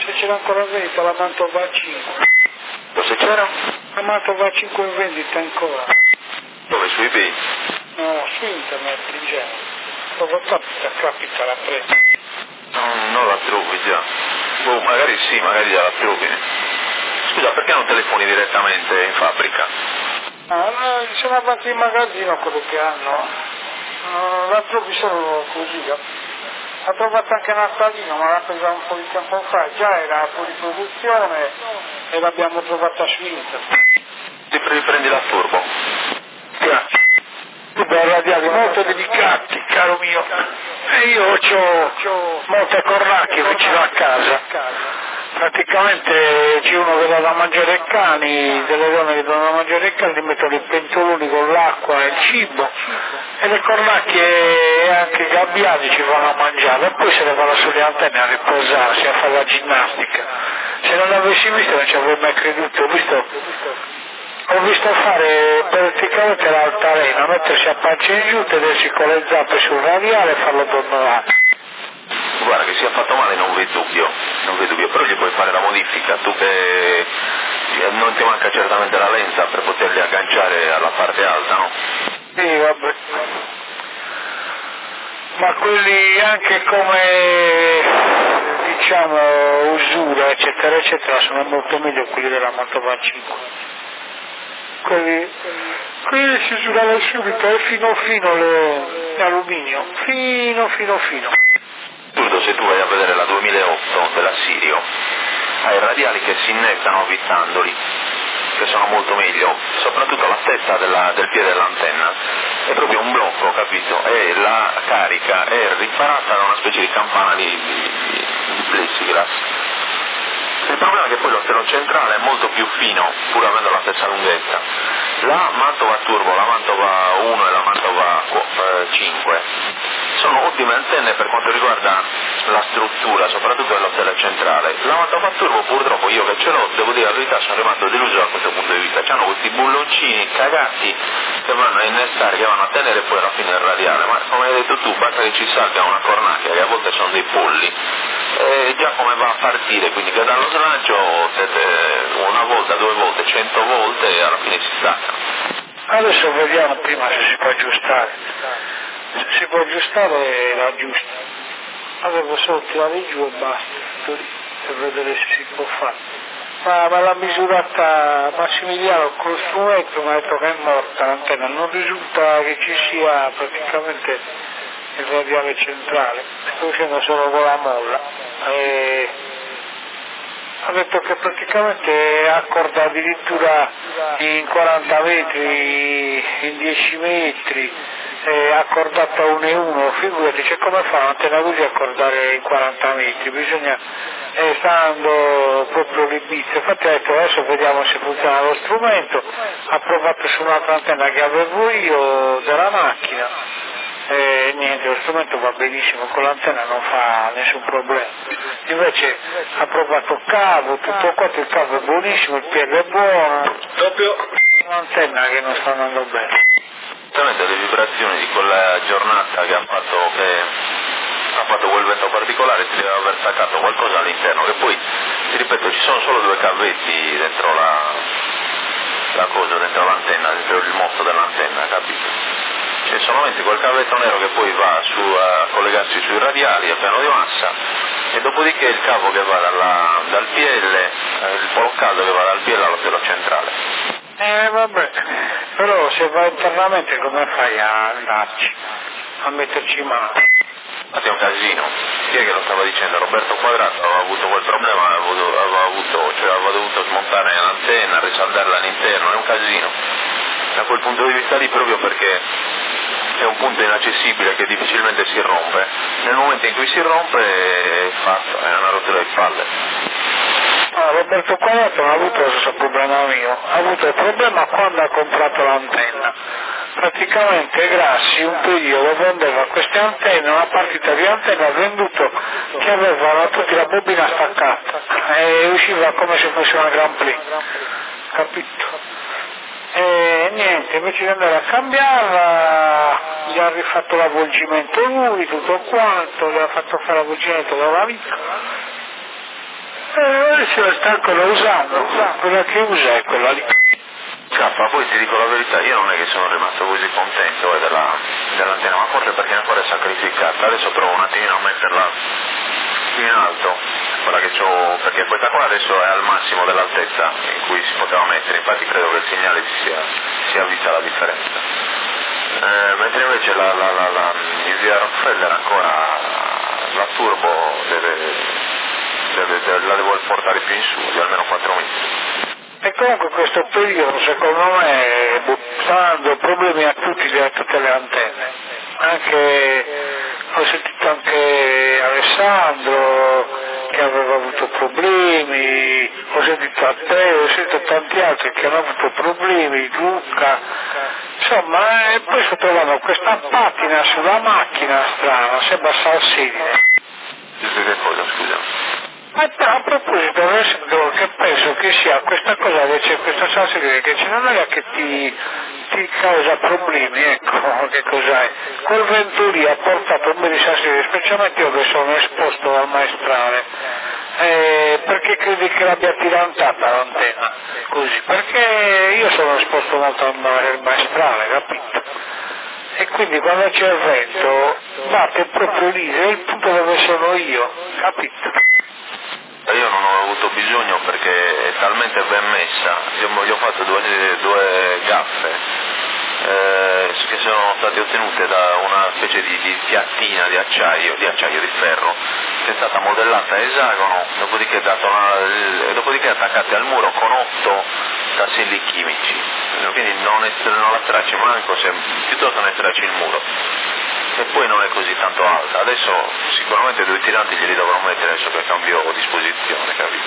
se c'era ancora in vendita la Mantova 5. Cosa c'era? La Mantova 5 in vendita ancora. Dove, su eBay? No, su internet in genere. Dove capita la presa. Non la trovi già. Boh, magari sì, magari già la trovi. Scusa, perché non telefoni direttamente in fabbrica? Sono avanti in magazzino quello che hanno. La trovi solo così. L'ha trovata anche Natalino, ma l'ha presa un po' di tempo fa. Già era fuori produzione e l'abbiamo trovata su internet. Ti riprendi la turbo. Grazie. Due radiali molto delicati, caro mio. E io ho molte cornacchie vicino a casa. Praticamente c'è uno che dà da mangiare ai cani, delle donne che danno da mangiare ai cani, li mettono i pentoloni con l'acqua e il cibo, e le cornacchie e anche i gabbiani ci vanno a mangiare, e poi se ne vanno sulle antenne a riposarsi, a fare la ginnastica. Se non l'avessi visto non ci avrei mai creduto. Ho visto fare praticamente l'altalena, mettersi a pancia in giù, tenersi con le zampe sul radiale e farlo donnolare. Guarda, che sia fatto male non vedo dubbio, però gli puoi fare la modifica, tu che non ti manca certamente la lenza per poterli agganciare alla parte alta, no? Sì, vabbè. Ma quelli anche come, diciamo, usura, eccetera, eccetera, sono molto meglio quelli della Mantova 5. Quelli si usuravano subito, è fino l'alluminio, fino. Tutto, se tu vai a vedere la 2008 della Sirio, hai radiali che si innettano avvitandoli, che sono molto meglio, soprattutto la testa del piede dell'antenna, è proprio un blocco, capito? E la carica è riparata da una specie di campana di plexiglass. Il problema è che poi lo stelo centrale è molto più fino, pur avendo la stessa lunghezza. La Mantova Turbo, la Mantova 1 e la Mantova 5 sono ottime antenne per quanto riguarda la struttura, soprattutto dello stelo centrale. La Mantova Turbo, purtroppo, io che ce l'ho, devo dire la verità, sono rimasto deluso da questo punto di vista. C'hanno questi bulloncini cagati che vanno a innestare, che vanno a tenere poi alla fine del radiale, ma come hai detto tu, basta che ci salga una cornacchia, che a volte sono dei polli, e già come va a partire, quindi che dallo slancio una volta, 2 volte, 100 volte e alla fine si stacca. Adesso vediamo prima se si può aggiustare. Se si può aggiustare la aggiusto. Avevo solo tirare giù e basta, per vedere se si può fare. Ma l'ha misurata Massimiliano con lo strumento, mi ha detto che è morta l'antenna, non risulta che ci sia praticamente il radiale centrale, sto uscendo solo con la molla. Ha detto che praticamente accorda addirittura in 40 metri, in 10 metri, accordata 1 e 1, figurati, cioè come fa un'antenna così a accordare in 40 metri, bisogna, stando proprio le bizze. Infatti ha detto adesso vediamo se funziona lo strumento, ha provato su un'altra antenna che avevo io della macchina, niente, lo strumento va benissimo, con l'antenna non fa nessun problema. Invece ha provato il cavo, tutto quanto, il cavo è buonissimo, il piede è buono, proprio un'antenna che non sta andando bene. Esattamente le vibrazioni di quella giornata che ha fatto quel vento particolare, si deve aver staccato qualcosa all'interno, che poi, ti ripeto, ci sono solo 2 cavetti dentro la cosa, dentro l'antenna, dentro il motto dell'antenna, capito? C'è solamente quel cavetto nero che poi va a collegarsi sui radiali a piano di massa, e dopodiché il cavo che va dal PL, il polo caldo che va dal PL allo stelo centrale. Vabbè, però se va internamente come fai a andarci, a metterci mano? Infatti è un casino. Chi è che lo stava dicendo? Roberto Quadrato aveva avuto quel problema, aveva dovuto smontare l'antenna, risaldarla all'interno, è un casino. Da quel punto di vista lì, proprio perché è un punto inaccessibile che difficilmente si rompe. Nel momento in cui si rompe è fatto, è una rottura di palle. Roberto Quadrato non ha avuto lo stesso problema mio, ha avuto il problema quando ha comprato l'antenna. Praticamente Grassi un periodo vendeva queste antenne, una partita di antenne ha venduto che avevano tutti la bobina staccata e usciva come se fosse una Grand Prix, capito? E niente, invece di andare a cambiarla gli ha rifatto l'avvolgimento lui, tutto quanto, gli ha fatto fare l'avvolgimento dall'amico Adesso la sta ancora usando, quella che usa è quella lì. Poi ti dico la verità, io non è che sono rimasto così contento dell'antenna, ma forse perché ancora è sacrificata. Adesso provo un attimino a metterla più in alto, quella che c'ho, perché questa qua adesso è al massimo dell'altezza in cui si poteva mettere, infatti credo che il segnale sia vista la differenza. Mentre invece il via Rockefeller ancora la turbo la devo portare più in su, di almeno 4 metri. E comunque questo periodo secondo me sta dando problemi a tutte le antenne. Anche ho sentito anche Alessandro che aveva avuto problemi, ho sentito a te, ho sentito tanti altri che hanno avuto problemi, Luca, insomma, e poi sto trovando questa patina sulla macchina strana, sembra salsicile. Che cosa, scusa? A proposito, adesso che penso che sia questa cosa che c'è questa salsicile che c'è non è che ti causa problemi, ecco che cos'è. Col Venturi ha portato un po' di salsicile, specialmente io che sono esposto dal maestrale. Perché credi che l'abbia tirantata l'antenna? Così, perché io sono esposto molto al maestrale, capito? E quindi quando c'è il vento batte proprio lì, è il punto dove sono io, capito? Io non ho avuto bisogno perché è talmente ben messa, gli ho fatto due gaffe che sono state ottenute da una specie di piattina di acciaio di ferro, che è stata modellata a esagono, dopodiché attaccate al muro con 8 tasselli chimici, quindi non la stracci manco, piuttosto ne stracci il muro. E poi non è così tanto alta, adesso sicuramente 2 tiranti glieli dovrò mettere adesso che cambio disposizione, capito?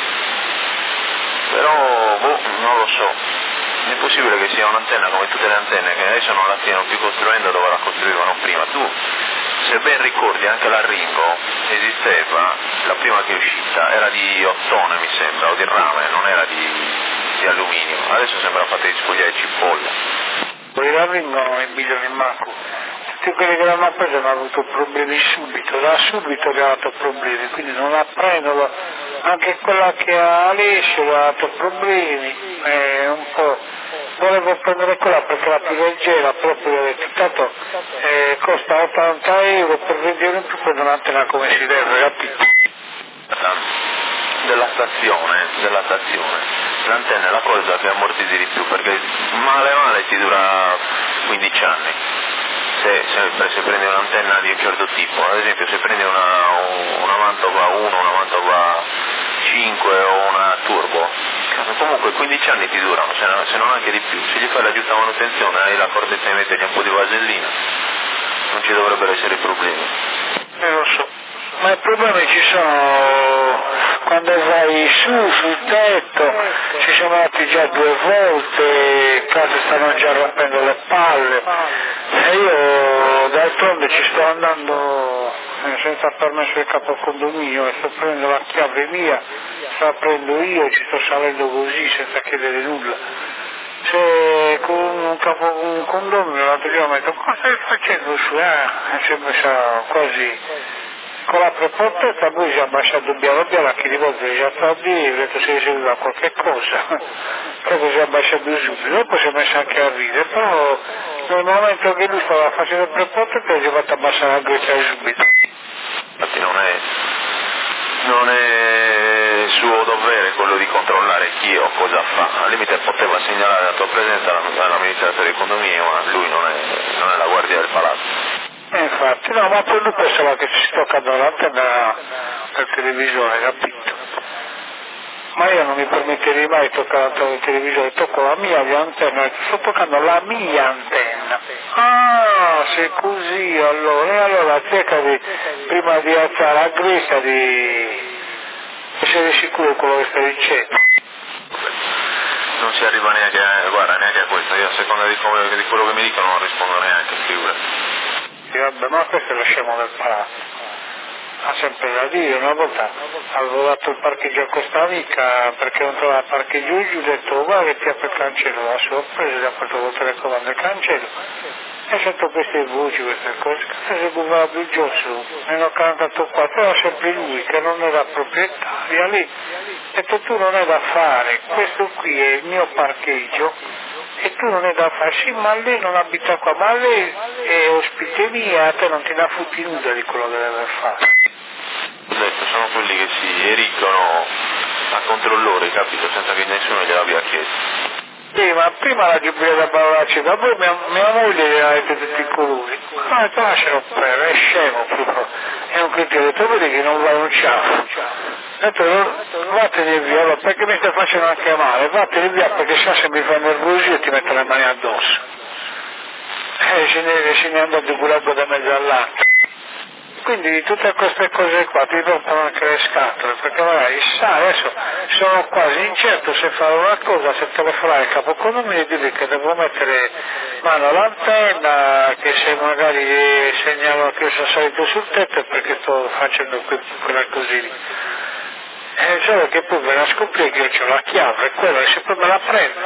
Però, non lo so, è possibile che sia un'antenna come tutte le antenne che adesso non la stiano più costruendo dove la costruivano prima. Tu, se ben ricordi, anche la Ringo esisteva, la prima che è uscita era di ottone mi sembra, o di rame, non era di alluminio, adesso sembra fatta di sfoglia e cipolla. Poi la Ringo non è bisogno di manco. Tutti quelli che l'hanno preso hanno avuto problemi subito, da subito gli ha dato problemi, quindi non la prendono, anche quella che ha Alessio ha dato problemi, un po', volevo prendere quella perché la più leggera, proprio ho detto, tanto costa 80 euro per vendere in più per un'antenna come si deve, capito? Della stazione, l'antenna è la cosa che ammortizzi di più perché male ti dura 15 anni. Se prendi un'antenna di un certo tipo, ad esempio se prendi una Mantova 1, una Mantova 5 o una Turbo, comunque 15 anni ti durano, se non anche di più. Se gli fai la giusta manutenzione, hai la cortezza di mettergli un po' di vasellina, non ci dovrebbero essere problemi. Lo so, ma i problemi ci sono quando vai sul tetto, ci siamo andati già 2 volte, case stanno già rompendo le palle e io d'altronde ci sto andando senza permesso del capo condominio e sto prendendo la chiave mia, la prendo io e ci sto salendo così senza chiedere nulla. Se con un condominio l'altro giorno mi ha detto cosa stai facendo su? E si è messa quasi con la prepotenza, poi si è abbassato bialo che di volte è già tardi e ho detto se serviva qualche cosa, proprio si è abbassato subito, dopo si è messo anche a ridere, però nel momento che lui stava facendo prepotenza si è fatto abbassare la greccia subito. Infatti non è suo dovere quello di controllare chi o cosa fa, al limite poteva segnalare la tua presenza all'amministratore di condominio, ma lui non è la guardia del palazzo. Infatti, no, ma poi lui pensava che ci toccava l'antenna del televisore, capito? Ma io non mi permetterei mai di toccare l'antenna del televisore, tocco la mia antenna, sto toccando la mia antenna. Ah, se così allora, e allora cerca di, prima di alzare la grinta di essere sicuro di quello che stai dicendo. Non si arriva neanche a questo, io a seconda di quello che mi dicono non rispondo neanche, figurati. Vabbè, ma questo è lo scemo del palazzo. Ha sempre da dire, una volta avevo dato il parcheggio a questa amica perché non trovava parcheggio giù, ho detto guarda che ti apre il cancello, la sorpresa, gli ha aperto col telecomando il cancello e sento queste voci, queste cose, che si buttava Biggiosso, ne ho cantato 4, era sempre lui che non era proprietaria lì, Ho detto tu non hai da fare, questo qui è il mio parcheggio e tu non hai da fare, sì ma lei non abita qua, ma lei è ospite mia, a te non ti dà futti nulla di quello che deve fare. Ho detto, sono quelli che si erigono a controllori, capito, senza che nessuno gliel'abbia chiesto. Sì, ma prima la giubilata da Barolacci, ma poi mia moglie gliela avete tutti i colori. Ma tu lascialo perdere, è scemo proprio. È un criterio, tu vedi che non va un ciaffo. Ho detto, vattene via, allora, perché mi stai facendo anche male, vattene via perché se mi fa nervosire e ti metto le mani addosso. Ce ne andò di curato da mezzo all'altro. Quindi tutte queste cose qua ti rompono anche le scatole, perché magari sai, adesso sono quasi incerto se fare una cosa, se telefonare al capocondomino e dirgli che devo mettere mano all'antenna, che se magari segnalo che io sono salito sul tetto è perché sto facendo quella così lì. Solo che poi verrà a scoprire che io ho la chiave e quella e se poi me la prendo.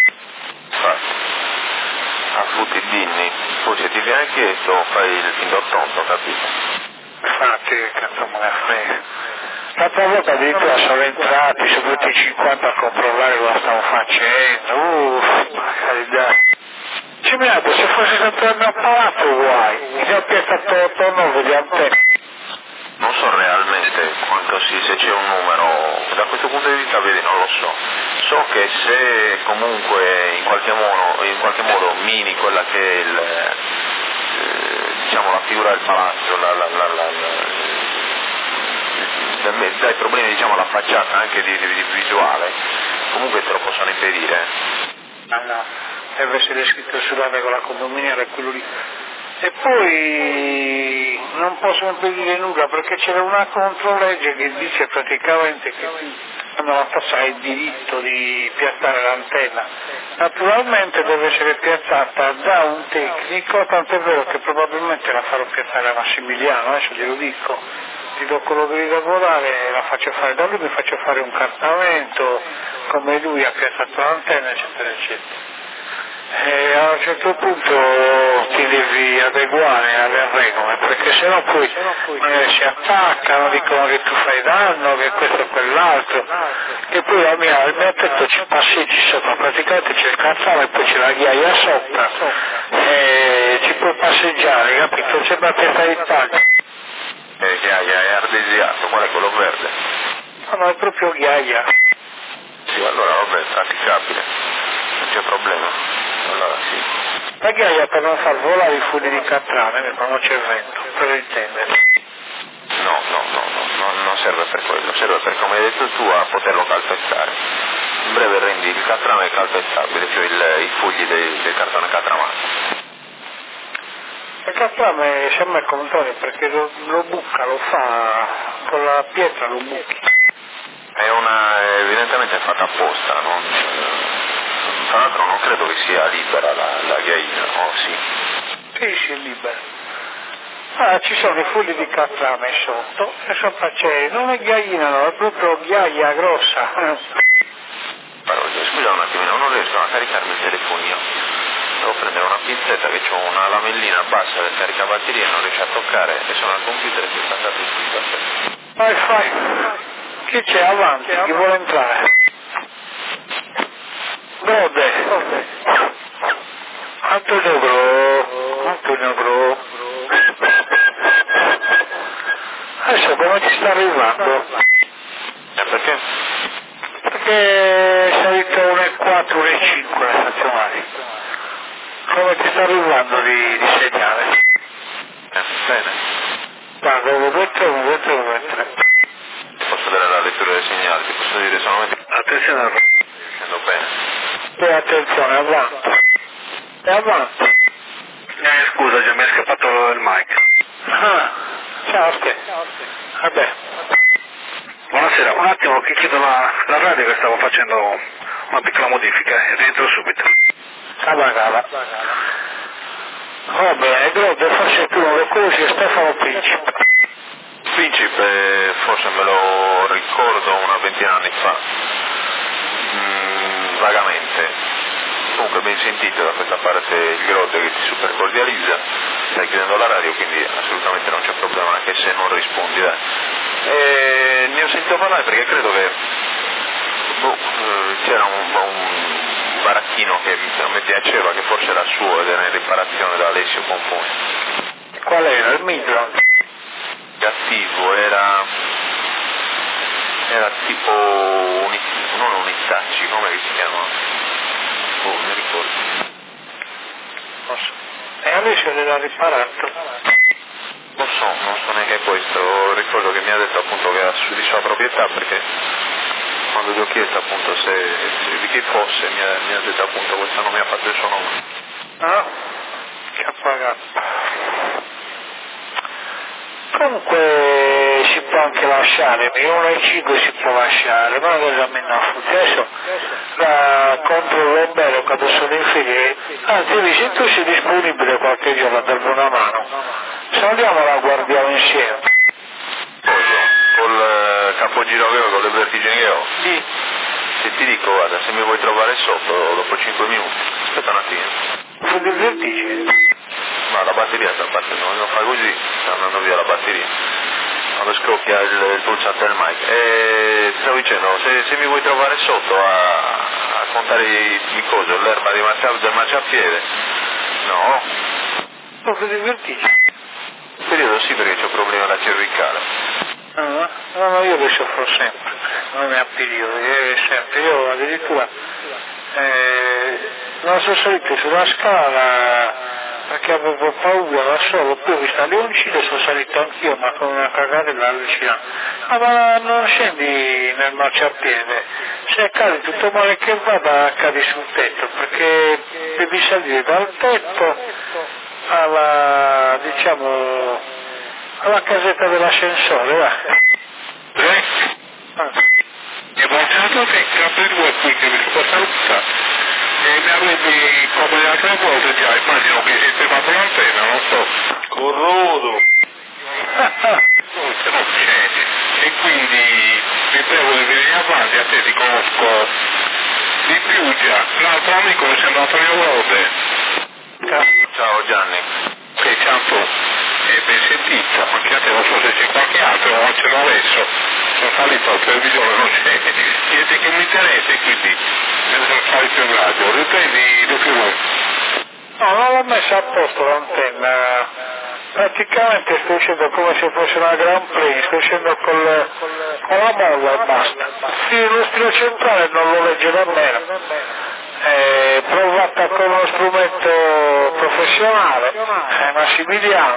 A tutti i dinni, poi se ti viene chiesto fai il findo tonto, capito? Infatti, cazzo me ne frega. L'altra volta addirittura sono entrati, sono venuti 50 a controllare cosa stavo facendo, carità. Ci mi ha detto, se fosse stato il mio apparato guai, mi sono piazzato 8-9 di antenne. Non so realmente quanto se c'è un numero, da questo punto di vista vedi non lo so. So che se comunque in qualche modo mini quella che è diciamo la figura del palazzo, dai problemi diciamo alla facciata anche di visuale, comunque te lo possono impedire. No, deve essere scritto sulla regola condominiale quello lì. E poi non possono impedire nulla perché c'era una controlegge che dice praticamente che quando la tassa ha il diritto di piazzare l'antenna. Naturalmente deve essere piazzata da un tecnico, tant'è vero che probabilmente la farò piazzare a Massimiliano, adesso glielo dico, gli do quello che devi lavorare, la faccio fare da lui, mi faccio fare un cartamento, come lui ha piazzato l'antenna, eccetera, eccetera. E a un certo punto ti devi adeguare alle regole, perché sennò poi magari si attaccano, dicono che tu fai danno, che questo e quell'altro, e poi al mio tetto ci passeggi sopra, praticamente c'è il calzame e poi c'è la ghiaia sopra, e ci puoi passeggiare, capito? C'è la testa di taglio. Ghiaia è ardesiato, qual è quello verde? No, è proprio ghiaia. Sì, allora vabbè, praticabile, non c'è problema. Allora sì. La ghiaia per non far volare i fili di catrame quando c'è il vento, per intendere. No, non serve per quello, serve per, come hai detto tu, a poterlo calpestare. In breve rendi il catrame calpestabile, cioè i fugli del cartone catramato. Il catrame sembra il contrario perché lo buca, lo fa con la pietra, lo buchi. Evidentemente è fatta apposta, tra l'altro non credo che sia libera la ghiaina, no? Sì. Sì, è libera. Ah, ci sono i fili di catrame sotto e sopra c'è, non è ghiaina, no, è proprio ghiaia grossa. Scusa un attimino, non riesco a caricarmi il telefonino. Devo prendere una pinzetta che ho una lamellina bassa del caricabatteria e non riesco a toccare e sono al computer e si sta andando in Fai. Chi c'è avanti? Chi vuole entrare? Dove? Antonio Gro. Adesso come ti sta arrivando? Perché? Perché è salito 1,4, 1,5 la stazionaria. Come ti sta arrivando di segnale? Bene. Guarda, 1,3. Posso dare la lettura dei segnali, ti posso dire solamente... Attenzione al Sto bene. poi attenzione, avanti. Scusa, già mi è scappato il mic. Ah, ciao Ste. Vabbè. Buonasera, un attimo che chiedo la radio che stavo facendo una piccola modifica e rientro subito. Cava. Va bene, Grobe, forse tu non lo conosci, Stefano Principe. Principe, forse me lo ricordo una ventina di anni fa. Vagamente. Comunque ben sentito da questa parte il Grotte che ti super cordializza, stai chiudendo la radio quindi assolutamente non c'è problema anche se non rispondi. Ne ho sentito parlare perché credo che c'era un baracchino che mi piaceva, che forse era suo ed era in riparazione da Alessio Pomponi. Qual era? Il Midland? Cattivo, era tipo non unitacci, come si chiama? Oh, mi ricordo. Non so. E Alessio l'era riparato? Non so neanche questo, ricordo che mi ha detto appunto che era di sua proprietà, perché quando gli ho chiesto appunto di chi fosse mi ha detto appunto questo non mi ha fatto il suo nome. Ah? Che ha pagato. Comunque si può anche lasciare, 1,5 si può lasciare, ma cosa mi adesso la controllo bene quando sono in ferie, anzi se tu sei disponibile qualche giorno a darmi una mano, se andiamo la guardiamo insieme. Col capogiro che ho, con le vertigini che ho? Sì. Se ti dico, guarda, se mi vuoi trovare sotto dopo 5 minuti, aspetta un attimo. Sono dei vertigini? Ma la batteria sta partendo, non fai così, sta andando via la batteria. Quando scoppia il pulsante del mic. E ti stavo dicendo, se mi vuoi trovare sotto a contare i cosi, l'erba del marciapiede, no. Sono dei vertigini? In periodo sì, perché ho problemi alla cervicale. No, io le soffro sempre, non è a periodi, sempre. Io addirittura non sono salito sulla scala perché avevo paura da solo, poi ho visto le leoncine, sono salito anch'io, ma con una cagarella allucinante. Ma non scendi nel marciapiede, se cadi tutto male che vada, cadi sul tetto, perché devi salire dal tetto alla, diciamo, alla casetta dell'ascensore, va. E buongiorno, tecnica per voi qui che vi sto salutando. E mi avete come le altre volte già, immagino che siete fatto l'antenna, non so. Corrodo. Non c'è. E quindi vi prego di venire avanti, a te ti conosco di più già. L'altro amico mi sembra Antonio Rode. Ciao Gianni. Che tanto è ben sentita, ma che a te non so se c'è qualche altro, non ce l'ho adesso. Sono salito al televisore, non c'è niente che mi interessa, quindi sono salito in radio. Riprendi lo più voi. No, non l'ho messa a posto l'antenna, praticamente sto uscendo come se fosse una Grand Prix, sto uscendo con la molla e basta. Sì, lo stilo centrale non lo legge nemmeno, provata con uno strumento professionale, Massimiliano,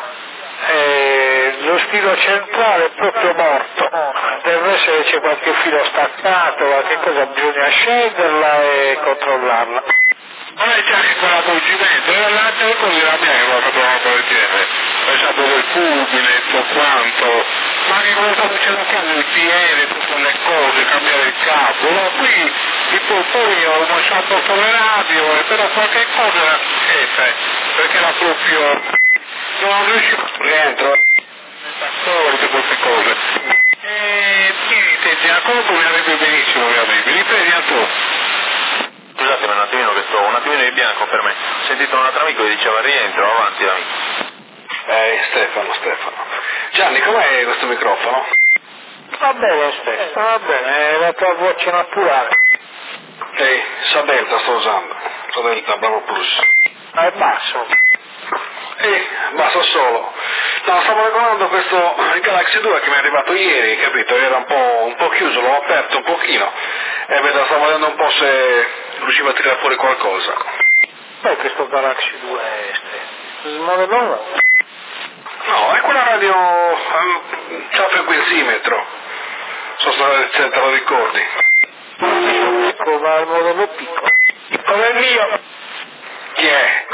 lo stilo centrale è proprio morto, deve essere c'è qualche filo staccato, qualche cosa bisogna scenderla e controllarla. Non è già che quella dolcimento, l'altra cosa era mia che l'ho fatto una cosa del genere. Pensavo del fulmine, tutto quanto, ma che come sta facendo qua del PR, tutte le cose, cambiare il capo, no? Qui poi ho lasciato posto le radio, però qualche cosa era successa, perché era proprio, non riuscivo, rientro, d'accordo queste cose. E niente, Giacomo mi avrebbe benissimo, mi avrebbe, riprendi a tu. Scusatemi un attimino che sto un attimino di bianco per me. Ho sentito un altro amico che diceva rientro, avanti l'amico. Stefano. Gianni, com'è questo microfono? Va bene Stefano, va bene, è la tua voce naturale. Sadelta sto usando, Sadelta Bravo Plus. Ma è basso. Basta solo. No, stavo recordando questo il Galaxy 2 che mi è arrivato ieri, capito? Era un po' chiuso, l'ho aperto un pochino e stavo vedendo un po' se riuscivo a tirare fuori qualcosa. Poi questo Galaxy 2 smodellone? No, è quella radio, c'ha frequenzimetro, se te lo ricordi. Come il modello piccolo. Come il mio. Chi è?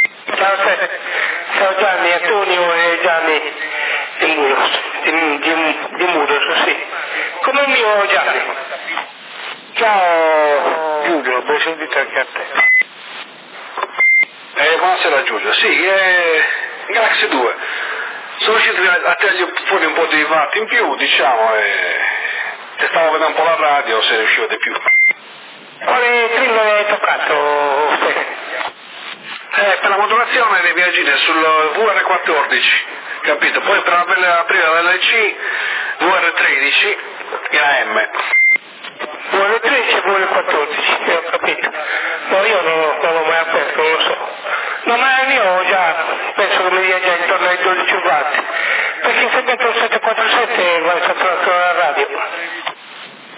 Ciao Gianni, Antonio e Gianni di Muros, sì. Come il mio Gianni. Ciao Giulio, ben sentito anche a te. Buonasera Giulio, sì, è Galaxy 2. Sono riuscito a tagliare fuori un po' di watt in più, diciamo, e stavo vedendo un po' la radio se riuscivo di più. Quale trillo hai toccato? Per la modulazione devi agire sul VR14, capito? Poi per aprire la LC VR13 e la M. VR13 e VR14.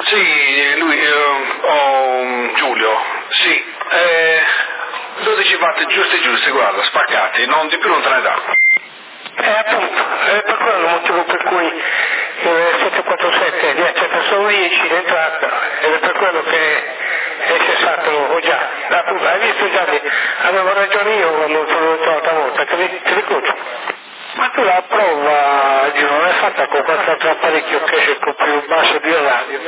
Sì, Giulio, sì, 12 watt giusti, guarda, spaccati, non di più non te ne dà. Appunto, è per quello il motivo per cui il 747 li accetta solo 10 d'entrata ed è per quello che è cessato, o già, hai visto Gianni, avevo ragione io quando te l'ho detto l'altra volta, ti ricordo? Ma tu la prova, Gino, non è fatta con qualche altro apparecchio che c'è con più basso di radio?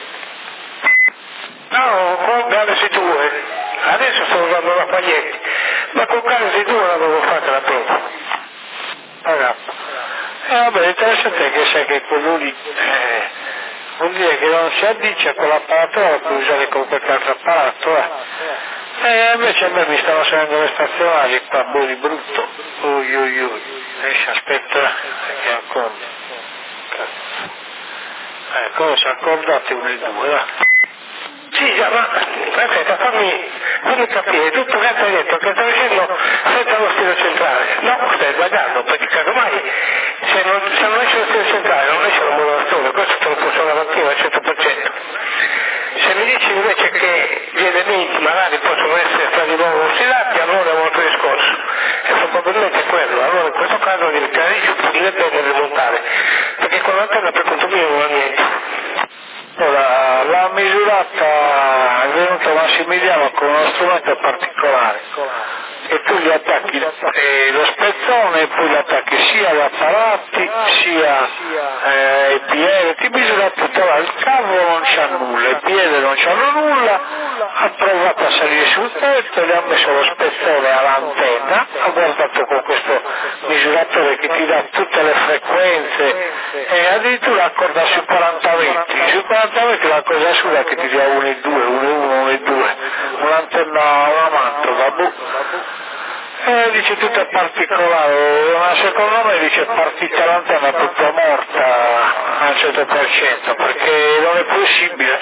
No, con Galaxy 2, adesso sto usando la Paglietti, ma con Galaxy 2 l'avevo fatta la prova. Ragazzi. Vabbè, l'interessante è che sai che quello lì vuol dire che non si addice a quell'apparato, lo puoi usare con qualche altro apparato. Invece a me mi stanno salendo le stazionali qua, di brutto. Adesso aspetta che accordo. Cosa si accordate uno e due, va? Sì, già, ma aspetta, fammi capire, tutto che hai detto, che stai dicendo senza lo stilo centrale. No, stai sbagliando, perché casomai se non esce lo stilo centrale, non esce la modulazione, questo te lo posso garantire al 100%. Se mi dici invece che gli elementi magari possono essere tra di loro oscillati, allora è un altro discorso. E probabilmente quello, allora in questo caso devi tirare giù, pulire bene e rimontare, perché con l'antenna per conto mio non ha niente. Ora, la misurata è venuta Massimiliano con uno strumento particolare e tu gli attacchi lo spezzone e poi gli attacchi sia agli apparati sia ai piedi, ti misura tutto, là, il cavo non c'ha nulla, i piedi non c'hanno nulla, ha provato a salire sul tetto, gli ha messo lo spezzone all'antenna, ha guardato con questo misuratore che ti dà tutte le frequenze e addirittura accorda sui 40 metri, sui 40 metri la cosa sola che ti dia 1 e 2, 1 e 1, 1 e 2, un'antenna, una mantola, dice tutto è particolare, ma secondo me dice partita l'antenna proprio morta al 100%, perché non è possibile.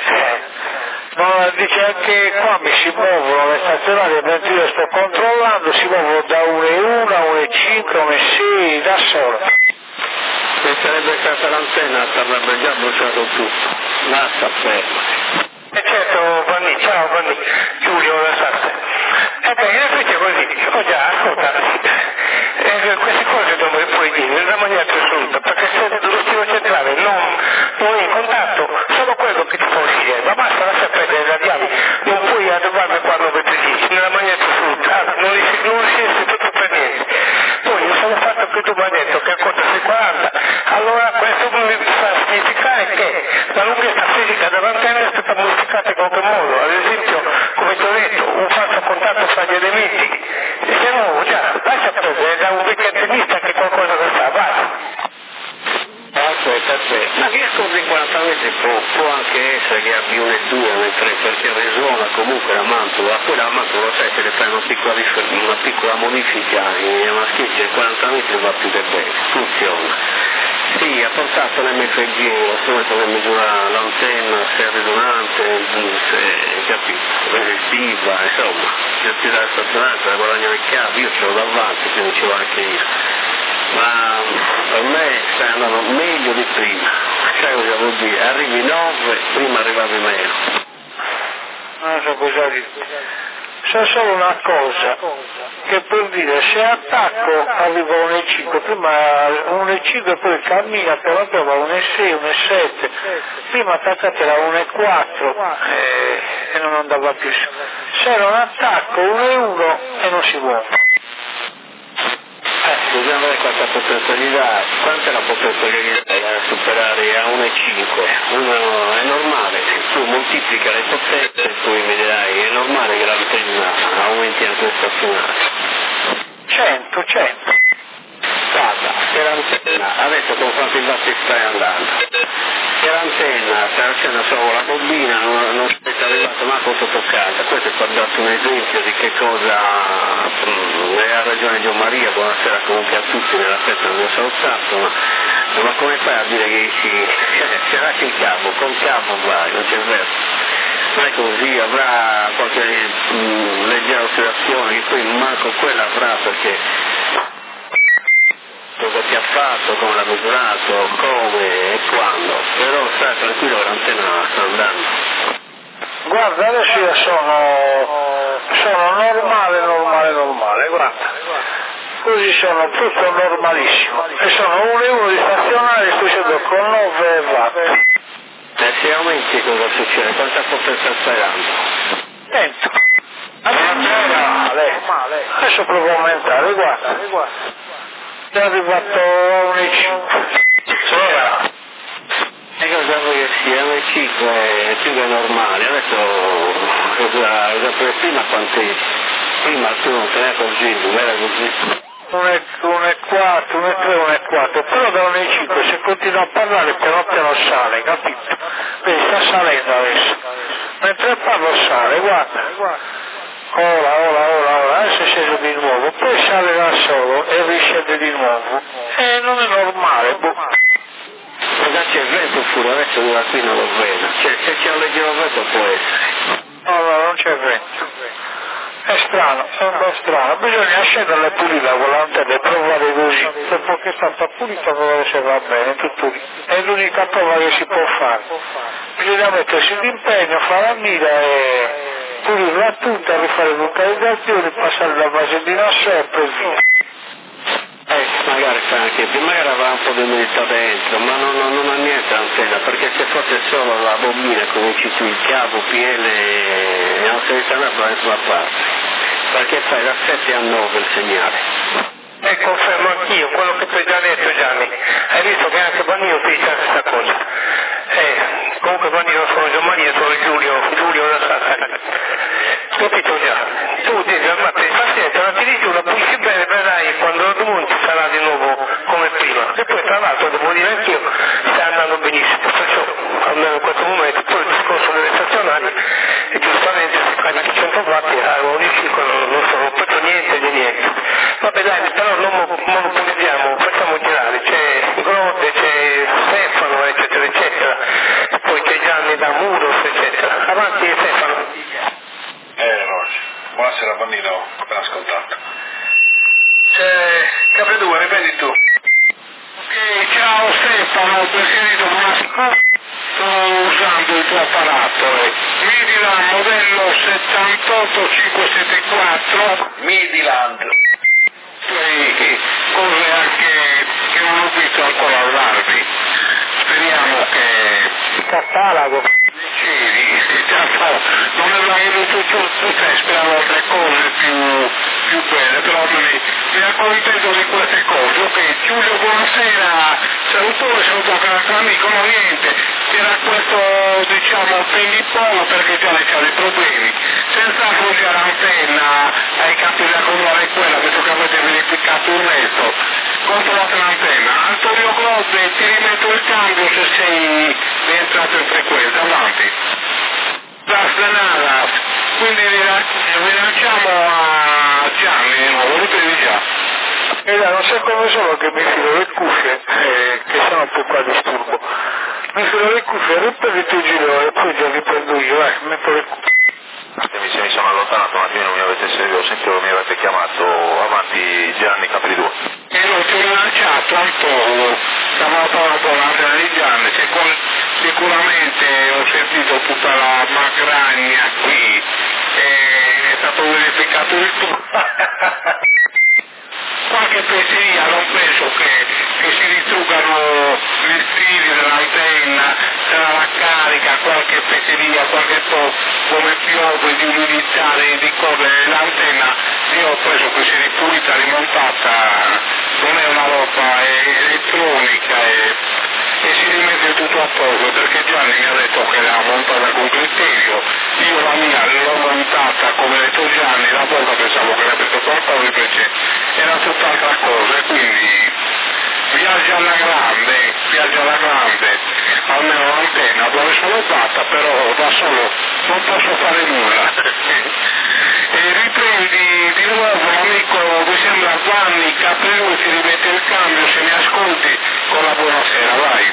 No, dice anche qua mi si muovono le stazionarie mentre io sto controllando, si muovono da 1 e 1 a 1 e 5, 1 e 6, da sola. Se sarebbe stata l'antenna avrebbe già bruciato tutto, basta fermo. Certo, Vanni, ciao Vanni, Giulio da Sarte. In effetti è così, già, ascolta, queste cose dove puoi dire nella maniera più assoluta, perché se lo stilo centrale non è in contatto, solo quello che ti fa uscire, ma basta lascia perdere i radiali, non puoi adeguarmi quando vedi nella maniera più assoluta, non riesci tutto per niente. Poi il solo fatto che tu mi hai detto che accorda sui 40, allora questo mi fa significare che la lunghezza fisica dell'antenna è stata modificata in qualche modo, ad esempio, come ti ho detto, un falso contatto fra gli elementi, e se no, già, lascia perdere, da un vecchio antennista che qualcosa che fa, vai. Aspetta, ma che accordi in 40 metri può anche essere che abbia 1 e 2, 1 e 3, perché risuona comunque la mantola, poi la mantola sai se le fai una piccola modifica e maschietti ai 40 metri va più che bene, funziona. Sì, ha portato l'MFG, lo strumento che misura l'antenna, se è ridonante, se capito, resistiva, insomma, se ti dà la stazionata, la guadagna il cavo, io ce l'ho davanti, quindi ce l'ho anche io. Ma per me stai andando meglio di prima, sai cosa vuol dire? Arrivi 9, prima arrivavi meno. Non so cosa dire. So solo una cosa, che per dire se attacco arrivo a 1,5, prima 1,5 poi cammina per la prova 1,6, 1,7, prima attaccate la 1,4 e non andava più su. Se non attacco 1,1 e non si muove. Dobbiamo vedere quanta potenza gli dà, quanta è la potenza che gli dai a superare a 1,5? È normale, se tu moltiplica le potenze poi vedrai, è normale che l'antenna aumenti anche le stazionali. 100. Guarda, se l'antenna, adesso con quanti vatti stai andando? Se l'antenna sta facendo solo la bobina, non sei arrivato manco sotto casa, questo è per darti un esempio di che cosa ha ragione Gian Maria, buonasera comunque a tutti nella festa del mio salutato, ma come fai a dire che se lasci il cavo, col cavo vai, non c'è verso. Non è così, avrà qualche leggera oscillazione che poi manco quella avrà perché cosa ti ha fatto, come l'ha misurato, come e quando, però stai tranquillo che l'antenna sta andando Guarda, adesso io sono normale, guarda. Così sono tutto normalissimo. E sono 1,1 di stazionario, qui sono con 9 watt. E se aumenti cosa succede? Quanta potenza stai dando? Sento. Male. Adesso provo a aumentare, guarda. È arrivato a 1,5. E cosa vuoi che sia? 1,5 è più che normale. Adesso prima quanti? Prima tu non te ne accorgevi, non era così. 1,4, 1,3, però da 1,5 se continua a parlare piano piano sale, capito? Vedi, sta salendo adesso. Mentre parlo sale, guarda. Ora, adesso è sceso di nuovo, poi sale da solo e riscende di nuovo. E non è normale, Cosa c'è il vento pure, adesso da qui non lo vedo. Cioè, se c'è un leggero vento può essere. No, non c'è vento. È strano, è un po' strano. Bisogna scendere e pulire con l'antenna e provare così. Dopo che è stata pulita provare se va bene, tutto lì. È l'unica prova che si può fare. Bisogna mettersi d'impegno, fare la mira e pulirla tutta, rifare localizzazioni, passare la base di naso e poi via. Magari fa anche più, magari avrà un po' di umidità dentro, ma non ha niente l'antenna, perché se fosse solo la bobina, come dici tu, il cavo, PL, non si ritorna da nessuna parte, perché fai da 7 a 9 il segnale. E confermo anch'io quello che tu hai già detto, Gianni. Hai visto che anche Bonino ti dice la stessa cosa. Comunque Bonino sono Giovanni, sono Giulio da Sassari. Capito già? Tu devi armare pazienza, ma ti dici una pulisci bene, vedrai quando non ci sarà di nuovo come prima. E poi tra l'altro devo dire anch'io, sta andando benissimo, perciò almeno in questo momento, poi il discorso delle stazionarie, e giustamente si carica 100 watt a ogni ciclo non sono proprio niente di niente. Vabbè dai, però non monopolizziamo, facciamo girare, c'è Grode, c'è Stefano, eccetera, eccetera, poi c'è Gianni da Muros, eccetera. Avanti Stefano. Buonasera Bannino, ben ascoltato. Capre2, ripeti tu. Ok, ciao Stefano, preferito, buonasera. Sto usando il tuo apparato, Midland modello 78574. Midland. Cose anche che non ho visto ancora allarmi. Speriamo che il catalogo non è venuto tutto, speravo altre cose più belle, però mi accontento di queste cose. Ok, Giulio, buonasera, salutone, saluto anche l'altro amico, no niente, era questo diciamo ping-pong perché già le c'ha dei problemi, senza appoggiare l'antenna ai campi da controllare quella, penso che avete verificato il resto, controllate l'antenna. Antonio Grobbe, ti rimetto il cambio se sei rientrato in frequenza, avanti. La Stanara, quindi rilanciamo a Gianni di nuovo, ripeti già. Non so come sono che mi filo le cuffie, che sono un po' qua disturbo. Mi filo le cuffie, ripeti il giro e poi già riprendo io, metto le cuffie. Se mi sono allontanato un attimo, mi avete sentito, ho sentito che mi avete chiamato. Avanti Gianni Capri2. E non ti ho rilanciato un po', stavamo parlando con l'antenna di Gianni, sicuramente ho sentito tutta la magragna qui, è stato verificato il tutto. Qualche penseria, non penso che si distruggano gli stili dell'antenna, sarà la carica, qualche penseria, qualche po' come piove di umidità, di cose nell'antenna, io ho preso che si ripulita, rimontata, non è una roba elettronica e si rimette tutto a poco, perché Gianni mi ha detto che l'ha montata con criterio, io la mia l'ho montata come ha detto Gianni, la volta pensavo che l'avesse qualcosa, invece era tutt'altra cosa, e quindi viaggia alla grande, almeno l'antenna dove sono fatta, però da solo non posso fare nulla. E riprendi di nuovo l'amico, mi sembra Gianni Capri2, ti rimette il cambio, se mi ascolti con la buonasera, vai.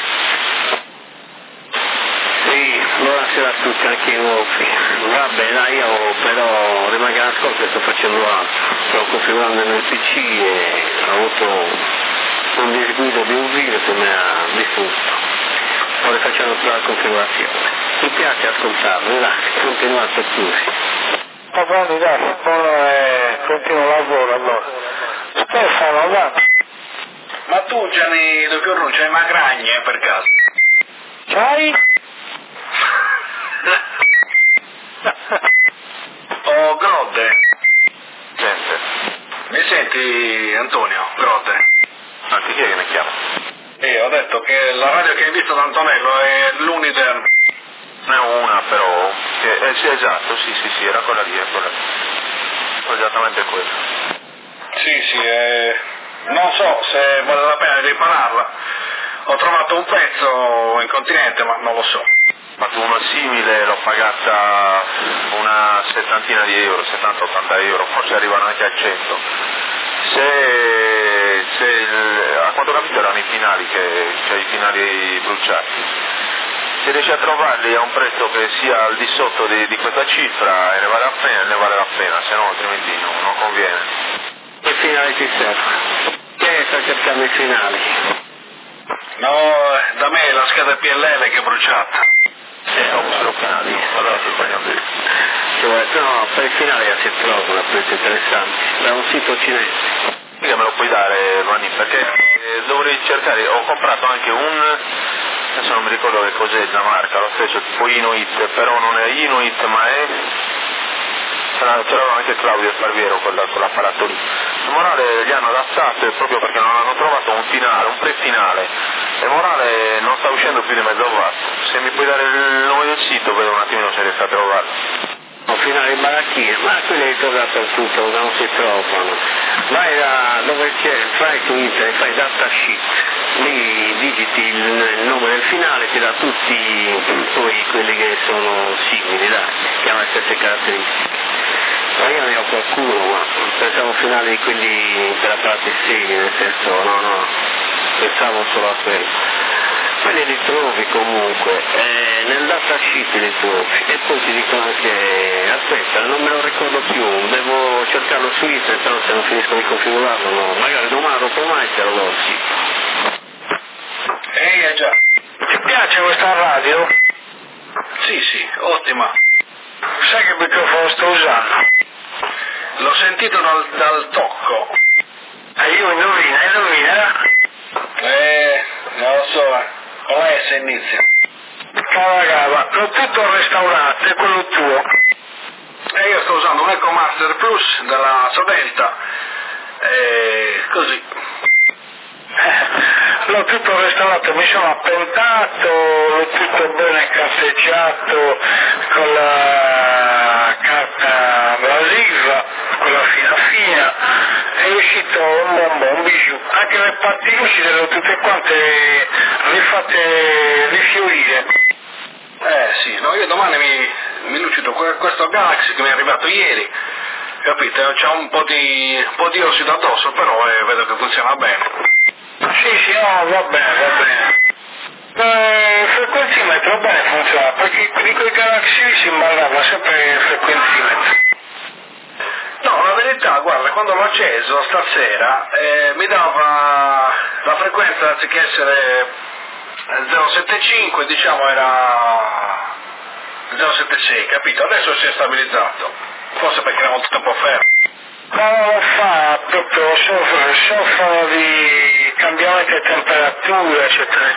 Sì, buonasera a tutti, anche i nuovi. Va bene, io però rimango all'ascolto e sto facendo altro. Sto configurando nel PC e ho avuto un disguido di un virus che mi ha distrutto. Sto rifacendo tutta la configurazione. mi piace ascoltarlo, dai, continuate pure. Va bene, dai, continuo il lavoro allora. Stefano, va. Ma tu, Gianni Dottorno, c'hai magragne per caso? C'hai? Oh, Grodde. Gente, Mi senti, Antonio? Grodde? anche chi è che mi chiama? Ho detto che la radio che hai visto da Antonello è l'Uniter. Ne ho una però, sì esatto, sì, era quella lì, esattamente quella. Sì, non so se vale la pena di ripararla. Ho trovato un pezzo in continente, ma non lo so. Ho fatto una simile, l'ho pagata una settantina di euro, 70-80 euro, forse arrivano anche a 100. A quanto ho capito erano i finali, cioè i finali bruciati. Se riesci a trovarli a un prezzo che sia al di sotto di questa cifra e ne vale la pena, se no altrimenti non conviene. Che finali ti serve? Che sta cercando i finali? No, da me la scheda PLL che è bruciata. Sono finali, allora ti sbaglio a dire. No, per i finali si trovano prezzi interessanti, da un sito cinese. Mica me lo puoi dare, Vanni, perché dovrei cercare, ho comprato anche adesso non mi ricordo che cos'è la marca, lo stesso, tipo Inuit, però non è Inuit ma è, c'era anche Claudio Sparviero con l'apparato lì. Il Morale gli hanno adattato proprio perché non hanno trovato un finale, un pre-finale, e Morale non sta uscendo più di mezzo watt. Se mi puoi dare il nome del sito vedo un attimino se riesco a trovarlo. Finale in baracchina, ma quelli li trovi dappertutto, non si trovano. Vai dove c'è, fai su internet, fai data sheet, lì digiti il nome del finale, ti dà tutti poi quelli che sono simili, dai, che hanno le stesse caratteristiche. Ma io ne ho qualcuno, ma pensavo finale di quelli per apparati segni, nel senso, no, pensavo solo a quello. Quelli li trovi comunque, nel datasheet li trovi e poi ti dicono anche, aspetta, non me lo ricordo più, devo cercarlo su internet, però se non finisco di configurarlo, no, magari domani dopo mai te lo do il sito. Già. Ti piace questa radio? Sì, ottima. Sai che microfono sto usando? L'ho sentito dal tocco. Io indovina? Non lo so, con la S inizia. Cavagava, l'ho tutto restaurato, è quello tuo. Io sto usando un EcoMaster Plus della Sodelta, così. L'ho tutto restaurato, mi sono appentato, l'ho tutto bene carteggiato con la carta abrasiva, quella fina, è uscito un bijou. Anche le parti lucide le ho tutte quante rifatte rifiorire. Sì, no, io domani mi lucido questo Galaxy che mi è arrivato ieri, capite? C'ha un po' di ossido addosso, però vedo che funziona bene. Sì, no, va bene. Il frequenzimetro bene funziona, perché di quei Galaxy si imballava sempre il frequenzimetro. No, la verità, guarda, quando l'ho acceso stasera mi dava la frequenza, anziché essere 075, diciamo era 076, capito? Adesso si è stabilizzato, forse perché era molto tempo fermo. No, lo fa proprio, soffrono di cambiamenti di temperatura, eccetera.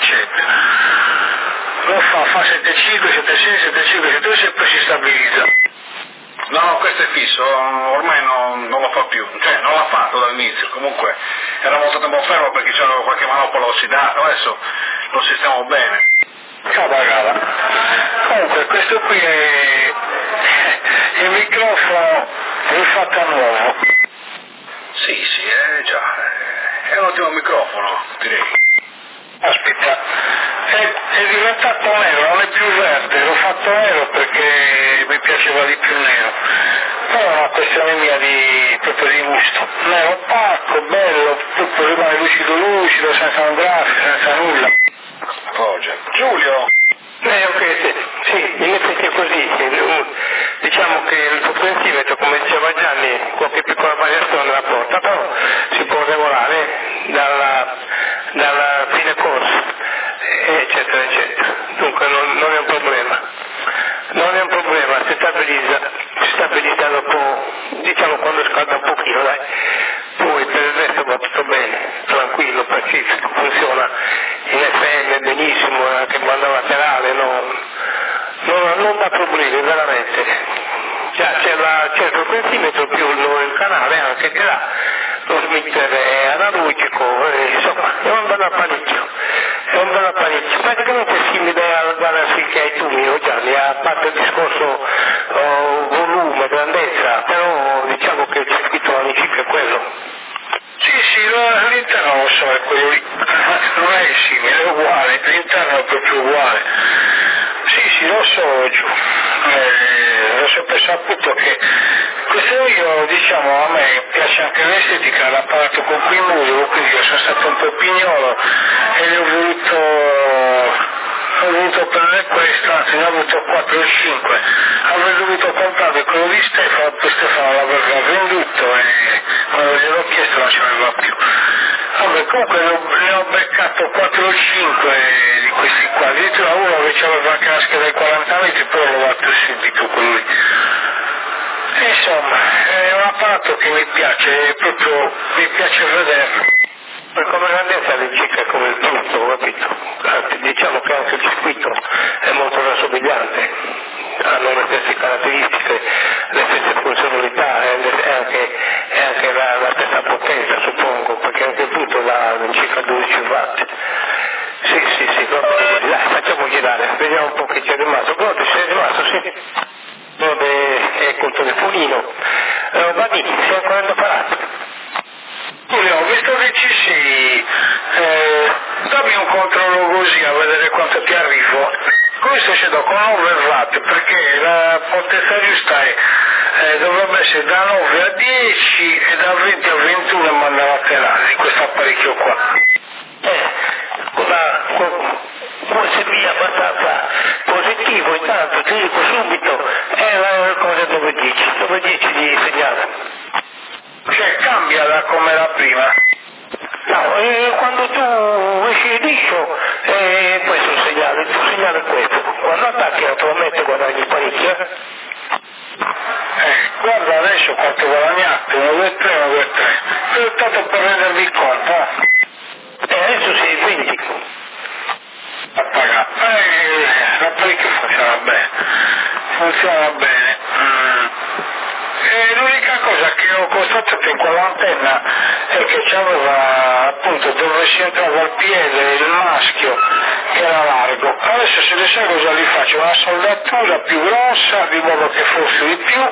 Lo fa 75, 76, 75, 76 e poi si stabilizza. No, questo è fisso, ormai non lo fa più, cioè non l'ha fatto dall'inizio, comunque era molto tempo fermo perché c'era qualche manopola ossidata, adesso lo sistemiamo bene. Cavagala. Comunque questo qui è il microfono rifatto a nuovo. Sì, già, è un ottimo microfono, direi. Aspetta, è diventato nero, non è più verde, l'ho fatto nero perché mi piaceva di più nero. Però è una questione mia proprio di gusto. Nero opaco, bello, tutto rimane lucido, senza un grafico, senza nulla. Giulio! Sì, in effetti è così. Diciamo che il frequenzimetro, come diceva Gianni, qualche piccola variazione la porta, però si può lavorare dalla fine corso, eccetera. Dunque non è un problema. si stabilizza dopo, diciamo quando scalda un pochino, dai. Poi per il resto va tutto bene, tranquillo, pacifico, funziona in FM benissimo, anche in banda laterale, non dà problemi veramente. C'è il frequenzimetro più il canale anche che là, lo smitter è analogico, insomma è un bel apparecchio, praticamente è simile alla Galaxy che hai tu mio Gianni, a parte il discorso volume, grandezza, però diciamo che il circuito all'incirca è quello. Sì, l'interno lo so, è quello lì, non è simile, è uguale, l'interno è proprio uguale. Sì, lo so, giù. Ho sempre saputo che questo io, diciamo, a me piace anche l'estetica, l'apparato con cui muovo, quindi io sono stato un po' pignolo e ho voluto prendere questo, anzi ne ho avuto 4 o 5, avrei dovuto comprare quello di Stefano, poi Stefano l'aveva venduto e quando gliel'ho chiesto non ce l'aveva più. Vabbè, comunque ne ho beccato 4 o 5 di questi qua, addirittura uno che aveva anche la scheda dei 40 metri, però l'ho fatto subito quello lì. E insomma, è un apparato che mi piace, proprio mi piace vederlo. Come grandezza all'incirca è come il tutto, capito? Diciamo che anche il circuito è molto rassomigliante, hanno le stesse caratteristiche, le stesse funzionalità e anche la stessa potenza suppongo, perché anche il tutto va all'incirca 12 watt. Sì, va bene, dai, facciamo girare, vediamo un po' che c'è rimasto. Guarda, sei rimasto, sì. È col telefonino. Vadi, sei ancora indoperato? Giulio, visto che ci sei, dammi un controllo così a vedere quanto ti arrivo. Come sto scendendo con 9 watt, perché la potenza giusta dovrebbe essere da 9 a 10 e da 20 a 21 in banda laterale di questo apparecchio qua. Può servire abbastanza positivo, intanto ti dico subito, è la cosa dove 10 di segnale. Cioè cambia da come era prima? No, quando tu esci liscio, questo è il tuo segnale è questo. Quando attacchi naturalmente guadagni parecchio. Guarda adesso quanto guadagnate, 1, 2, 3, 1, 2, 3. Tanto per rendervi conto, Adesso sei 20. A pagare. L'apparecchio funziona bene. E l'unica cosa che ho constatato in quell'antenna è che c'aveva appunto dove si entrava il piede il maschio che era largo. Adesso se ne sa cosa gli faccio, una soldatura più grossa di modo che fosse di più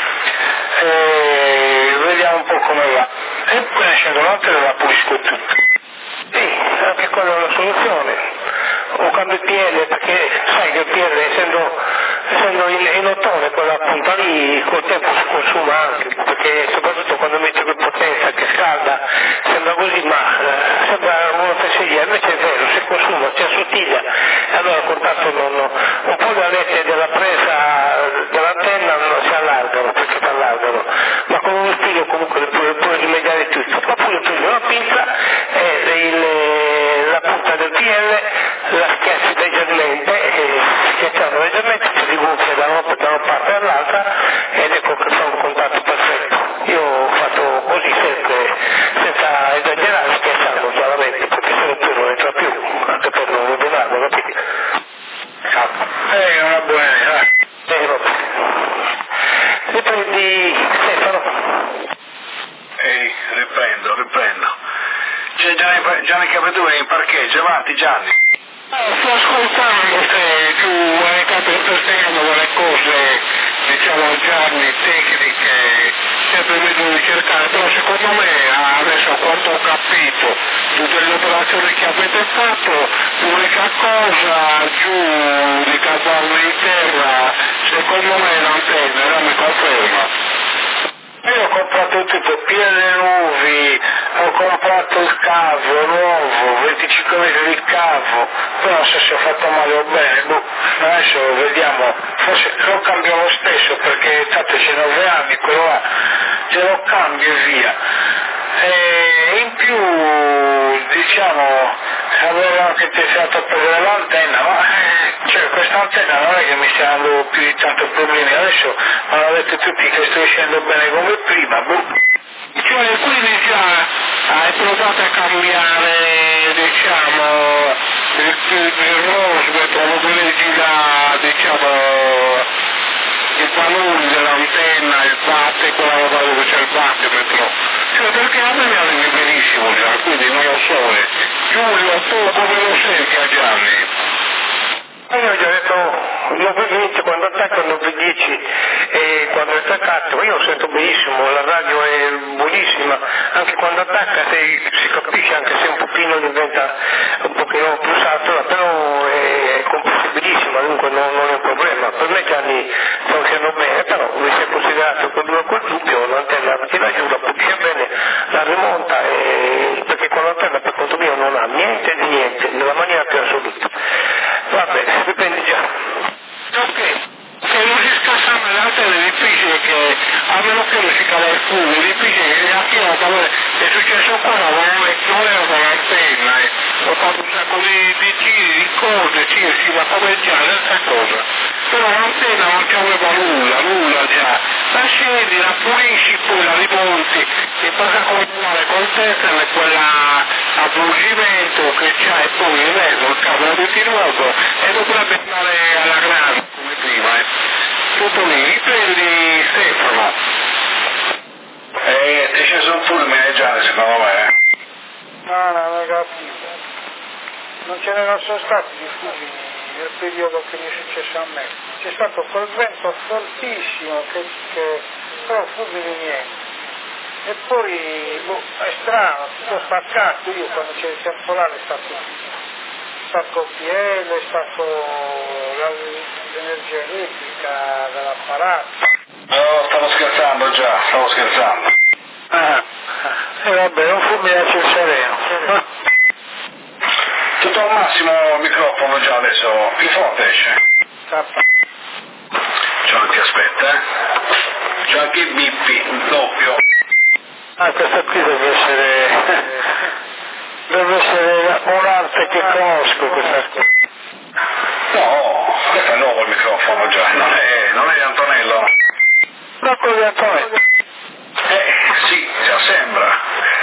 e vediamo un po' come va. E poi ne scendo l'antenna e la pulisco tutto. Sì, anche quella è una soluzione. O cambio il piede, perché sai che il piede essendo in ottone quella punta lì col tempo si consuma anche, perché soprattutto quando metti quel potenza che scalda sembra così, ma sembra una fesseria, invece è vero, si consuma, si assottiglia e allora col tanto un po' le alette della presa dell'antenna non si allargano, perché ti allargano, ma con uno spillo comunque puoi rimediare tutto. Oppure prendi una pinza e la punta del PL la schiacci leggermente, schiacciando leggermente si rigonfia da una parte all'altra ed ecco che fa un contatto perfetto. Io ho fatto così sempre, senza esagerare, schiacciando chiaramente, perché se no poi non entra più, anche per non rovinarlo, capito? È una buona idea. Vabbè. Riprendi Stefano? Riprendo. C'è Gianni Capitone in parcheggio, avanti Gianni. Sto ascoltando se tu hai capito, spiegando delle cose, diciamo Gianni, tecniche, sempre vedo di cercare, però secondo me adesso quanto ho capito tutte le operazioni che avete fatto, l'unica cosa giù di cavallo di terra, secondo me è l'antenna, non mi conferma. Io ho comprato tipo piede nuovi, ho comprato il cavo nuovo, 25 metri di cavo, però non so se ho fatto male o bene, adesso vediamo, forse lo cambio lo stesso perché tanto c'è 9 anni, quello là, ce lo cambio e via. E in più, diciamo, avevo anche pensato a prendere l'antenna, ma Cioè questa antenna non è che mi stia dando più di tanto problemi, adesso mi hanno detto tutti che sto scendendo bene come prima, Cioè quindi già hai provato a cambiare, diciamo, il rosmet o lo leggi da, diciamo, i valori dell'antenna, il watt, quella roba dove c'è il battimetro. Cioè perché a me mi arrivi benissimo già, quindi non lo so. Giulio, tu come lo senti a Gianni? Io ho già detto, l'obbedienza quando attacco l'obbedienza e quando è attaccato, io lo sento benissimo, la radio è buonissima, anche quando attacca si capisce, anche se un pochino diventa un pochino più satura, però è comprensibile, dunque non è un problema. Per me Gianni funziona bene, però mi si è considerato che due col dubbio, l'antenna tira giù, la pulisce bene, la rimonta, perché con l'antenna per conto mio non ha niente di niente, nella maniera più assoluta. Va bene, dipende già. Ok, se non si scassava l'antenna è difficile che, a meno che non si cava il fumo, è difficile che la pilota, è successo qua, non era con l'antenna, ho fatto un sacco di giri, di cose, sì, ma come già, stessa cosa. Però l'antenna non c'aveva nulla già. La scendi, la pulisci, poi la rimonti, e passa a continuare col tether e quella avvolgimento che c'ha e poi il resto, il cavo di nuovo e dovrebbe andare alla grande come prima. Tutto lì, riprendi Stefano. Ti è sceso un fulmine già, secondo me. No, negativo. Non ce ne sono stati di fulmini nel periodo che mi è successo a me. C'è stato quel vento fortissimo che però fulmini niente. E poi è strano, tutto spaccato, io quando c'è il temporale è stato il PL, è stato l'energia elettrica dell'apparato. No, stavo scherzando già, stavo scherzando. E vabbè, un fulmine a Cesareo. Tutto al massimo il microfono già adesso, più forte esce. C'è anche, aspetta, c'è anche il bippi, il doppio. Questa qui deve essere un'arte che conosco, questa qui. No, questo è nuovo il microfono già, non è di Antonello. Ma quello di Antonello? Sì, già sembra.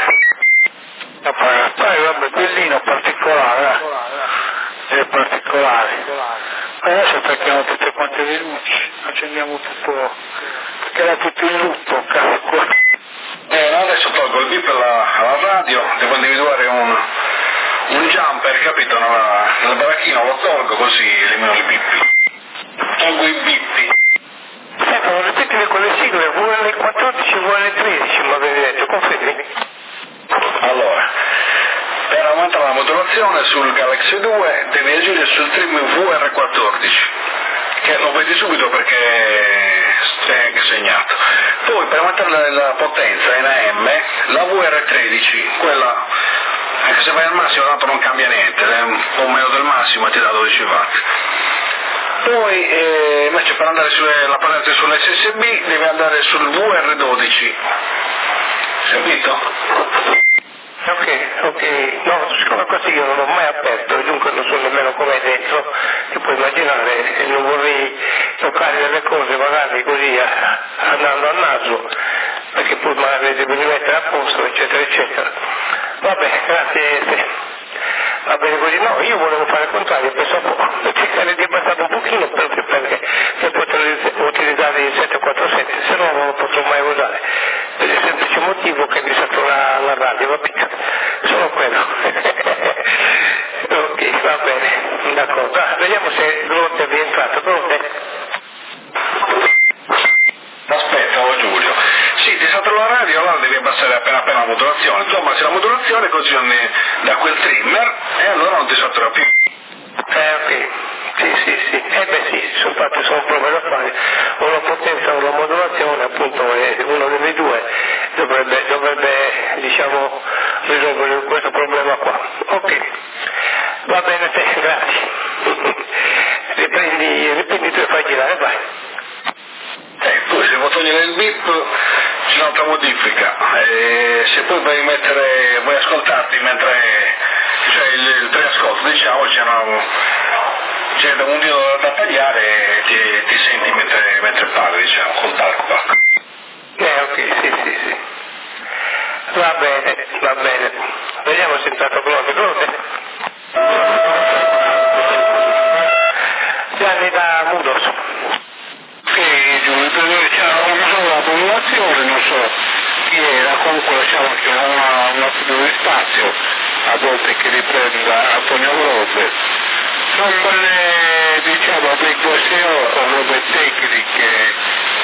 Poi vabbè, bellino, particolare, è particolare. Adesso attacchiamo tutte quante le luci, accendiamo tutto, perché era tutto in lutto, cazzo qua. Adesso tolgo il bip alla radio, devo individuare un jumper, capito? Nel baracchino lo tolgo così elimino i bippi. Tolgo i bippi. Senti, ripetimi con le sigle, VL14 VL13, mi avevi detto, confermi? Allora, per aumentare la modulazione sul Galaxy 2 devi agire sul trim VR14, che lo vedi subito perché è anche segnato. Poi per aumentare la potenza in AM, la VR13, quella, anche se vai al massimo tanto non cambia niente, è un po' meno del massimo e ti dà 12 watt. Poi invece per andare la parente sull'SSB devi andare sul VR12, capito? Ok, no, siccome così io non l'ho mai aperto, dunque non so nemmeno com'è dentro, ti puoi immaginare, e non vorrei toccare delle cose magari così andando al naso, perché poi magari devi rimettere a posto, eccetera, eccetera. Vabbè, grazie. Va bene così, no, io volevo fare il contrario, pensavo cercare di abbassare un pochino per poter utilizzare il 747, se no non lo potrò mai usare, per il semplice motivo che mi satura la radio, va bene, solo quello. Ok, va bene, d'accordo. Vediamo se Grotte è rientrato, Grotte? Aspetta, Giulio. Sì, ti satura la radio, allora devi abbassare appena la modulazione. Tu abbassi la modulazione così da quel trimmer e allora non ti satura più. Ok. Sì. Sì, sono prove da fare. O la potenza o la modulazione, appunto, uno dei due dovrebbe diciamo, risolvere questo problema qua. Ok. Va bene, grazie. Riprendi tu e fai girare, vai. Poi se vuoi togliere il bip c'è un'altra modifica, se poi vuoi ascoltarti mentre c'è il preascolto, diciamo, c'è c'è un dito da tagliare e ti senti mentre parli, diciamo, col talkback. Ok, sì. Va bene. Vediamo se è stato pronto. Gianni da Mudos. Sì, Giulio, c'era una popolazione, non so chi era, comunque lasciamo anche un attimo di spazio, a volte che riprenda Antonio Grobe. Sono belle, diciamo, PQSO con robe tecniche,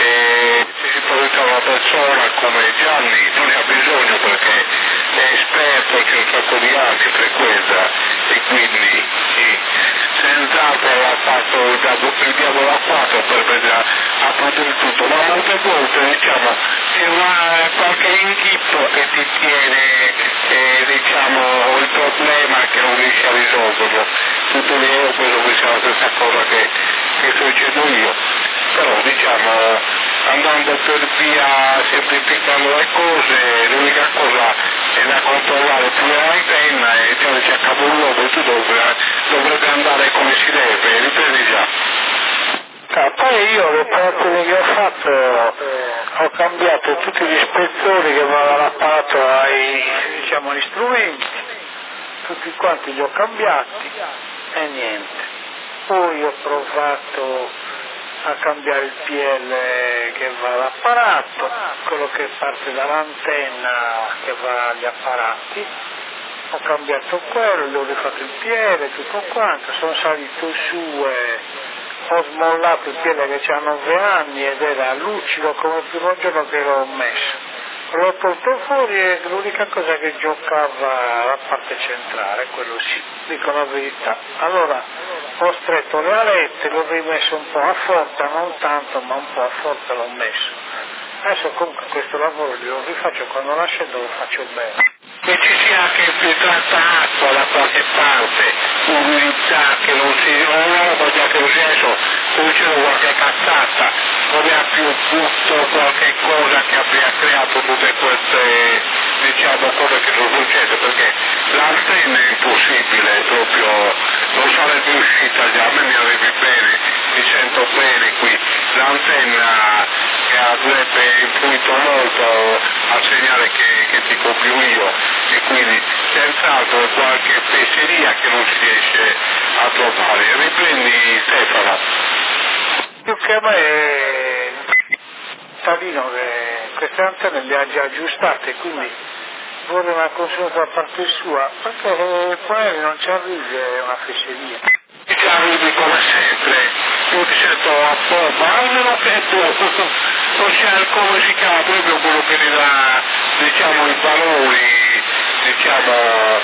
e se si porta una persona come Gianni non ne ha bisogno perché è esperto, c'è un sacco di altri frequenta e quindi sì, senz'altro ha fatto il diavolo a 4 per vedere a poter tutto, ma molte volte diciamo c'è qualche inghippo che ti tiene diciamo il problema che non riesci a risolverlo. Tutto lì ho preso che sia la stessa cosa che succedo io, però diciamo andando per via semplificando le cose, l'unica cosa è da controllare più l'antenna e già c'è a capoluogo e tu dovrebbe andare come si deve, riprendi già. Poi io le operazioni che ho fatto ho cambiato tutti gli spezzoni che avevano l'apparato agli strumenti, tutti quanti li ho cambiati e niente. Poi ho provato a cambiare il PL che va all'apparato, quello che parte dall'antenna che va agli apparati, ho cambiato quello, ho rifatto il PL, tutto quanto, sono salito su e ho smollato il PL che c'ha 9 anni ed era lucido come il primo giorno che l'ho messo. L'ho tolto fuori e l'unica cosa che giocava la parte centrale, quello sì, dico la verità. Allora ho stretto le alette, l'ho rimesso un po' a forza, non tanto, ma un po' a forza l'ho messo. Adesso comunque questo lavoro lo rifaccio quando la scendo, lo faccio bene. Che ci sia anche filtrata acqua da qualche parte, umidità, che non si, o una cosa che non si adesso, come dicevo, qualche cazzata, non ha più tutto qualche cosa che abbia creato tutte queste, diciamo, cose che sono successe, perché l'antenna è impossibile, proprio, non sarebbe uscita già, a me mi arrivi bene, mi sento bene qui, l'antenna che avrebbe influito molto al segnale che ti copio io, e quindi senz'altro qualche fesseria che non si riesce a trovare. Riprendi Stefano. Più che a me Talino che queste antenne le ha già aggiustate, quindi vorrei una consulta da parte sua, perché poi non ci arrivi, è una fesseria. Ci arrivi come sempre, io ti sento a poco, almeno che tu non c'è come si chiama proprio quello che ti dà, diciamo, i valori, diciamo,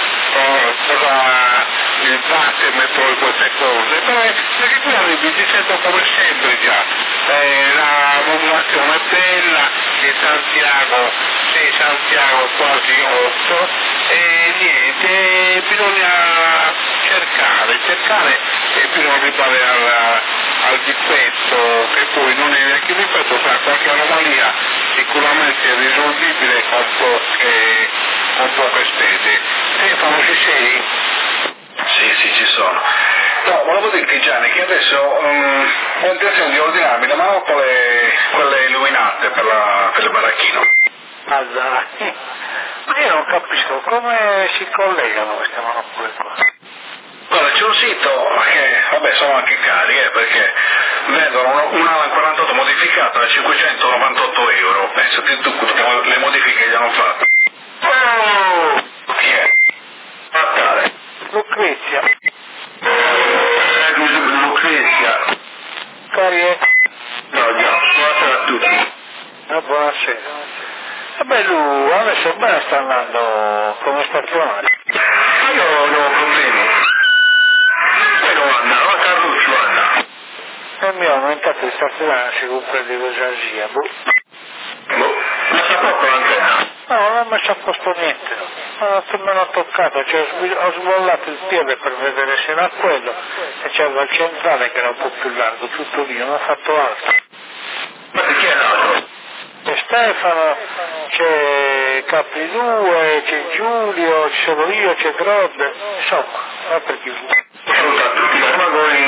il vatem e poi queste cose, perché qui arrivi, ti sento come sempre già, la modulazione è bella, di Santiago quasi 8, e niente, bisogna cercare e bisogna arrivare al difetto, che poi non è neanche difetto, sarà qualche anomalia sicuramente risolvibile con poche spese. Stefano, ci sei? Sì, ci sono. No, volevo dirti Gianni che adesso ho intenzione di ordinarmi le manopole, quelle illuminate per il baracchino. Allora, ma io non capisco come si collegano queste manopole qua. Guarda, c'è un sito che, vabbè, sono anche cari, perché vendono una 48 modificata da 598 euro, pensate tu tutte le modifiche che gli hanno fatto. Oh! Chi è? Natale. Lucrezia. Lucrezia. Cari, No, già, buonasera a tutti. buonasera. Vabbè, lui adesso bene sta andando come stazionario. Io non ho problemi. Però Anna, non a Carluccio Anna. E mi ha aumentato di stazionario, si comprende l'esergia, Ma c'è poco l'antenna? No, non ho messo a posto niente. Me l'ho toccato, cioè, ho smollato il piede per vedere se era quello e c'era il centrale che era un po' più largo, tutto lì, non ho fatto altro. Ma chi è l'altro? C'è Stefano, c'è Capri 2, c'è Giulio, ci sono io, c'è Grod, insomma, non per chi vuole. Saluta a tutti, rimango in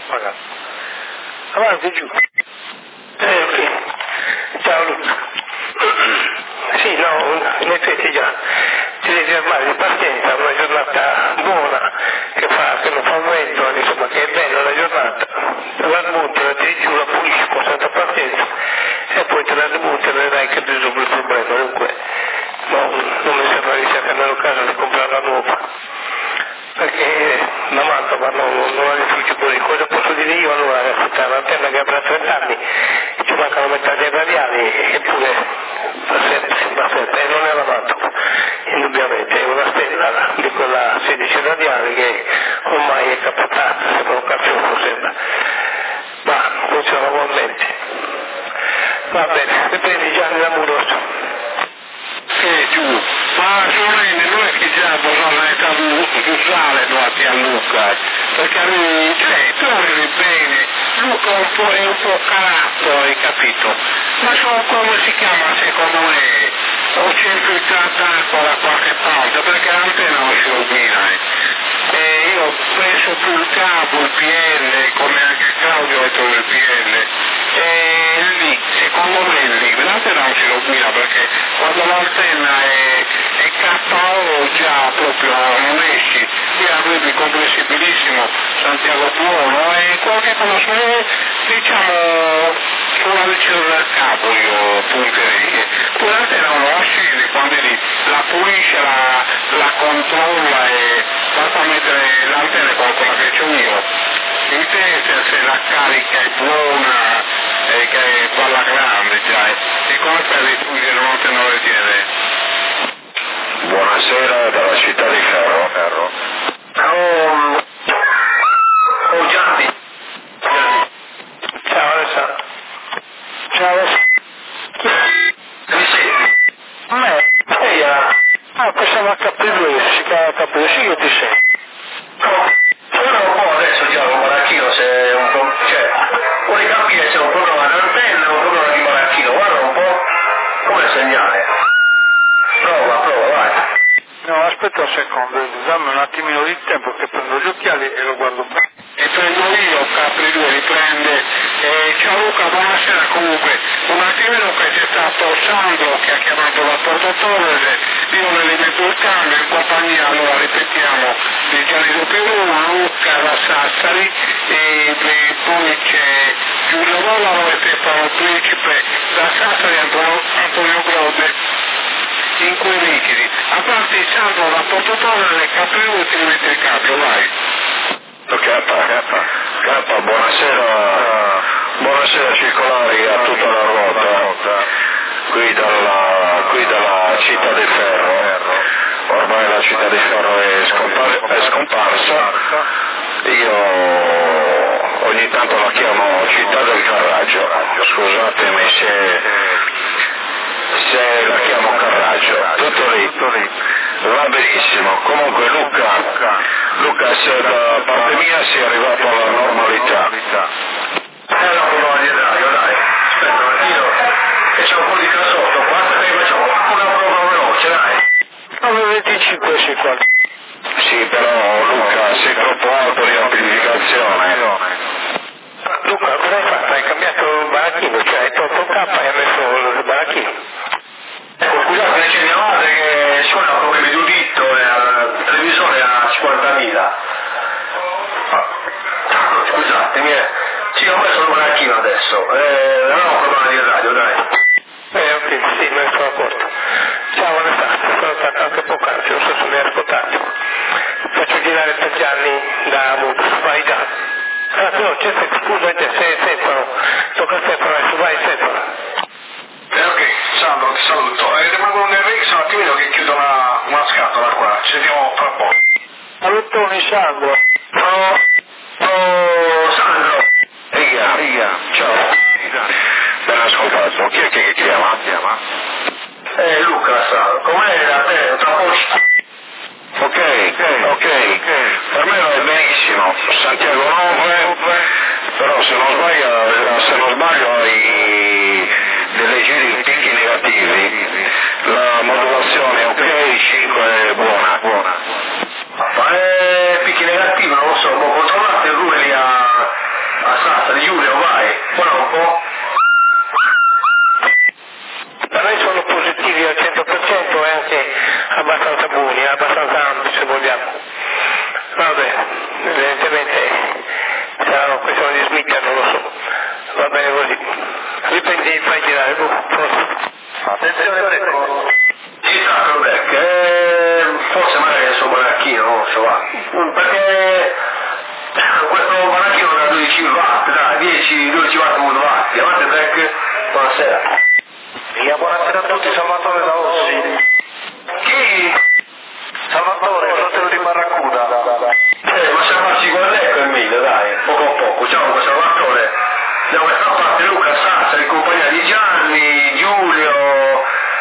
magari. Avanti, giù. Ok. Ciao Luca. Sì, no, in effetti già, ti devi armare di pazienza, una giornata buona, che non fa vento, insomma, che è bella la giornata, te la smonti, la tiri giù, la pulisci con tanta pazienza e poi te la smonti e vedrai che risolvi il problema. Dunque, non mi sembra che sia cambiato il caso di comprare la nuova, perché la Mantova non ha l'ufficio pure. Cosa posso dire io allora? Aspettare l'antenna che avrà 30 anni, ci mancano metà dei radiali, eppure va sempre, e non è la Mantova, indubbiamente, è una stella di quella 16 radiale che ormai è capotata, sembra un carciofo, sembra, ma funziona ugualmente. Va bene, riprendi Gianni da Muroso. Giù, ma Giovanni non è che già bisogna usare a Luca, perché lui, tu arrivi bene, Luca è un po' caratto, hai capito? Ma sono come si chiama secondo me? O c'è infiltrata acqua da qualche parte, perché l'antenna non si rovina. E io penso più il capo, il PL, come anche Claudio ha detto del PL. E lì, secondo me lì, l'antenna non si rovina perché quando l'antenna è KO già proprio non esci, qui arrivi compressibilissimo Santiago Buono e qualche cosa diciamo sulla vicina del capo io punterei. Poi l'antenna non la scende, quando lì la pulisce, la controlla e basta mettere l'antenna con quella che c'ho io. Il tester se la carica è buona e che è balla grande già e come per distruggere l'antenna non ritiene. Buonasera dalla città di Ferro. Oh Gianni. Ciao Alessandro. Ciao. Mi senti? Pensavo a Caprillo, si chiama Caprillo, sì che ti sei. Ora un po' adesso già un baracchino se è un po', cioè, vuoi capire se è un problema d'antenna o un problema di baracchino, guarda un po' come il segnale. Prova, vai. No, aspetta un secondo, dammi un attimino di tempo che prendo gli occhiali e lo guardo bene. E prendo io, Capri 2 riprende. Ciao Luca, buonasera comunque. Un attimino che c'è stato Sandro che ha chiamato la Porto Torres, io ne rimetto il cambio in compagnia, allora ripetiamo, di Gianni Dupirù, Luca da Sassari e poi c'è Giulio Dollaro e Stefano Principe da Sassari, Antonio Grode in quei liquidi. A parte Sandro da Porto Torres e Capri 2 ti rimette il cambio, vai. K, buonasera circolari a tutta la ruota, qui dalla città di Ferro, ormai la città di Ferro è scomparsa, io ogni tanto la chiamo città del Carraggio, scusatemi se la chiamo Carraggio, tutto lì. Va benissimo, comunque Luca se da parte mia si è arrivato alla normalità. La prova di radio, dai, aspetta un attimo, che c'è un po' di casotto, guarda che facciamo una prova veloce, dai. 9:25 sei qua. Sì, però Luca sei troppo alto di amplificazione. Luca, cosa hai fatto? Hai cambiato il baracchino, cioè hai tolto il K e hai messo il baracchino? Scusate, ne c'è mia madre che suona come di udito e al televisore a 50.000. Scusatemi, sì, ho messo il baracchino adesso, non ho un problema di radio, dai. Ok, sì, me ne sono accorto. Ciao Alessandro, sono stato anche poc'anzi, non so se mi hai ascoltato. Faccio girare per Gianni da Mutus, vai già. No, c'è scusa, c'è Stefano, tocca a Stefano, adesso vai Stefano. Ok, Sandro, ti saluto. Rimango nel Rex un attimino che chiudo una scatola qua, ci vediamo fra poco. Salutoni Sandro. Sandro. Riga, ciao. Ben ascoltato. Chi è che chiama? Luca, sa. Com'era? Tra poco. Ok. Per me va benissimo. Santiago 9, però se non sbaglio hai delle giri picchi negativi. La modulazione è ok, 5 è buona. Ma picchi negativi va bene così. Riprendi, fai girare, Attenzione Becco. Ci sta Becco, forse magari è il suo monarchino, non so va. Perché questo monarchino da 12 watt, da 12 watt watt. Avanti Becco, buonasera. Buonasera a tutti, Salvatore da Ossi. Chi? Salvatore, fratello di Barracuda. Ma siamo farci con l'ecco Emilio, dai, poco a poco. Ciao Salvatore, da questa parte Luca Sassa, in compagnia di Gianni, Giulio,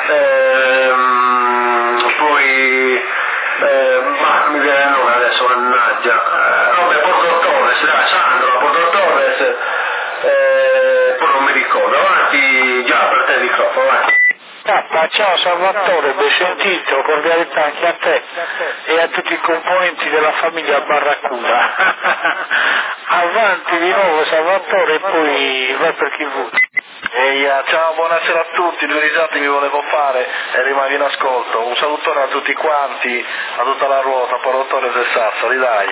poi, ma mi viene il nome adesso, mannaggia, vabbè, Porto Torres, dai, Sandro, Porto Torres, poi non mi ricordo, avanti, già per te il microfono, vai. Ciao Salvatore, ben sentito, cordialità anche a te e a tutti i componenti della famiglia Barracuda. Avanti di nuovo Salvatore e poi vai per chi vuoi. Ciao, buonasera a tutti, 2 risate mi volevo fare e rimani in ascolto. Un salutone a tutti quanti, a tutta la ruota, Porotore e Sassari, dai.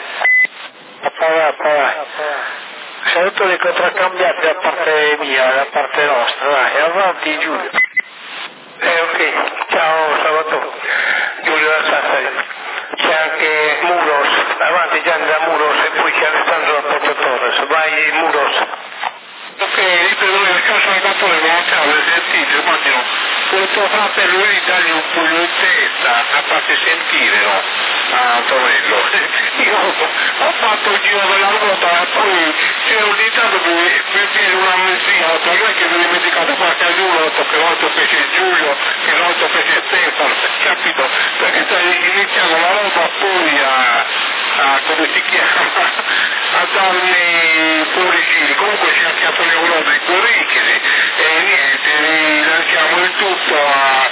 Salutori contraccambiati da parte mia, da parte nostra, dai, avanti Giulio. Ok, ciao Salvatore, Giulio da Sassari, c'è anche Muros, avanti Gianni da Muros e poi c'è Alessandro da Porto Torres, vai Muros. Ok, ripetore, ciao Salvatore, buonasera, avete sentito, immagino, con tuo fratello lui dargli un pugno in testa, a farti sentire, no? A Antonello. Io ho fatto il giro della ruota e poi ogni tanto mi viene un'amnesia, non è che mi ho dimenticato qualche aiuto, che l'altro fece Giulio, che l'altro fece Stefano, capito? Perché stai iniziando la roba poi a come si chiama, a darmi fuori giri. Comunque c'è anche Antonio Rodrigo Corricchisi e niente, lanciamo il tutto a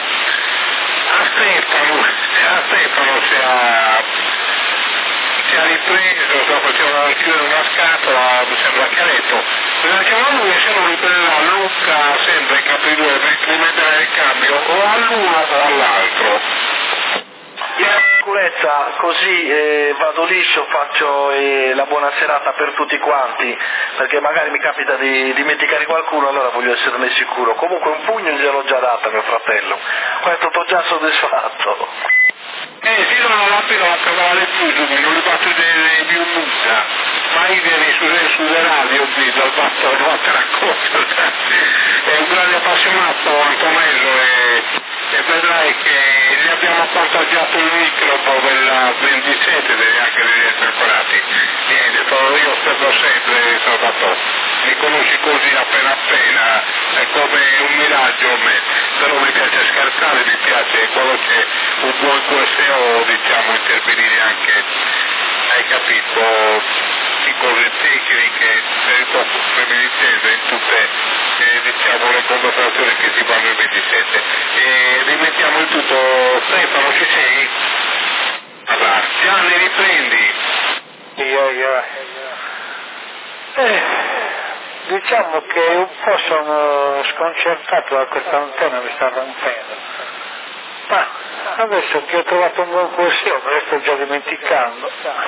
Stefano si ha ripreso, faceva chiudere una scatola, mi sembra che ha detto, lanciamo a lui e se non riprenderà Luca sempre Capri2 per rimettere il cambio o all'uno o all'altro. Sicurezza, così vado liscio, faccio la buona serata per tutti quanti, perché magari mi capita di dimenticare qualcuno, allora voglio esserne sicuro. Comunque un pugno gliel'ho già data mio fratello, questo t'ho già soddisfatto. Sì, non ho appena la cavalare più, non li faccio delle più nuda, ma ieri sulle radio qui dal fatto che fate racconto. È un grande appassionato Antonello e vedrai che gli abbiamo contagiato il microbo della 27 anche degli estercolati. Niente, io osservo sempre Salvatore, mi conosci così appena, è come un miraggio a me, però mi piace scherzare, mi piace quando c'è un buon QSO, diciamo, intervenire anche, hai capito, in cose tecniche, in tutte diciamo le conversazioni che si fanno il 27 e rimettiamo il tutto. Stefano, ci sei? Allora, Gianni, riprendi. Diciamo che un po' sono sconcertato da questa antenna che mi sta rompendo, ma adesso che ho trovato un buon QSO me lo sto già dimenticando.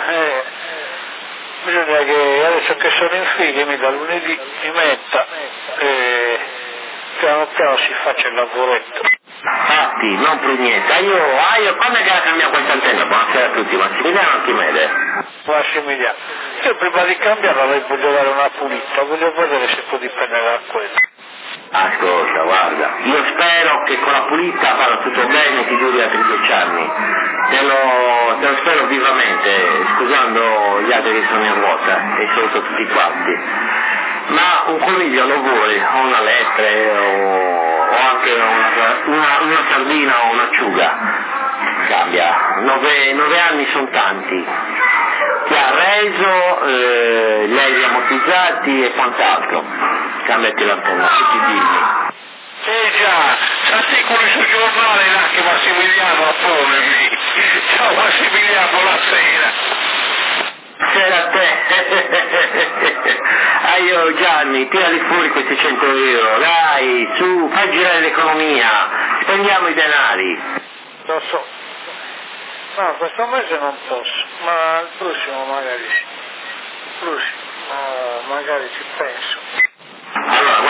Bisogna che adesso che sono in figli da lunedì mi metta e piano piano si faccia il lavoretto. Infatti, non per niente. Io quando è che ha cambiato questa antenna? Buonasera a tutti, Massimiliano Archimede. Massimiliano, io prima di cambiarla le voglio dare una pulita, voglio vedere se può dipendere da quello. Ascolta, guarda, io spero che con la pulita vada tutto bene, ti duri altri 10 anni. Te lo spero vivamente, scusando gli altri che sono in ruota e saluto tutti quanti. Ma un coniglio lo vuoi, o una lepre, o anche una sardina o un'acciuga. Cambia, 9 anni sono tanti. Ti ha reso, lei gli ammortizzati e quant'altro. Cambiati l'antenna, che ti digli. Già, articoli sul giornale anche Massimiliano a pormi. Ciao Massimiliano, buonasera. Sera a te. Io Gianni, tirali fuori questi 100 euro, dai, su, fai girare l'economia, spendiamo i denari. Lo so. No, questo mese non posso, ma il prossimo magari sì. Il prossimo magari ci penso. Allora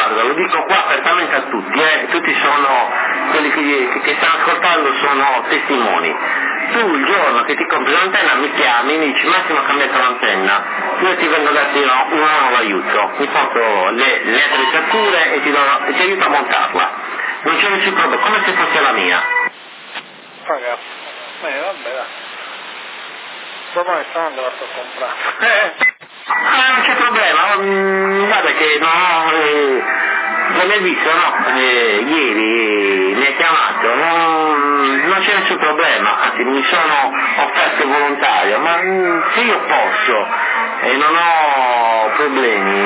guarda, lo dico qua apertamente a tutti, tutti sono, quelli che stanno ascoltando sono testimoni. Tu il giorno che ti compri l'antenna mi chiami, mi dici Massimo ha cambiato l'antenna, io ti vengo a darti un nuovo aiuto, mi porto le attrezzature e ti aiuto a montarla. Non c'è nessun problema, come se fosse la mia. Vabbè, dai. Domani sto andando a comprare. Non c'è problema, guarda che non l'hai visto, no? Ieri mi hai chiamato, non c'è nessun problema, anzi mi sono offerto volontario, ma se io posso e non ho problemi,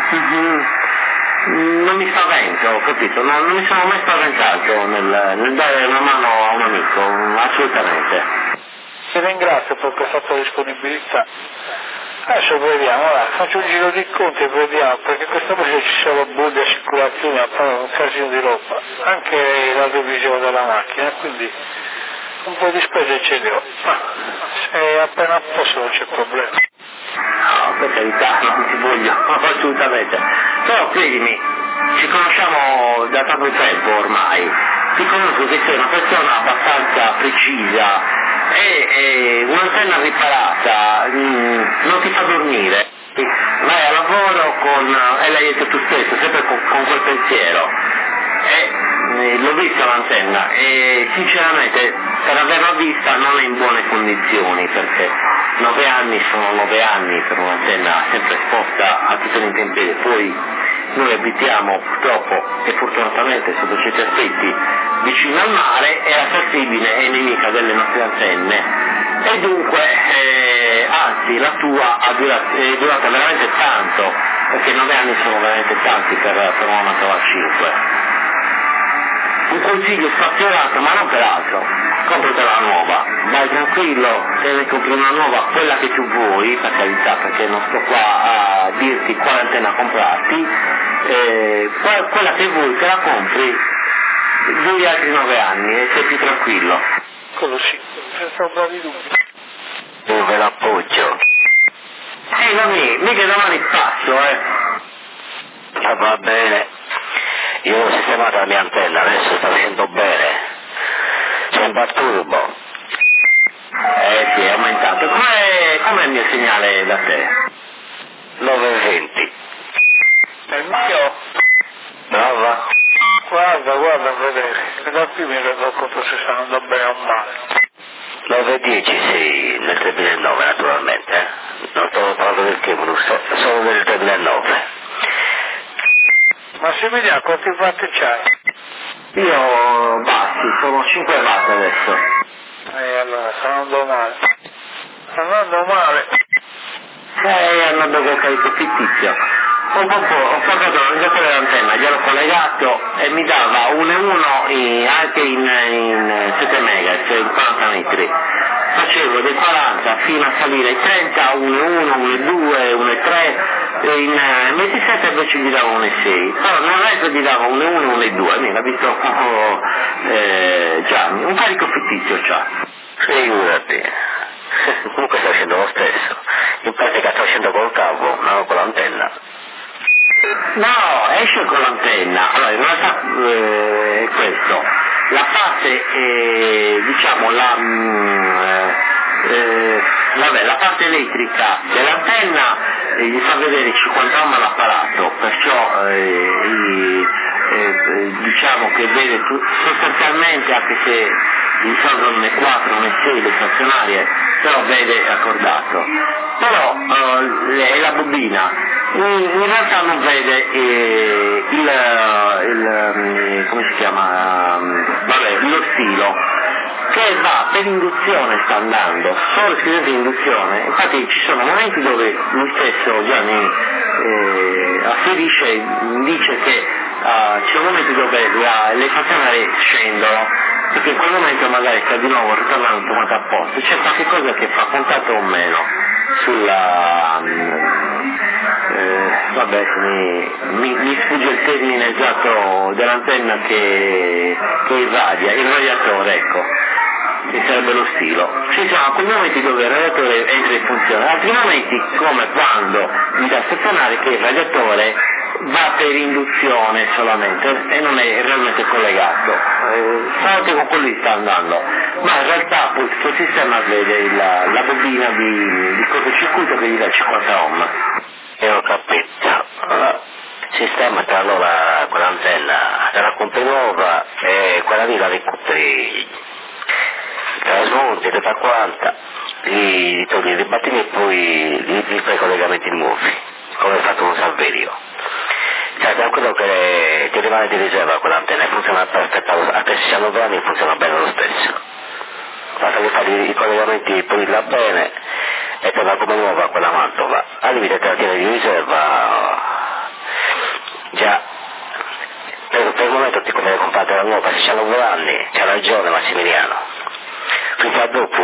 non mi spavento, capito? Non mi sono mai spaventato nel dare una mano a un amico, assolutamente. Ti ringrazio per questa tua disponibilità. Adesso vediamo, faccio un giro di conti e vediamo, perché questa volta ci sono bulle assicurazioni, a fare un casino di roba, anche la revisione della macchina, quindi un po' di spese ce le ho, ma se appena a posto non c'è problema. No, per carità, non ti voglio, assolutamente. Però credimi, ci conosciamo da tanto tempo ormai, ti conosco che sei una persona abbastanza precisa e un'antenna riparata non ti fa dormire. Vai a lavoro e l'hai detto tu stesso, sempre con quel pensiero. L'ho vista l'antenna e sinceramente per averla vista non è in buone condizioni, perché 9 anni sono 9 anni per un'antenna sempre esposta a tutte le intemperie. Poi noi abitiamo purtroppo e fortunatamente sotto certi aspetti vicino al mare, è accessibile e nemica delle nostre antenne e dunque anzi la tua è durata veramente tanto, perché 9 anni sono veramente tanti per una 95. Un consiglio spazionato, ma non per altro, compratela la nuova, vai tranquillo, se ne compri una nuova, quella che tu vuoi, per carità, perché non sto qua a dirti quale antenna comprarti, quella che vuoi te la compri, duri altri 9 anni e sei più tranquillo. Quello sì, senza ombra di dubbio. Dove l'appoggio? Mica domani passo, Va bene. Io ho sistemato la mia antenna, adesso sta facendo bene. Sembra a turbo. Sì, è aumentato. Com'è il mio segnale da te? 920. È il mio? Brava. Guarda a vedere, che da qui mi rendo conto se sta andando bene o male. 910 sì, nel 2009 naturalmente. Non sto parlando del Cumulus, solo del 2009. Massimiliano, quanti watt c'hai? Io bassi, sono 5 watt adesso. Allora, sta andando male. Sta andando male. Andando col carico fittizio. Ho pagato l'organizzatore dell'antenna, gli ero collegato e mi dava 1,1 anche in 7 MHz, in 40 metri. Facevo dai 40 fino a salire ai 30, 1,1, 1,2, 1,3, in 27 invece gli davo 1,6. Però nel resto gli davo 1,1, 1,2, mi ha visto Gianni, un carico fittizio c'ha. Figurati. Comunque sta facendo lo stesso. In pratica sta facendo col cavo, ma non con l'antenna. No, esce con l'antenna. Allora, in realtà è questo. La parte, diciamo, la parte elettrica dell'antenna gli fa vedere 50 ohm l'apparato, perciò diciamo che vede sostanzialmente, anche se di solito non è 4, non è 6 le stazionarie, però vede accordato. Però è la bobina. In realtà non vede come si chiama, lo stilo, che va per induzione, sta andando, solo scrivendo induzione. Infatti ci sono momenti dove lui stesso, Gianni, afferisce, dice che ci sono momenti dove le stazionarie scendono, perché in quel momento magari sta di nuovo ritornando automato a posto, c'è qualche cosa che fa contatto o meno sulla mi sfugge il termine esatto dell'antenna che irradia, il radiatore, ecco, che sarebbe lo stilo. Ci sono alcuni momenti dove il radiatore entra in funzione, altri momenti come quando mi da stazionare che il radiatore va per induzione solamente e non è realmente collegato. Forte con quello sta andando, ma in realtà poi questo sistema vede la bobina di cortocircuito che gli dà 50 ohm. E ho capito. Il sistema tra allora quell'antenna della compra nuova e quella lì la recuperi, trasmonti tutta quanta, li togli i battini e poi li fai collegamenti nuovi, come ho fatto con Salverio. Cioè, da quello che ti rimane di riserva quell'antenna e funziona perfetta, a 69 anni funziona bene lo stesso. Basta che fai i collegamenti, poi va bene e torna come nuova quella Mantova. Al limite te la tieni di riserva, già, per il momento ti conviene comprare la nuova, 69 anni, c'ha ragione Massimiliano. Quindi a dopo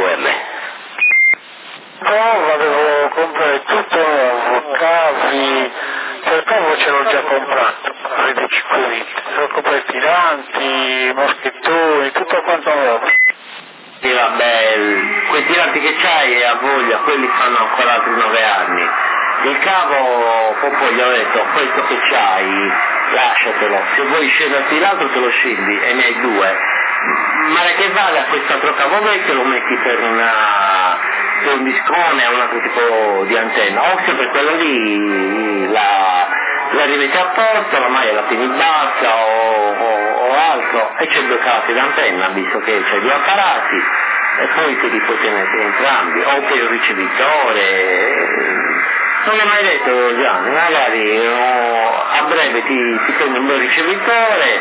No, devo comprare tutto nuovo, cavi, per cavo ce l'ho già comprato, avete 5 vite, devo comprare tiranti, moschettoni, tutto quanto nuovo. Sì, vabbè, quei tiranti che c'hai e a voglia, quelli fanno ancora altri 9 anni. Il cavo, poi gli ho detto, questo che c'hai, lasciatelo, se vuoi scenderti l'altro te lo scendi e ne hai 2. Ma che vale a quest'altro cavo vecchio lo metti per un discone o un altro tipo di antenna, o se per quello lì la rimetti a posto, la maglia la tieni bassa o altro, e c'è 2 cavi d'antenna, visto che c'è 2 apparati, e poi te li puoi tenere entrambi, o per il ricevitore. Non l'ho mai detto Gianni, magari a breve ti prendi un bel ricevitore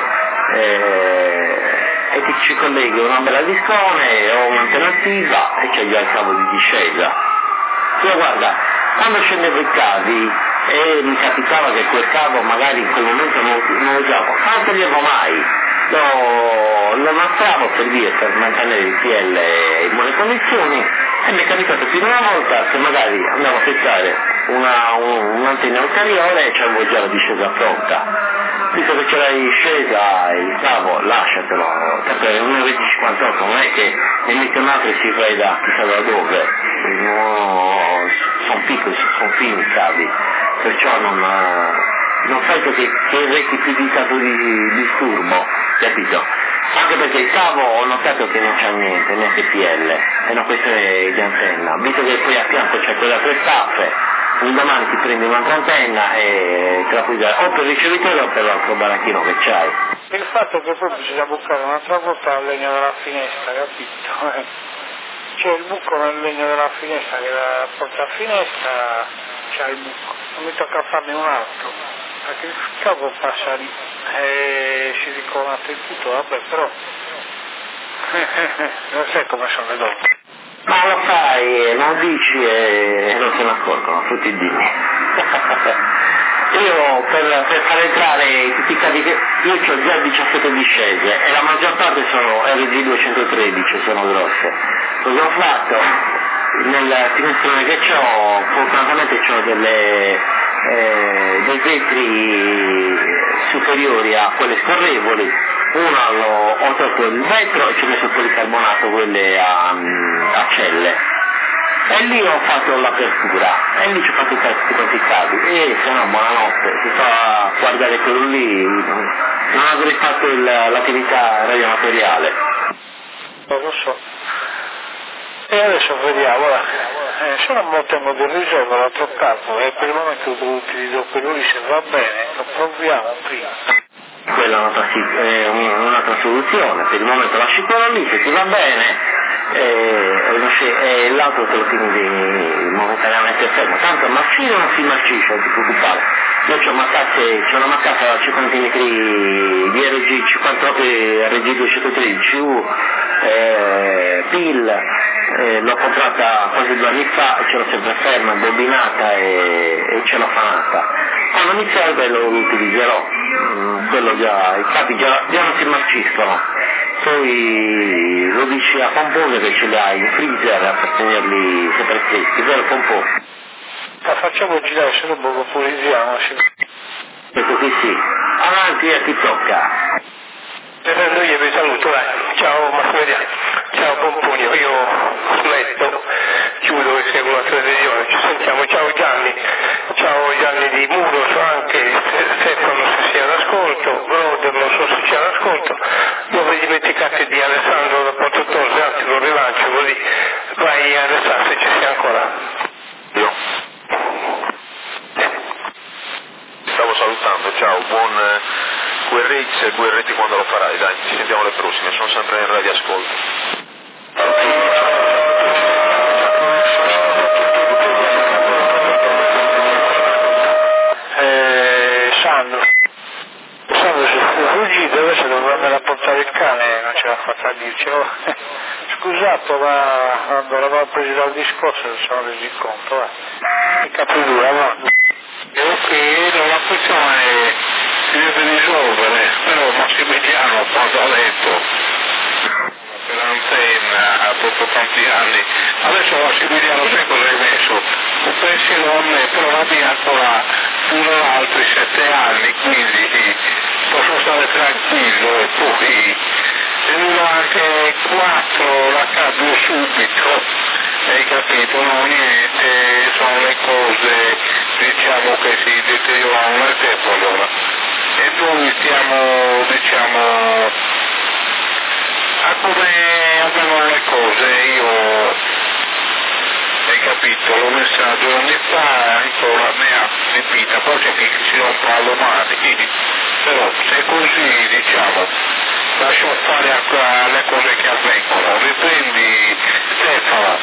e ti ci colleghi una bella discone o un'alternativa e c'è già il cavo di discesa. Io guarda, quando scendevo i cavi e mi capitava che quel cavo magari in quel momento non lo usavo, non toglievo mai, lo mostravo per via per mantenere il PL in buone condizioni, e mi è capitato più di una volta che magari andavo a fissare un'antenna ulteriore e c'avevo già la discesa pronta. Visto che ce l'hai scesa il cavo, lasciatelo, perché un RT58 non è che ne metti un altro e si veda chissà da dove, no, sono piccoli, sono fini i cavi, perciò non fai che resti più di stato di disturbo, capito? Anche perché il cavo ho notato che non c'ha niente, neanche PL, è una questione di antenna, visto che poi a fianco c'è quella 3 staffe, un domani ti prendi un'altra antenna e te la puoi dare o per il ricevitore o per l'altro baracchino che c'hai. Il fatto che poi bisogna bucare un'altra volta la legna della finestra, capito? C'è il buco nel legno della finestra, che la porta a finestra c'ha il buco, non mi tocca farne un altro, perché il cavo passa lì e si ricolata il tutto, vabbè, però non sai come sono le donne. Ma lo fai, lo dici e non se ne accorgono, tutti i dini. Io per far entrare tutti i cavi che... Io ho già 17 discese e la maggior parte sono RG 213, sono grosse. Cosa ho fatto? Nel finestrone che ho, fortunatamente ho dei vetri superiori a quelle scorrevoli. Uno ho tolto il vetro e ci ho messo il policarbonato, quelle a celle, e lì ho fatto l'apertura e lì ci ho fatto tutti quanti i cavi e se no buonanotte, si fa a guardare quello lì, non avrei fatto l'attività radioamatoriale. Non lo so. E adesso vediamo, se non lo tengo di riserva l'altro capo e per il momento lo utilizzo quello lì, se va bene lo proviamo prima. Quella è un'altra soluzione, per il momento lasci quello lì, se ti va bene e l'altro te lo tieni momentaneamente fermo, tanto marcire non si marcisce, non ti preoccupare. Io c'ho una maccata a 50 metri di RG 58 e RG 213 PIL, l'ho comprata quasi 2 anni fa e ce l'ho sempre ferma, bobinata e celofanata. Quando mi serve lo utilizzerò, quello già, i capi già non si marciscono. Poi lo dici a Pompone che ce li hai in freezer per tenerli sempre freschi, vero Pompone? La facciamo girare, se no lo pulizziamo. Questo qui sì. Avanti e ti tocca. Io vi saluto, ciao Massimiliano, ciao Pomponio, io smetto, chiudo e seguo la televisione, ci sentiamo, ciao Gianni di Muro, so anche l'ascolto, Broder, non so se c'è l'ascolto, dove dimenticate di Alessandro da Porto Torre, anzi lo rilancio così, vai Alessandro se ci sei ancora. Io stavo salutando, ciao, buon QRX e QRT quando lo farai, dai, ci sentiamo alle prossime, sono sempre in radio ascolto. Sandro si fu fuggito, adesso dovrà andare a portare il cane, non ce l'ha fatta a dircelo. Scusato, ma quando eravamo presi dal discorso non siamo resi conto, va. Il capidura, va. Ok, la questione si deve risolvere, però Massimiliano quando ha letto per l'antenna dopo tanti anni, adesso Massimiliano sai cosa hai messo? Un pensiero a me, però la mia ancora fino altri 7 anni, quindi posso stare tranquillo e poi se uno anche 4 la cambio subito, hai capito? No, niente, sono le cose diciamo che si deteriorano nel tempo allora. E noi stiamo diciamo a come avvengono le cose, io hai capito, l'ho messa 2 anni fa, ancora ne ha ripita, poi c'è chi si rompa domani, però se così diciamo lascio fare le cose che avvengono, riprendi Stefano.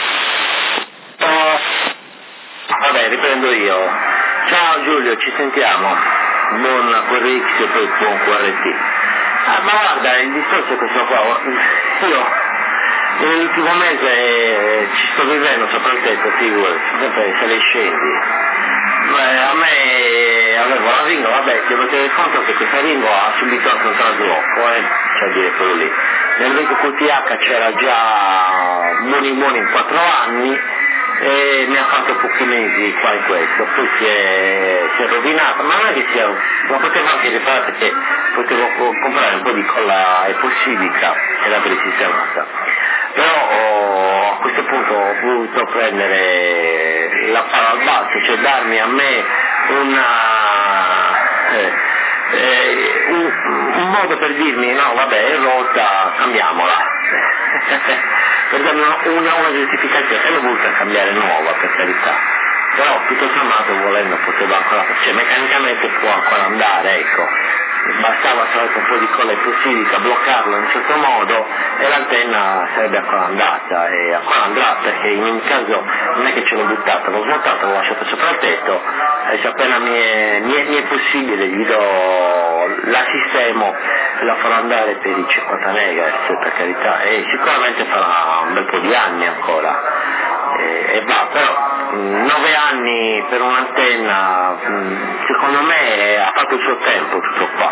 Vabbè, riprendo io. Ciao Giulio, ci sentiamo. Buon QRX e poi buon QRT. Ma guarda, il discorso è questo qua. Io nell'ultimo mese ci sto vivendo sopra il tetto, figurati, sempre se le scendi. A me avevo la Ringo, vabbè, devo tenere conto che questa Ringo ha subito anche un trasloco, cioè a dire quello lì. Nel vecchio QTH c'era già buoni in 4 anni e mi ha fatto pochi mesi qua in questo, poi si è rovinata, ma non è che la potevo anche riparare perché potevo comprare un po' di colla epossidica e l'avrei sistemata. Però a questo punto ho voluto prendere la palla al balzo, cioè darmi a me un modo per dirmi no vabbè è rotta, cambiamola. Per darmi una giustificazione, e l'ho voluta cambiare nuova per carità, però tutto sommato volendo poteva ancora, cioè meccanicamente può ancora andare, ecco, bastava salire un po' di colla epossidica, bloccarlo in un certo modo e l'antenna sarebbe ancora andata, e ancora andrà perché in ogni caso non è che ce l'ho buttata, l'ho smontato, l'ho lasciato sopra il tetto e se appena mi è possibile gli do la sistemo e la farò andare per i 50 MHz per carità, e sicuramente farà un bel po' di anni ancora e va, però 9 anni per un'antenna secondo me ha fatto il suo tempo tutto qua.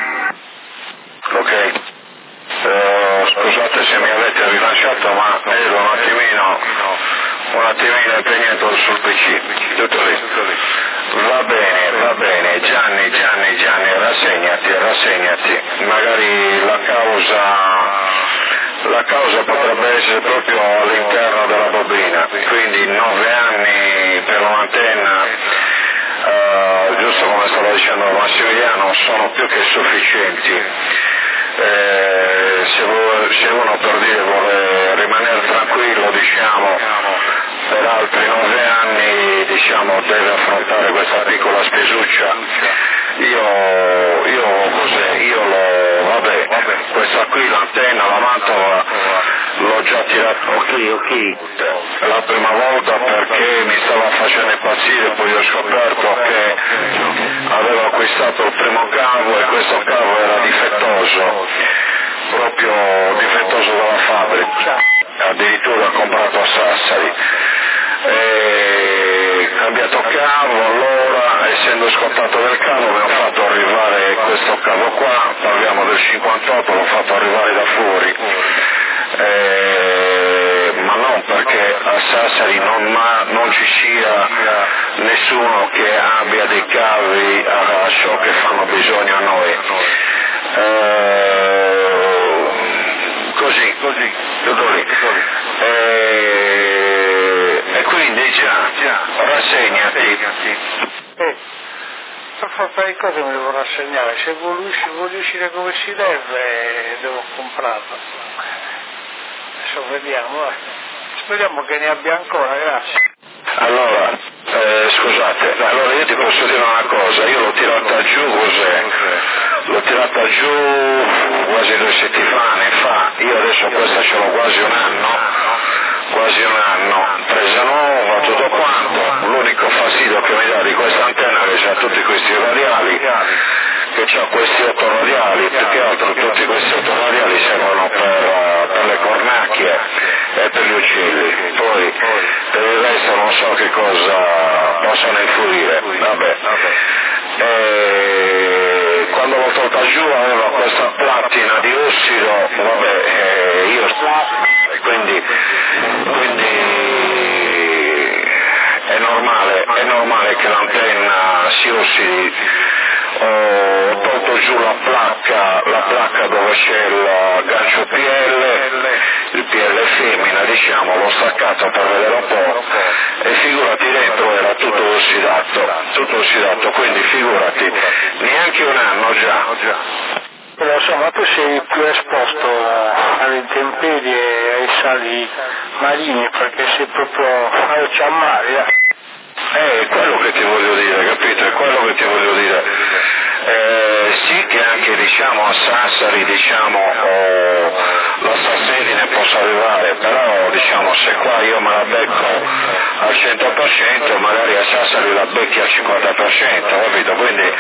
Ok, scusate se mi avete rilasciato ma ero un attimino impegnato sul PC, tutto lì. Va bene, Gianni, rassegnati, magari la causa potrebbe essere proprio all'interno della bobina, quindi 9 anni per un'antenna, giusto come stava dicendo Massimiliano, sono più che sufficienti. Se uno per dire vuole rimanere tranquillo, diciamo, per altri 9 anni, diciamo, deve affrontare questa piccola spesuccia. Vabbè, questa qui l'antenna, la mantova, l'ho già tirata. Ok. La prima volta perché mi stava facendo impazzire, poi ho scoperto che avevo acquistato il primo cavo e questo cavo era difettoso, proprio difettoso dalla fabbrica, addirittura comprato a Sassari. Cambiato cavo, allora essendo scontato del cavo mi ho fatto arrivare questo cavo qua, parliamo del 58, l'ho fatto arrivare da fuori, ma non perché a Sassari non ci sia nessuno che abbia dei cavi a ciò che fanno bisogno a noi. Così, tutto lì. E quindi già, rassegnati. forza di cose mi devo rassegnare, se voglio uscire come si deve devo comprarla. Adesso vediamo, speriamo che ne abbia ancora, grazie. Allora, scusate, allora io ti posso dire una cosa, io l'ho tirata giù cos'è? L'ho tirata giù quasi 2 settimane fa, io adesso questa ce l'ho quasi un anno, presa nuova, tutto quanto, l'unico fastidio che mi dà di questa antenna è che c'ha tutti questi radiali, che c'ha questi 8 radiali, più che altro tutti questi 8 radiali servono per le cornacchie e per gli uccelli, poi per il resto non so che cosa possono influire, vabbè. Quando l'ho tolta giù aveva questa plattina di ossido, vabbè, io quindi è normale che l'antenna si ossidi. Ho tolto giù la placca dove c'è il gancio il PL femmina, diciamo, l'ho staccato per vedere un po' e figurati dentro era tutto ossidato, quindi figurati, neanche un anno già. Lo so, ma tu sei più esposto alle intemperie e ai sali marini perché sei proprio al ciammaria. È quello che ti voglio dire, capito? È quello che ti voglio dire. Sì che anche diciamo a Sassari la Sassedine posso arrivare, però diciamo se qua io me la becco al 100% magari a Sassari la becchi al 50%, capito? Quindi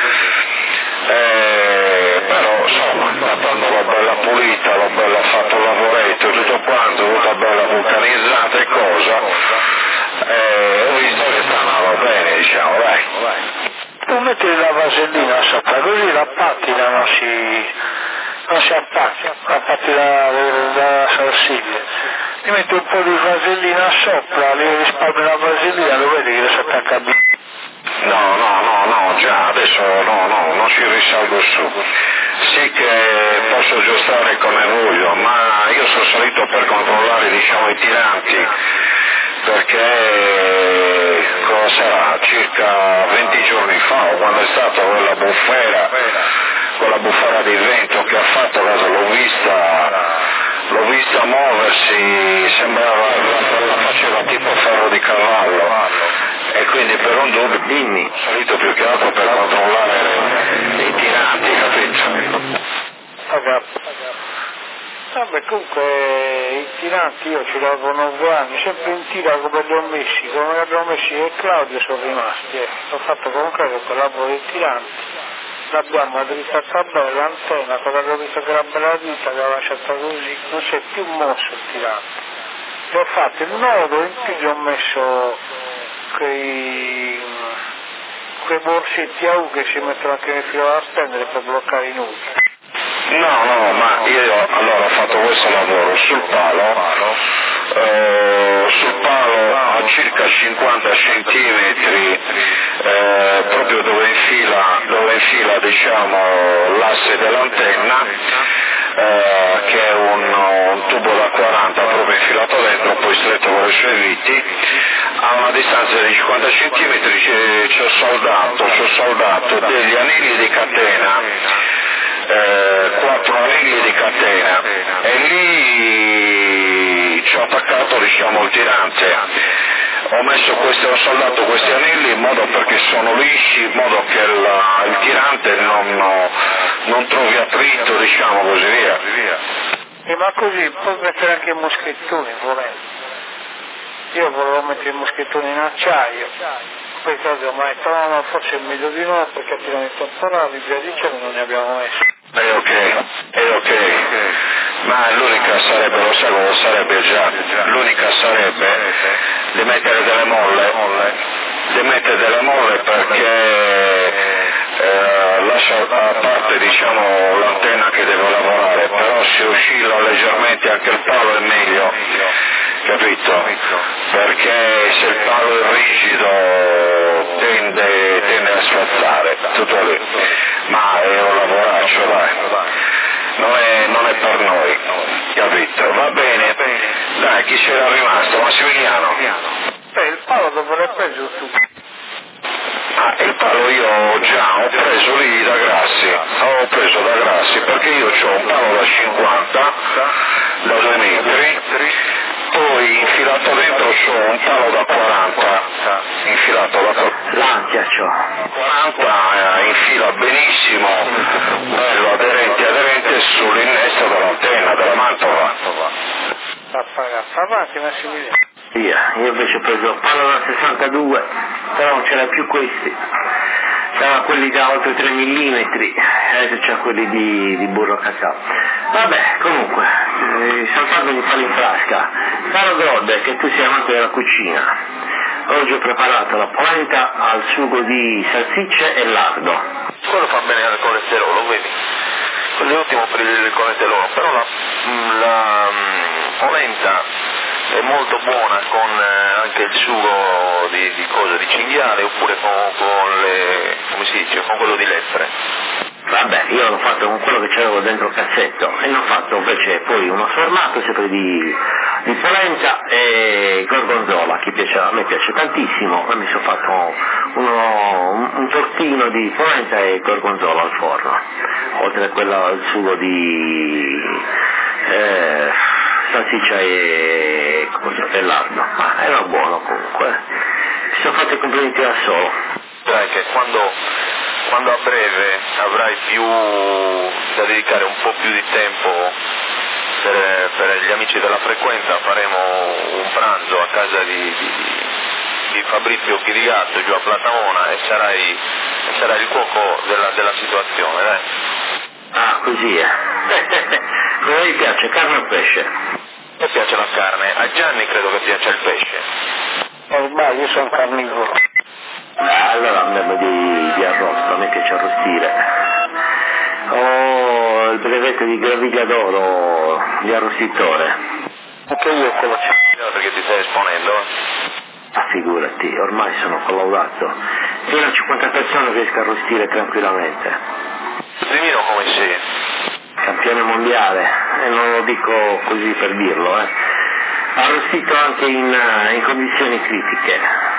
però insomma quando l'ho bella pulita, l'ho bella fatto il lavoretto, tutto quanto, tutta bella vulcanizzata e cosa, ho visto che stanno bene, diciamo, dai. Tu metti la vasellina sopra, così la pattina non si attacca, la pattina della salsicchia. Ti metti un po' di vasellina sopra, li risparmi la vasellina, lo vedi che si attacca bene. No, già, adesso non ci risalgo su. Sì che posso aggiustare come voglio, ma io sono salito per controllare, diciamo, i tiranti, perché cosa sarà, circa 20 giorni fa, quando è stata quella bufera di vento che ha fatto, l'ho vista muoversi, sembrava la faceva tipo ferro di cavallo, e quindi per un dubbio sono salito più che altro per controllare i tiranti, capito? Vabbè, comunque i tiranti io ci lavoro 9 anni, sempre in tira come li ho messi io e Claudio sono rimasti, ho fatto comunque che lavoro i tiranti, l'abbiamo addrizzata bene, l'antenna, quando abbiamo visto che era bella dritta l'ho lasciata così, non si è più mosso il tirante, gli ho fatto il nodo, in più gli ho messo quei borsetti a U che si mettono anche nel filo da stendere per bloccare i nudi. No, ma io allora ho fatto questo lavoro sul palo a circa 50 centimetri, proprio dove infila diciamo l'asse dell'antenna, che è un tubo da 40 proprio infilato dentro, poi stretto con le sue viti, a una distanza di 50 centimetri ci ho soldato degli anelli di catena, 4 anelli di catena, e lì ci ho attaccato diciamo il tirante, ho soldato questi anelli in modo perché sono lisci, in modo che il tirante non trovi attrito, diciamo così via. Ma così puoi mettere anche i moschettoni volendo. Io volevo mettere i moschettoni in acciaio, poi cosa mi ha detto ma forse è meglio di no perché tirano i temporali, via dicendo non ne abbiamo messo. Ok, ma l'unica sarebbe, lo sai cosa sarebbe già, l'unica sarebbe di mettere delle molle perché lascia a parte diciamo l'antenna che deve lavorare, però se oscilla leggermente anche il palo è meglio, capito? Perché se il palo è rigido tende a sfazzare, tutto lì, ma è un lavoraccio, dai, non è per noi, capito? Va bene, dai, chi c'era rimasto? Massimiliano? Il palo dovrebbe preso tutto. Il palo io già ho preso lì da Grassi, perché io ho un palo da 50, da 2 metri, poi infilato dentro c'ho un palo da 40, infilato da 40. L'ansia c'ho. 40 infila benissimo, bello aderente sull'innesto dell'antenna, della mantova. Fa avanti Massimiliano. Io invece ho preso il palo da 62, però non c'era più questi. C'era quelli da oltre 3 mm, adesso c'è quelli di burro cacao. Vabbè, comunque, saltando di palo in frasca. Caro Grodde, che tu sei amante della cucina, oggi ho preparato la polenta al sugo di salsicce e lardo. Quello fa bene al colesterolo, vedi? Quello è ottimo per il colesterolo, però la polenta è molto buona con anche il sugo di cinghiale oppure con le, come si dice, con quello di lepre. Vabbè, io l'ho fatto con quello che c'avevo dentro il cassetto e ne ho fatto invece poi uno sformato sempre di polenta e gorgonzola, a me piace tantissimo, e mi sono fatto un tortino di polenta e gorgonzola al forno, oltre a quello al sugo di salsiccia e lardo, ma era buono comunque, mi sono fatto i complimenti da solo. Dai che quando a breve avrai più da dedicare un po' più di tempo per gli amici della frequenza, faremo un pranzo a casa di Fabrizio Chirigatto giù a Platamona e sarai il cuoco della situazione, dai. Ah, così è. Come gli piace, carne o pesce? Mi piace la carne, a Gianni credo che piaccia il pesce. Ormai io sono carnivoro. Allora andiamo di arrosto, a me piace arrostire. Ho il brevetto di graviglia d'oro di arrostitore. Anche io quello c'è. Perché ti stai esponendo? Ah, figurati, ormai sono collaudato. Fino a 50 persone riesco a arrostire tranquillamente. Dimmi come sei. Campione mondiale, e non lo dico così per dirlo, arrostito anche in condizioni critiche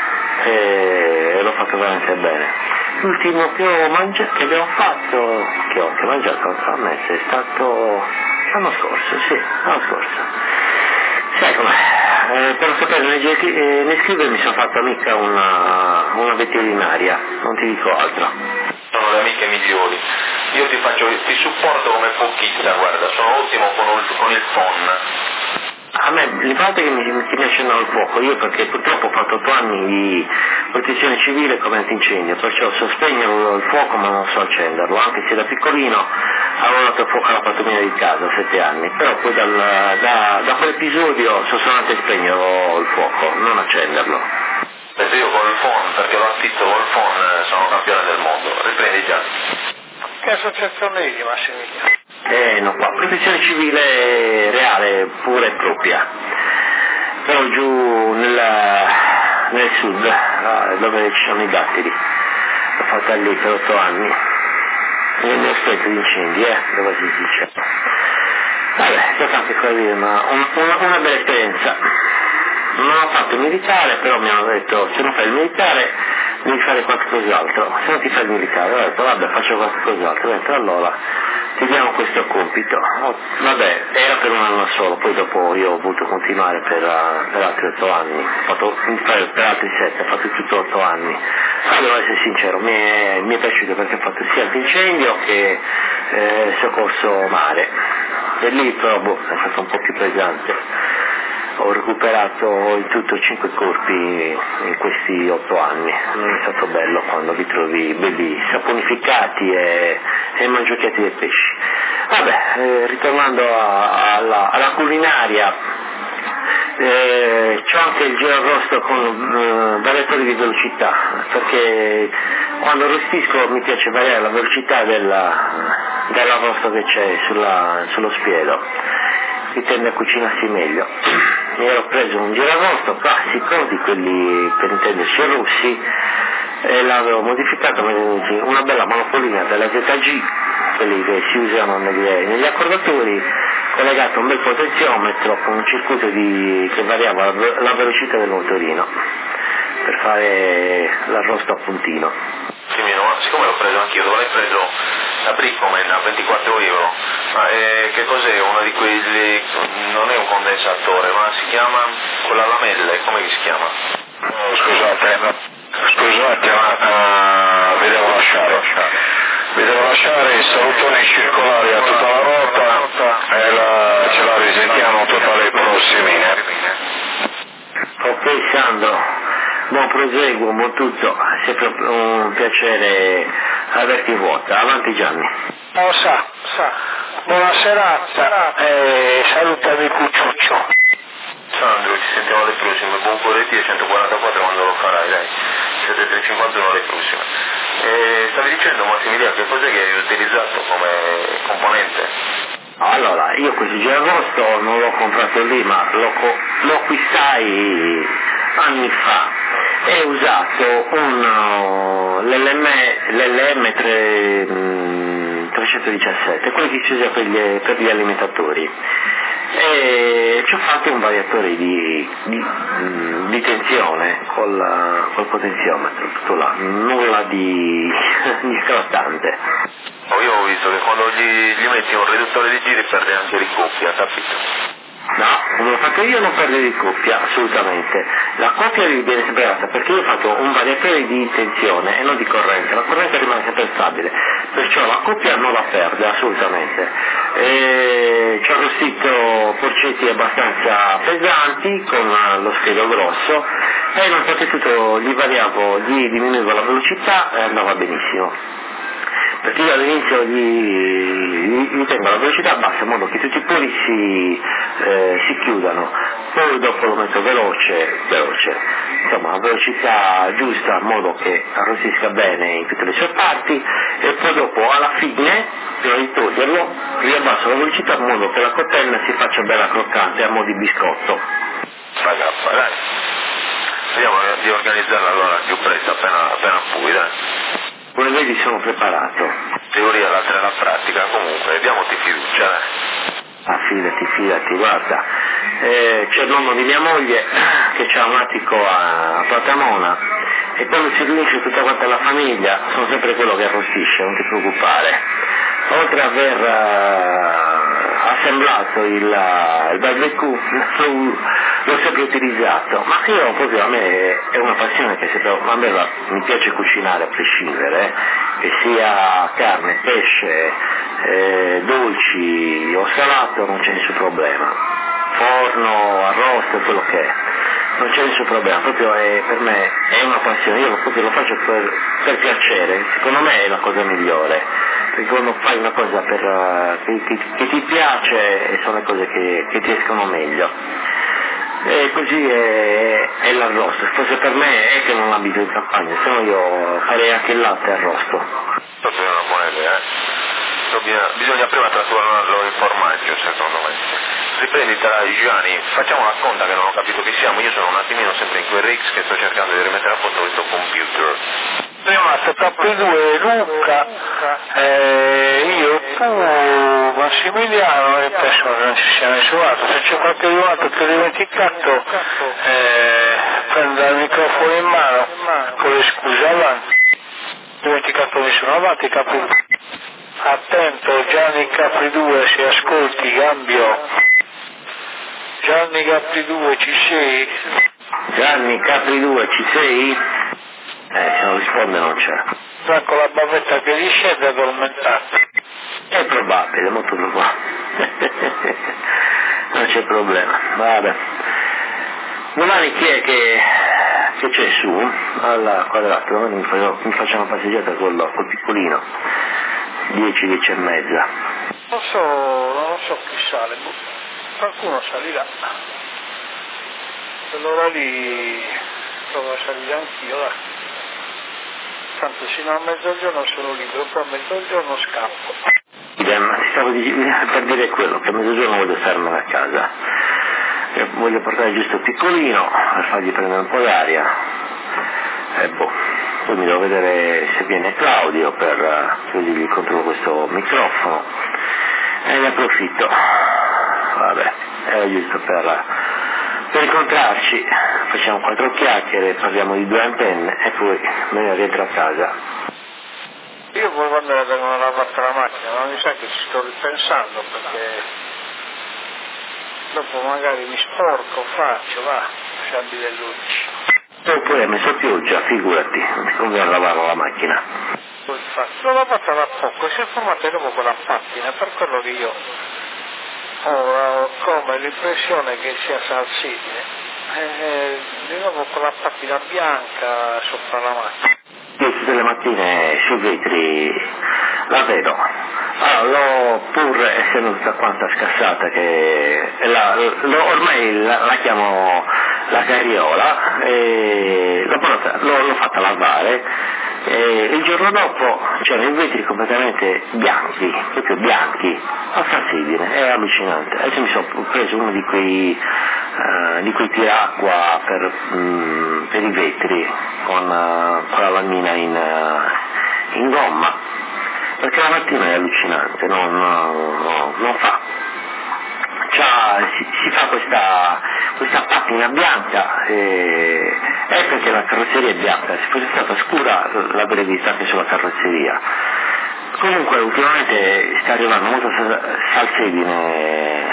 e l'ho fatto veramente bene. L'ultimo che abbiamo fatto, che ho mangiato attualmente, è stato l'anno scorso. Sai com'è? Per non sapere né scrivere mi sono fatto mica una veterinaria, non ti dico altro. Sono le amiche migliori. Io ti supporto come pochista, guarda, sono ottimo con il phon. A me l'importante è che mi accendano il fuoco, io perché purtroppo ho fatto 8 anni di protezione civile come antincendio, perciò so spegnere il fuoco ma non so accenderlo, anche se da piccolino avevo dato il fuoco alla pattuglia di casa, 7 anni, però poi da quell'episodio sono andato a spegnere il fuoco, non accenderlo. Penso io con il phon, perché l'ho assistito col phon, sono campione del mondo, riprendi già. Che associazione è Massimiliano? No, qua, protezione civile reale, pura e propria, però giù nel sud, dove ci sono i datteri, l'ho fatta lì per 8 anni, nel mio aspetto di incendi, dove si dice. Vabbè, è stata anche una bella esperienza. Non ho fatto il militare, però mi hanno detto, se non fai il militare devi fare qualcos'altro, se non ti fai il militare, ho detto vabbè faccio qualcos'altro, ho detto allora ti diamo questo compito. Vabbè, era per un anno solo, poi dopo io ho voluto continuare per altri 8 anni, per altri 7, ho fatto tutto 8 anni. Ma devo essere sincero, mi è piaciuto perché ho fatto sia antincendio che soccorso mare, e lì però è stato un po' più pesante. Ho recuperato in tutto 5 corpi in questi 8 anni, è stato bello quando li trovi belli saponificati e mangiucchiati dei pesci. Vabbè, ritornando alla culinaria, c'ho anche il giro arrosto con variatori di velocità, perché quando arrostisco mi piace variare la velocità dell'arrosto che c'è sullo spiedo, si tende a cucinarsi meglio. Mi ero preso un girarrosto classico, di quelli per intenderci russi, e l'avevo modificato, una bella monopolina della ZG, quelli che si usano negli accordatori, collegato a un bel potenziometro con un circuito che variava la velocità del motorino. per fare l'arrosto a puntino. Simino, ma siccome l'ho preso anch'io, dove l'hai preso? La Brickoman a 24 euro, ma che cos'è? Uno di quelli, non è un condensatore, ma si chiama quella a lamelle, come si chiama? Scusate, ma vi devo lasciare il salutone circolare a tutta la rota e ce la risentiamo tutti i prossimi. Ok Sandro, buon proseguo, buon tutto, è sempre un piacere averti in ruota, avanti Gianni. Sa, buona serata e salutami Cucciuccio. Sandro, ci sentiamo alle prossime, buon corretti e 144 quando lo farai, dai, 751 alle prossime. Stavi dicendo Massimiliano, che cos'è che hai utilizzato come componente? Allora, io questo girarrosto non l'ho comprato lì, ma lo acquistai anni fa e ho usato l'LM 317, quello che si usa per gli alimentatori. E ci ho fatto un variatore di tensione col potenziometro, tutto là, nulla di scrottante. Io ho visto che quando gli metti un riduttore di giri perde anche di coppia, capito? No, come l'ho fatto io non perde di coppia, assolutamente. La coppia viene sempre alta perché io ho fatto un variatore di tensione e non di corrente, la corrente rimane sempre stabile, perciò la coppia non la perde assolutamente. Ci ho arrostito porcetti abbastanza pesanti con lo schiedo grosso e non gli diminuivo la velocità e andava benissimo. Perché io all'inizio gli tengo la velocità bassa in modo che tutti i poli si chiudano, poi dopo lo metto veloce, insomma a velocità giusta in modo che arrossisca bene in tutte le sue parti e poi dopo alla fine, prima di toglierlo, riabbasso la velocità in modo che la coperna si faccia bella croccante a mo' di biscotto. Ragazza, dai, vediamo di organizzarla allora più presto appena puoi, dai. Come vedi sono preparato. Teoria, l'altra è la pratica, comunque, diamoti fiducia, Fidati, guarda, c'è il nonno di mia moglie che c'ha un attico a Platamona e quando si riunisce tutta quanta la famiglia sono sempre quello che arrostisce, non ti preoccupare. Oltre ad aver assemblato il barbecue l'ho sempre utilizzato, ma io proprio a me è una passione che mi piace cucinare a prescindere, che sia carne, pesce, dolci o salato non c'è nessun problema, forno, arrosto, quello che è, non c'è nessun problema, proprio per me è una passione, io proprio lo faccio per piacere, secondo me è la cosa migliore, perché quando fai una cosa che ti piace e sono le cose che ti escono meglio. E così è l'arrosto, se fosse per me è che non abito in campagna, se no io farei anche il latte arrosto. Questa è una buona idea, bisogna prima trasformarlo in formaggio secondo me. Riprenditela Gianni, facciamo la conta che non ho capito chi siamo, io sono un attimino sempre in quel Rix che sto cercando di rimettere a posto questo computer. Rimasto K2, Luca, io, tu, Massimiliano e penso che non ci sia nessun altro, se c'è qualche altro che ho dimenticato prendo il microfono in mano con le scuse avanti, dimenticato nessuno, avanti Capri, attento Gianni Capri 2 se ascolti, cambio, Gianni Capri 2 ci sei? Gianni Capri 2 ci sei? Se non risponde non c'è. Con la bavetta che gli scende addormentato. È probabile, molto probabile. Non c'è problema, vabbè. Domani chi è che c'è su? Al quadrato, domani mi faccio una passeggiata col piccolino. 10 e mezza. Non so chi sale, qualcuno salirà. Allora lì provo a salire anch'io, dai. Tanto sino a mezzogiorno sono libero, poi a mezzogiorno scappo. Ma ti stavo per dire quello, che a mezzogiorno voglio starmene a casa. Voglio portare giusto il piccolino, per fargli prendere un po' d'aria. E poi mi devo vedere se viene Claudio così gli controllo questo microfono. E ne approfitto. Vabbè, era giusto per incontrarci, facciamo 4 chiacchiere, parliamo di 2 antenne e poi me ne rientro a casa. Io poi quando vengono lavata la macchina, ma mi sa che ci sto ripensando perché dopo magari mi sporco, faccio, sciambi le luci. Poi hai messo pioggia, figurati, come a lavare la macchina. L'ho lavata da poco, si è formata dopo quella pattina, per quello che io ho come l'impressione che sia salsibile. Di nuovo con la pattina bianca sopra la macchina. Io tutte le mattine sui vetri la vedo. Allora, pur essendo tutta quanta scassata che ormai la chiamo la carriola e l'ho fatta lavare e il giorno dopo c'erano i vetri completamente bianchi, proprio bianchi, assassibile, è allucinante. Adesso mi sono preso uno di quei tiracqua per i vetri con la lamina in gomma, perché la mattina è allucinante, non fa. Si fa questa pattina bianca è perché la carrozzeria è bianca, se fosse stata scura l'avrebbe vista anche sulla carrozzeria. Comunque ultimamente sta arrivando molto salsedine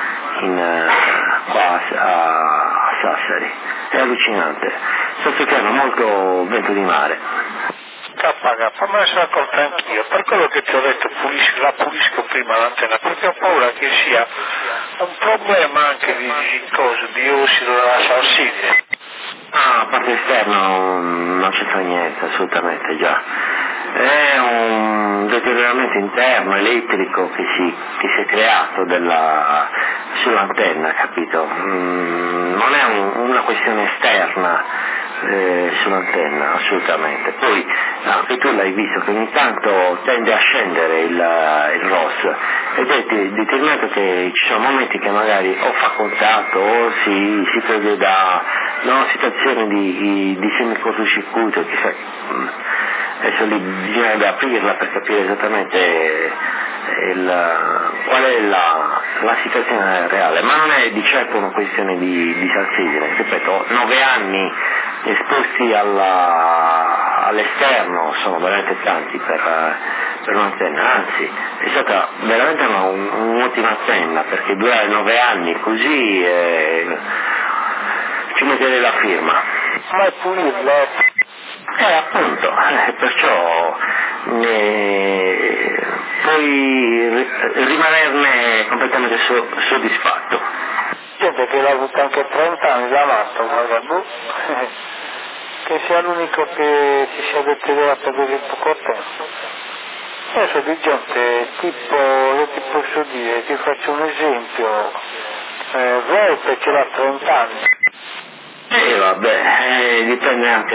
qua a Sassari, è allucinante, sta soffiando molto vento di mare. KK, me ne sono accorto anch'io, per quello che ti ho detto la pulisco prima l'antenna, perché ho paura che sia un problema anche di ossido della salside. Ah, a parte esterno non c'entra niente, assolutamente già. È un deterioramento interno, elettrico che si è creato sull'antenna, capito? Non è una questione esterna sull'antenna, assolutamente. Poi anche tu l'hai visto che ogni tanto tende a scendere il ROS ed è determinato che ci sono momenti che magari o fa contatto o si prende da una situazione di semicortocircuito, chissà. Adesso lì bisognerebbe aprirla per capire esattamente qual è la situazione reale, ma non è di certo una questione di salsedine. Ripeto, 9 anni esposti all'esterno sono veramente tanti per un'antenna, anzi è stata veramente un'ottima antenna, perché durare 9 anni così ci metterei la firma. Ma è pulirla. Appunto, perciò puoi rimanerne completamente soddisfatto. Gente che l'ha avuto anche 30 anni davanti, guarda, che sia l'unico che si sia deteriorato così in poco tempo. Adesso di gente tipo, io ti posso dire, ti faccio un esempio, Volpe ce l'ha 30 anni. Vabbè, dipende anche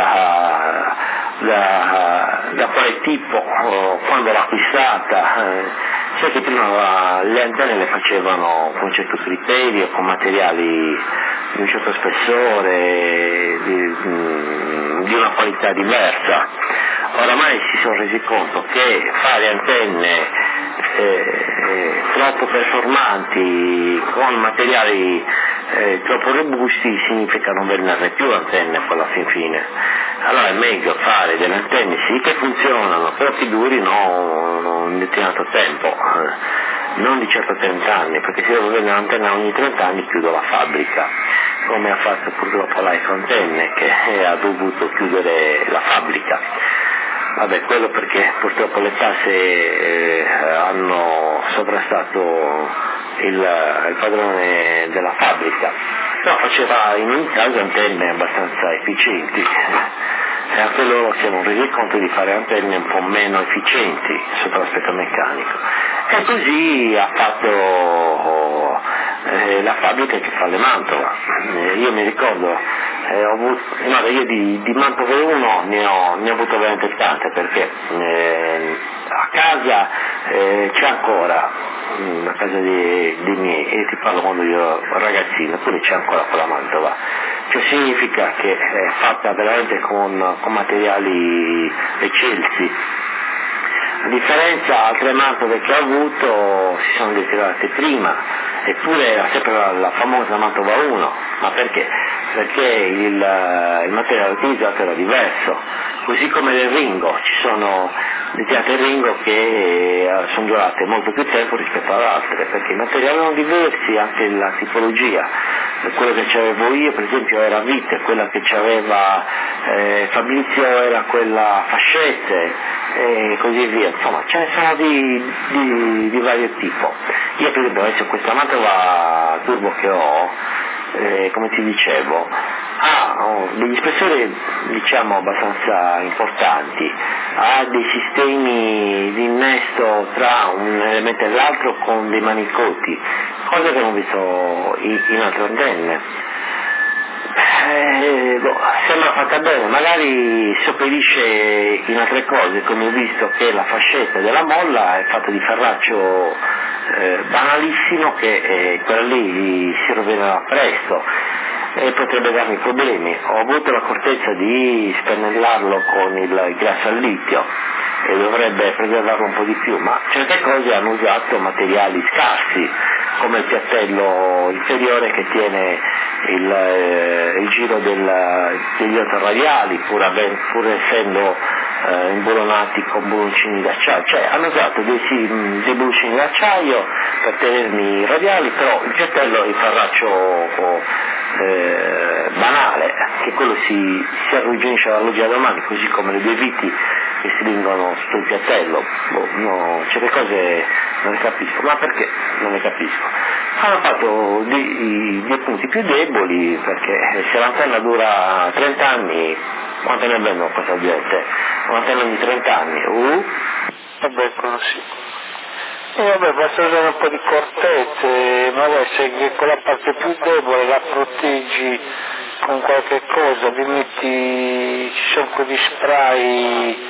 da quale tipo, quando l'ha acquistata. Sai che prima le antenne le facevano con un certo criterio, con materiali di un certo spessore, di una qualità diversa. Oramai si sono resi conto che fare antenne troppo performanti con materiali troppo robusti significa non venderne più antenne poi alla fine. Allora è meglio fare delle antenne sì che funzionano, però che durino un determinato tempo, non di certo 30 anni, perché se devo vendere un'antenna ogni 30 anni chiudo la fabbrica, come ha fatto purtroppo l'Ico Antenne che ha dovuto chiudere la fabbrica. Vabbè, quello perché purtroppo le tasse hanno sovrastato il padrone della fabbrica, però faceva in ogni caso antenne abbastanza efficienti e anche loro si erano resi conto di fare antenne un po' meno efficienti sotto l'aspetto meccanico, e così ha fatto la fabbrica che fa le Mantova. Io mi ricordo, io di Mantova 1 ne ho avuto veramente tante, perché a casa c'è ancora, a casa dei miei, e ti parlo quando io ero ragazzino, eppure c'è ancora quella Mantova, cioè significa che è fatta veramente con materiali eccelsi. A differenza altre Mantove che ho avuto si sono deteriorate prima, eppure era sempre la famosa Mantova 1, Ma perché? Perché il materiale utilizzato era diverso, così come nel Ringo, ci sono determinate Ringo che sono durate molto più tempo rispetto ad altre, perché i materiali erano diversi, anche la tipologia. Quello che c'avevo io per esempio era vite, quella che c'aveva Fabrizio era quella fascette e così via, insomma ce ne sono di vario tipo. Io per esempio adesso questa Mantova Turbo che ho, come ti dicevo, ha degli spessori diciamo abbastanza importanti, ha dei sistemi di innesto tra un elemento e l'altro con dei manicotti, cosa che non ho visto in altre antenne. Sembra fatta bene, magari si operisce in altre cose, come ho visto che la fascetta della molla è fatta di ferraccio banalissimo che quella lì si rovinerà presto e potrebbe darmi problemi. Ho avuto l'accortezza di spennellarlo con il grasso al litio e dovrebbe preservarlo un po' di più, ma certe cose hanno usato materiali scarsi, come il piattello inferiore che tiene il giro degli autoradiali, pur essendo imbullonati con buloncini d'acciaio, cioè hanno usato dei buloncini d'acciaio per tenermi i radiali, però il piattello è il ferraccio banale, che quello si arrugginisce dall'oggi alla domani, così come le due viti che si lingono sul piattello. Certe cose non le capisco, ma perché non le capisco? Hanno fatto dei punti più deboli, perché se l'antenna dura 30 anni, quante ne vendono questa gente? Un'antenna di 30 anni? Vabbè, quello sì. E vabbè, basta usare un po' di cortezze, magari se quella parte più debole la proteggi con qualche cosa, vi metti, ci sono quegli spray,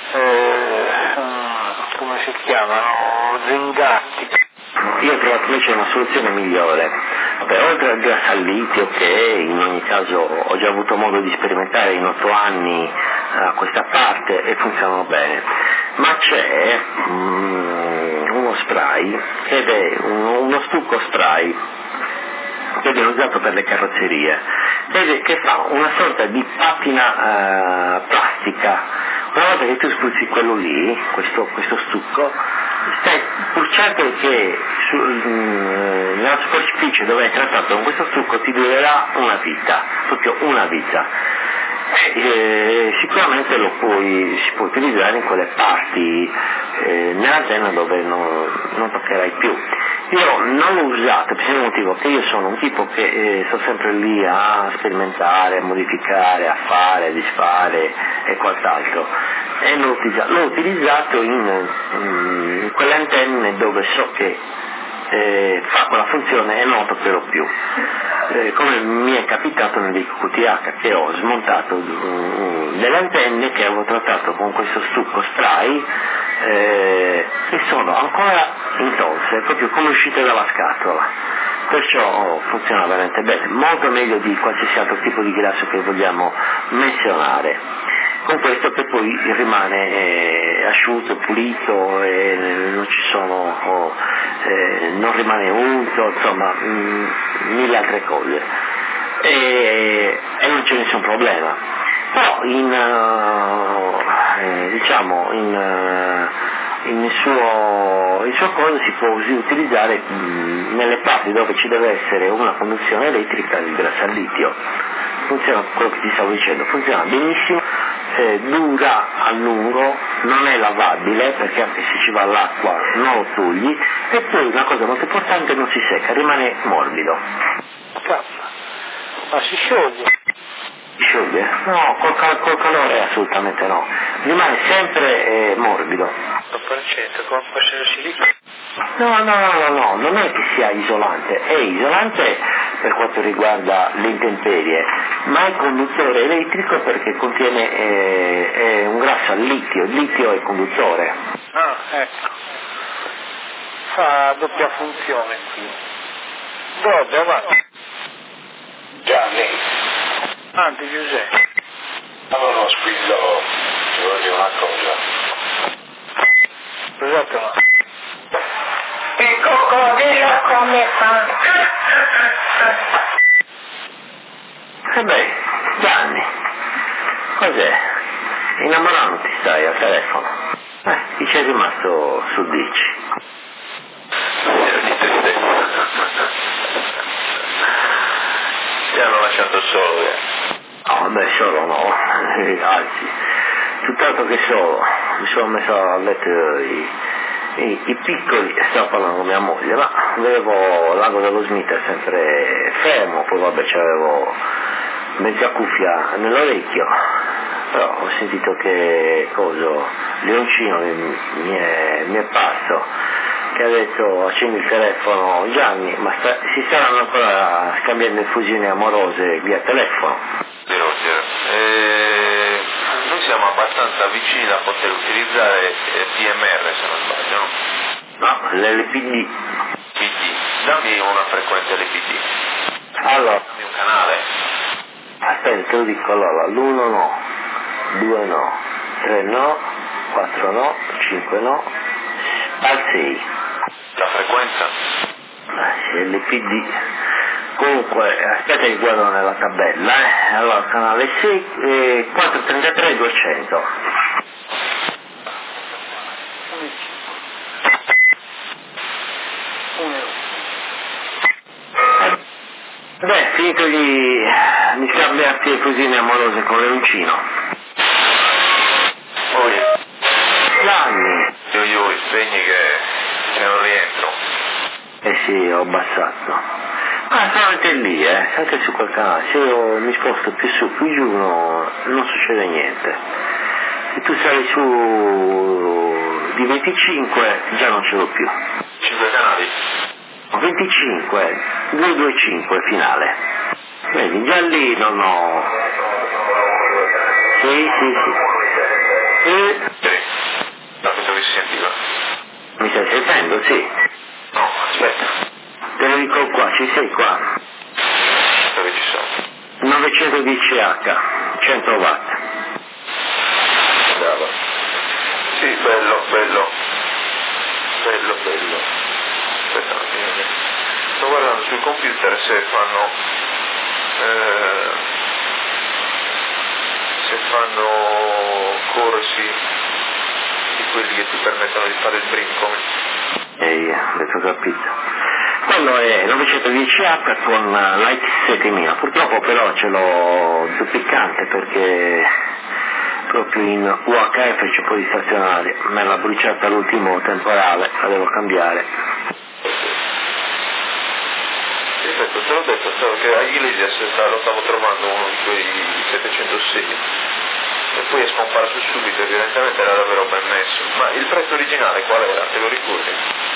come si chiamano, zingatti. Io ho trovato invece una soluzione migliore. Vabbè, oltre al gas al litio, che in ogni caso ho già avuto modo di sperimentare in 8 anni a questa parte e funzionano bene, ma c'è uno spray ed è uno stucco spray che viene usato per le carrozzerie, che fa una sorta di patina plastica. Una volta che tu spruzzi quello lì, questo stucco, stai pur certo che nella superficie dove è trattato con questo stucco ti durerà una vita, proprio una vita. Sicuramente si può utilizzare in quelle parti nell'antenna dove non toccherai più. Io non l'ho usato per il motivo che io sono un tipo che sto sempre lì a sperimentare, a modificare, a fare, a disfare e quant'altro, e l'ho utilizzato in quelle antenne dove so che fa quella funzione e non lo toccherò più, come mi è capitato nel QTH, che ho smontato delle antenne che avevo trattato con questo stucco spray e sono ancora intonse, proprio come uscite dalla scatola, perciò funziona veramente bene, molto meglio di qualsiasi altro tipo di grasso che vogliamo menzionare, con questo che poi rimane asciutto, pulito e non ci sono non rimane unto, insomma mille altre cose e non c'è nessun problema. Però il suo coso si può utilizzare nelle parti dove ci deve essere una conduzione elettrica del grasso al litio. Funziona quello che ti stavo dicendo, funziona benissimo, dura a lungo, non è lavabile perché anche se ci va l'acqua non lo togli, e poi una cosa molto importante, non si secca, rimane morbido. Ma si scioglie? Si scioglie? No, col calore assolutamente no, rimane sempre morbido. 100%, come può essere silicono? No, non è che sia isolante, è isolante per quanto riguarda le intemperie, ma è conduttore elettrico perché contiene un grasso al litio, il litio è conduttore. Ah, ecco, fa doppia funzione qui. Dove, avanti? Gianni, Avanti Giuseppe. allora uno squillo, ti voglio dire una cosa. Scusate, no. Il coccodrillo come fa? beh, Gianni, cos'è? Innamorato ti stai al telefono? Ti sei rimasto sul dici? Ero di tristezza. Ti hanno lasciato solo, No, vabbè, solo no, anzi, tutt'altro che solo, mi sono messo a letto i piccoli, stavo parlando con mia moglie, ma avevo l'ago dello Smith sempre fermo, poi vabbè c'avevo mezza cuffia nell'orecchio, però ho sentito che Leoncino mi è parso, che ha detto accendi il telefono Gianni, ma si staranno ancora scambiando infusioni amorose via telefono. Roger. Noi siamo abbastanza vicini da poter utilizzare PMR, se non sbaglio, no? No, l'LPD. PD. Dammi una frequenza LPD. Allora, Dammi un canale. aspetta, te lo dico, allora, l'1 no, 2 no, 3 no, 4 no, 5 no, al 6. La frequenza? LPD. Comunque, aspetta che guardo nella tabella, Allora, canale 6, 433 200. Beh, finito di scambiarti le cosine amorose con Leoncino. Poi, Gianni. io spegni che non rientro. Eh sì, ho abbassato. Ah, sono anche lì, anche su quel canale. Se io mi sposto più su, più giù, non succede niente. Se tu sali su di 25, già non ce l'ho più. 5 canali? 25, 225 finale. Vedi, già lì non ho... Sì. Sì. Da questo che si sentiva? Mi stai sentendo? Sì. No, aspetta. Te lo dico qua, ci sei qua. Dove ci sono? 910H, 100 watt. Brava. Sì, bello. Aspetta un attimo. Sto guardando sul computer se fanno corsi di quelli che ti permettono di fare il brinco. Adesso ho capito. Quello è 910H con l'IT7000, purtroppo però ce l'ho zoppicante perché proprio in UHF c'è un po' di stazionari, me l'ha bruciata l'ultimo temporale, la devo cambiare. Ripeto, te l'ho detto, che a Iglesias lo stavo trovando uno di quei 706 e poi è scomparso subito, evidentemente era davvero ben messo. Ma il prezzo originale qual era? Te lo ricordi?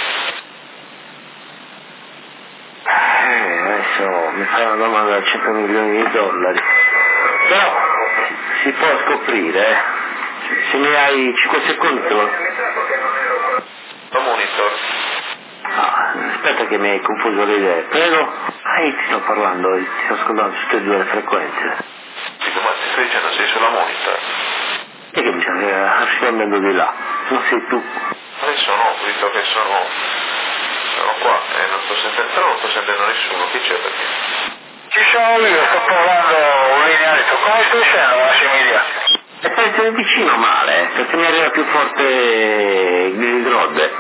Adesso mi fai una domanda da 100 milioni di dollari. Però si può scoprire, se mi hai 5 secondi te lo... La monitor. Aspetta che mi hai confuso le idee, prego. Ti sto parlando, ti sto ascoltando tutte e due le frequenze. Sì, ma ti stai dicendo sei sulla monitor? E che mi sta rispondendo di là? Non sei tu. Adesso no, visto che sono qua e non sto sentendo nessuno, chi c'è perché? Ci sono io, sto provando un linealetto. Come stai dicendo, Massimiliano? E penso vicino male, perché mi arriva più forte il grode.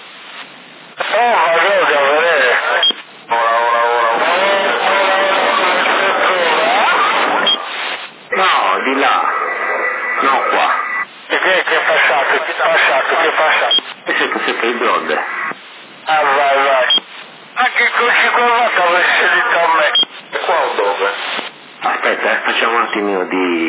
Ma devo vedere. Ora. No, di là. No, qua. E che è passato? Che è passato? E sento sempre il grode. Ah, vai. Anche con 5 watt avresti detto a me. E qua o dove? Aspetta, facciamo un attimino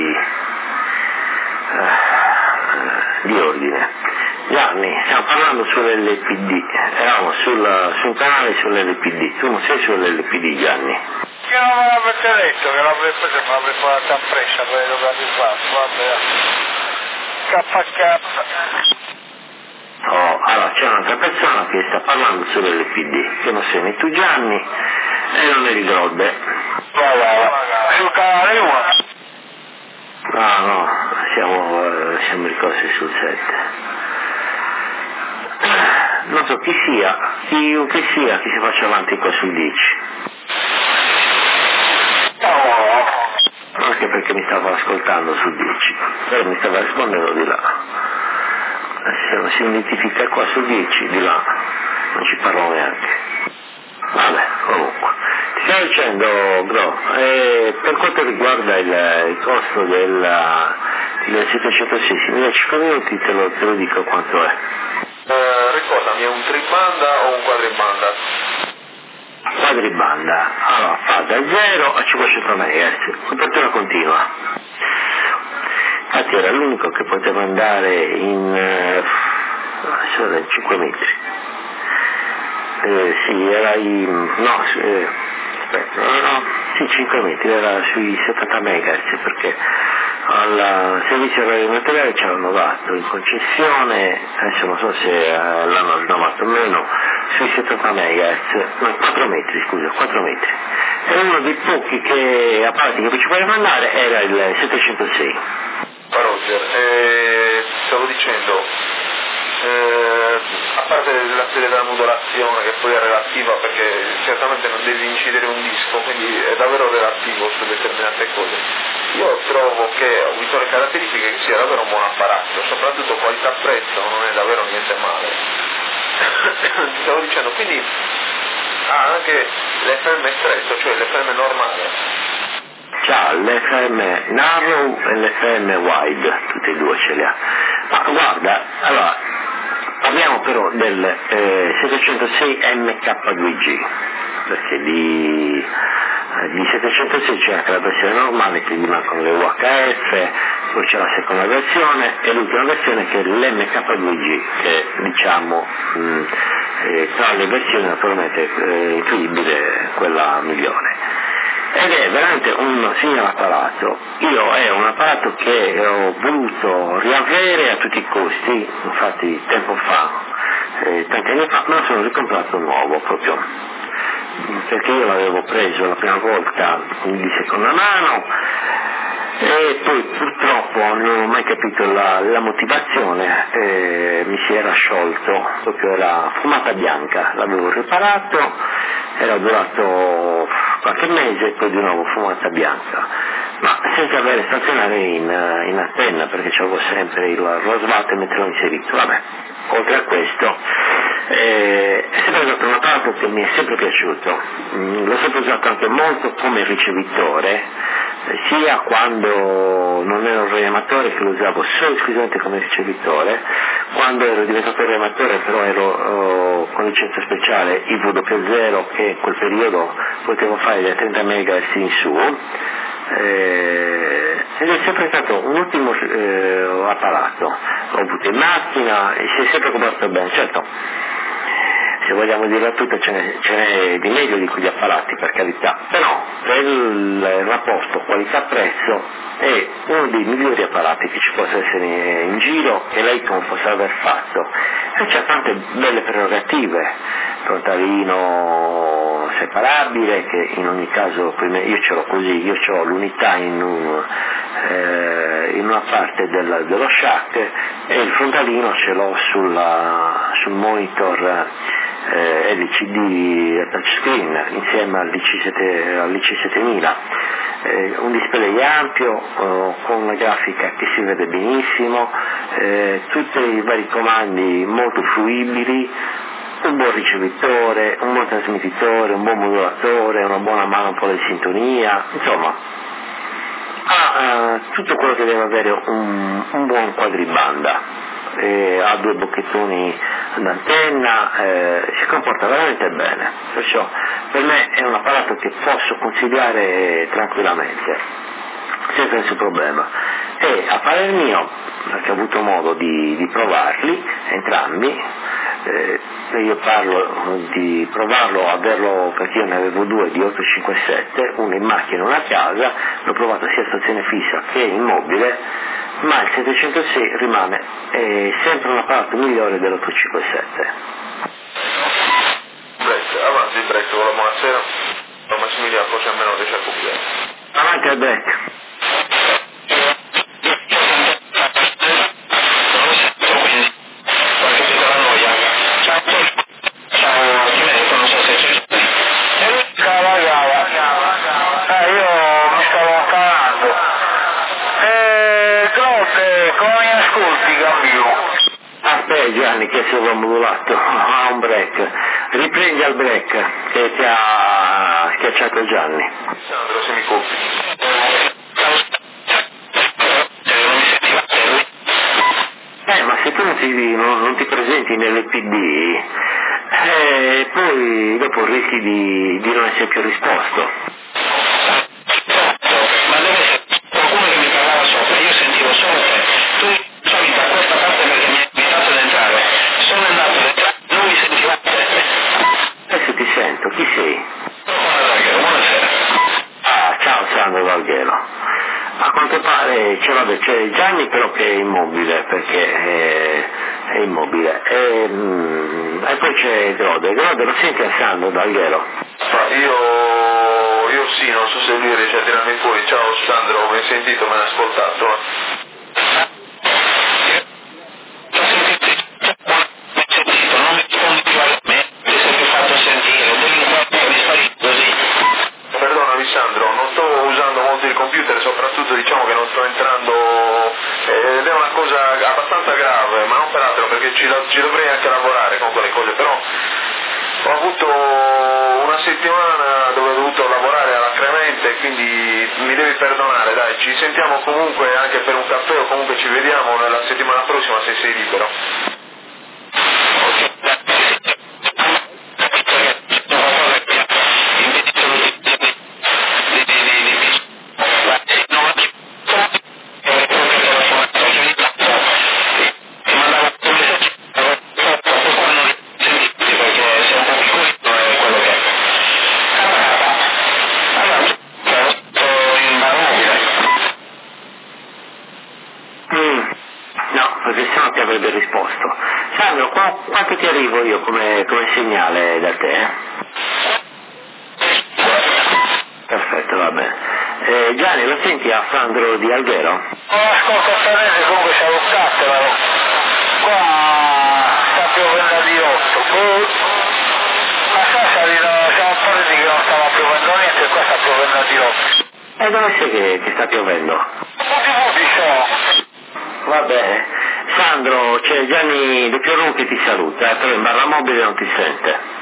di ordine. Gianni, stiamo parlando sull'LPD, eravamo sul canale sull'LPD, tu non sei sull'LPD, Gianni. Che non me l'avete detto, che l'avete fatta appressa, quello che avete fatto, vabbè. Allora c'è un'altra persona che sta parlando sull'LPD, che non sei né tu Gianni e non eri Grode. Va. Sul canale 1. No, siamo ricorsi sul 7. Non so chi sia, che si faccia avanti qua sul 10. No. che mi stava ascoltando sul 10, però mi stava rispondendo di là. Se non si identifica qua sul 10, di là non ci parlo neanche. Vabbè, comunque. Ti stavo dicendo, bro, per quanto riguarda il costo del 706, se mi dai 5 minuti te lo dico quanto è. Ricordami, è un tribanda o un quadribanda? Quadribanda, allora fa da 0 a 500 MHz, copertura continua. Infatti era l'unico che poteva andare in 5 metri. Sì, era sì, 5 metri, era sui 70 MHz, perché al servizio radioamatoriale ci hanno dato in concessione, adesso non so se l'hanno rinnovato o meno, sui 70 MHz, no, 4 metri, scusa, 4 metri. E uno dei pochi apparati che ci poteva andare era il 706. Roger, stavo dicendo, a parte la serie della modulazione che poi è relativa, perché certamente non devi incidere un disco, quindi è davvero relativo su determinate cose, io trovo che ho visto le caratteristiche che sia davvero un buon apparato, soprattutto qualità-prezzo non è davvero niente male. Stavo dicendo, quindi ha anche l'FM stretto, cioè l'FM normale. C'ha l'FM narrow e l'FM wide, tutti e due ce li ha. Ma guarda, allora, parliamo però del 706 MK2G, perché di 706 c'è anche la versione normale, che gli mancano le UHF, poi c'è la seconda versione e l'ultima versione che è l'MK2G, che diciamo tra le versioni naturalmente incredibile, quella migliore. Ed è veramente un signor apparato. Io è un apparato che ho voluto riavere a tutti i costi, infatti tempo fa, tanti anni fa, me lo sono ricomprato nuovo proprio, perché io l'avevo preso la prima volta di seconda mano e poi purtroppo non ho mai capito la motivazione, mi si era sciolto, proprio era fumata bianca, l'avevo riparato, era durato qualche mese e poi di nuovo fumata bianca, ma senza avere stazionare in antenna, perché c'avevo sempre lo svato e me l'ho inserito. Vabbè, oltre a questo è sempre stato un apparato che mi è sempre piaciuto, l'ho sempre usato anche molto come ricevitore, sia quando non ero un radioamatore, che lo usavo solo esclusivamente come ricevitore, quando ero diventato radioamatore però ero con licenza speciale IW0, che in quel periodo potevo fare da 30 MHz in su, ed è sempre stato un ottimo apparato, l'ho avuto in macchina e si è sempre comportato bene. Certo, se vogliamo dirla tutta ce n'è di meglio di quegli apparati, per carità, però per il rapporto qualità-prezzo è uno dei migliori apparati che ci possa essere in giro, che l'Eikon possa aver fatto, e c'ha tante belle prerogative, frontalino separabile, che in ogni caso io ce l'ho così, io ho l'unità in una parte dello shack e il frontalino ce l'ho sul monitor LCD touchscreen insieme al DC7000, un display ampio con una grafica che si vede benissimo, tutti i vari comandi molto fruibili, un buon ricevitore, un buon trasmettitore, un buon modulatore, una buona manipola di sintonia, insomma ha tutto quello che deve avere un buon quadribanda. Ha due bocchettoni d'antenna, si comporta veramente bene, perciò per me è un apparato che posso consigliare tranquillamente, senza nessun problema. E a parer mio, perché ho avuto modo di provarli entrambi, io parlo di provarlo, averlo, perché io ne avevo due di 857, uno in macchina e uno a casa, l'ho provato sia a stazione fissa che in mobile, ma il 706 rimane sempre un apparato migliore dell'857. Avanti il break, buonasera, Massimiliano, forse almeno riesce a copiare. Avanti al break. Io mi stavo accavando, volato a un break. Riprendi al break che ti ha schiacciato Gianni. Sandro, se mi copi. Ma se tu non ti presenti nelle PD, poi dopo rischi di non essere più risposto. Ma deve essere qualcuno che mi parlava sopra, io sentivo solo te. Tu solito a questa parte perché mi hai invitato ad entrare. Sono andato ad entrare, non mi sentivate. Adesso ti sento, chi sei? Buonasera. Ciao Sandro Valghero. A quanto pare c'è Gianni però che è immobile, perché è immobile. E poi c'è Grode. Grode, lo senti a Sandro Valghero? Io sì, non so se lui riesce a tirarmi fuori. Ciao Sandro, mi hai sentito, me l'hai ascoltato? Non mi rispondi più a me, ti sei più fatto sentire, devi sparire così. Perdonami Sandro, non sto usando molto il computer, soprattutto diciamo che non sto entrando, ed è una cosa abbastanza grave, ma non per altro perché ci dovrei anche lavorare con quelle cose, però ho avuto una settimana dove ho dovuto lavorare alacremente, quindi mi devi perdonare, dai, ci sentiamo comunque anche per un caffè o comunque ci vediamo nella settimana prossima se sei libero. Quanto ti arrivo io come segnale da te? Perfetto, va bene. Gianni, lo senti a Sandro di Alghero? Ascolta Sarete, comunque c'è un cattaro. Qua sta piovendo a dirotto. Ma c'è un po' di che non stava piovendo niente e qua sta piovendo a dirotto. E dove sei che sta piovendo? Va bene. Sandro, c'è Gianni Doppiorun che ti saluta, però in barra mobile non ti sente.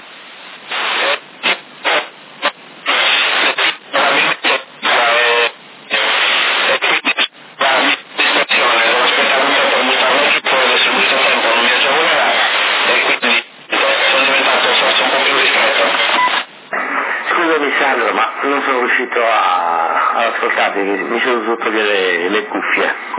Scusami Sandro, ma non sono riuscito ad ascoltarti, mi sono dovuto togliere le cuffie.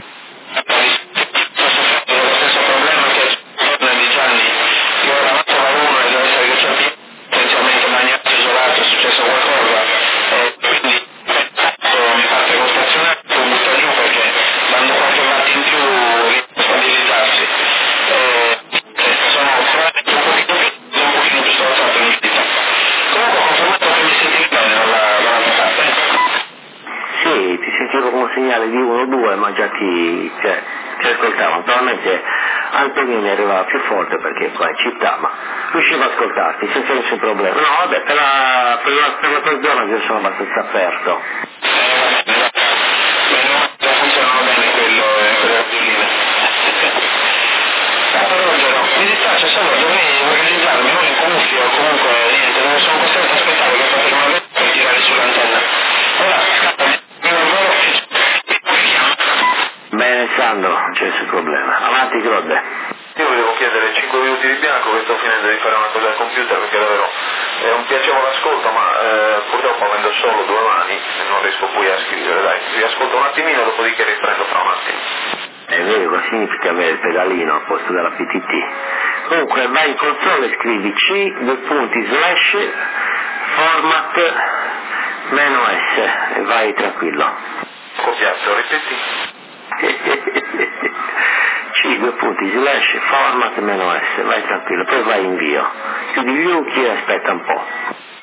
Segnale di 1-2 ma già ti ascoltavo. Naturalmente Antonino mi arrivava più forte perché qua in città, ma riuscivo ad ascoltarti senza nessun problema. No, vabbè, per la tua zona io sono abbastanza aperto. Funzionano bene quello mi dispiace solo, dovrei organizzarmi non in cuffia o comunque niente, non sono costretto a aspettare che faccia una vita per tirare sull'antenna. Ora scappami. Bene Sandro, non c'è nessun problema. Avanti Grode. Io volevo chiedere 5 minuti di bianco che sto finendo di fare una cosa al computer perché davvero è un piacevole ascolto, ma purtroppo avendo solo 2 mani non riesco poi a scrivere, dai, vi ascolto un attimino, dopodiché riprendo fra un attimo. È vero, significa avere il pedalino al posto della PTT. Comunque vai in console e scrivi c:/format -s e vai tranquillo. Copiato, ripeti? c:/format -s, vai tranquillo, poi vai invio. Chiudi gli occhi e aspetta un po'.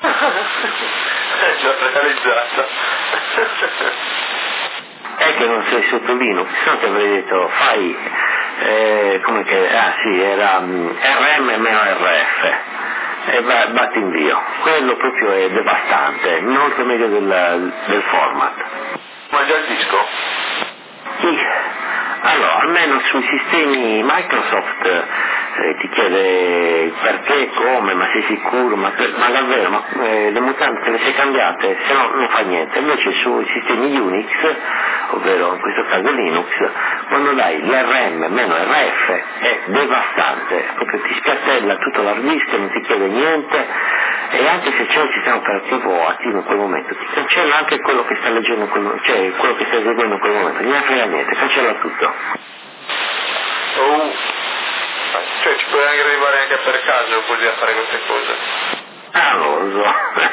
È già realizzato. È che non sei sotto Linux, se no ti avrei detto fai era RM-RF e batti invio. Quello proprio è devastante, molto meglio del format. Ma già il disco? Sì. Allora, almeno sui sistemi Microsoft ti chiede perché, come, ma sei sicuro, ma davvero, le mutande te le sei cambiate, se no non fa niente. Invece sui sistemi Unix, ovvero in questo caso Linux, quando dai l'RM meno RF è devastante, proprio ti spiattella tutto l'hard disk, non ti chiede niente, e anche se c'è un sistema operativo attivo in quel momento ti cancella anche quello che sta leggendo in quel momento, cioè quello che stai eseguendo in quel momento, non ne frega niente, cancella tutto. Cioè ci puoi anche arrivare anche per caso così a fare queste cose? Ah, non lo so.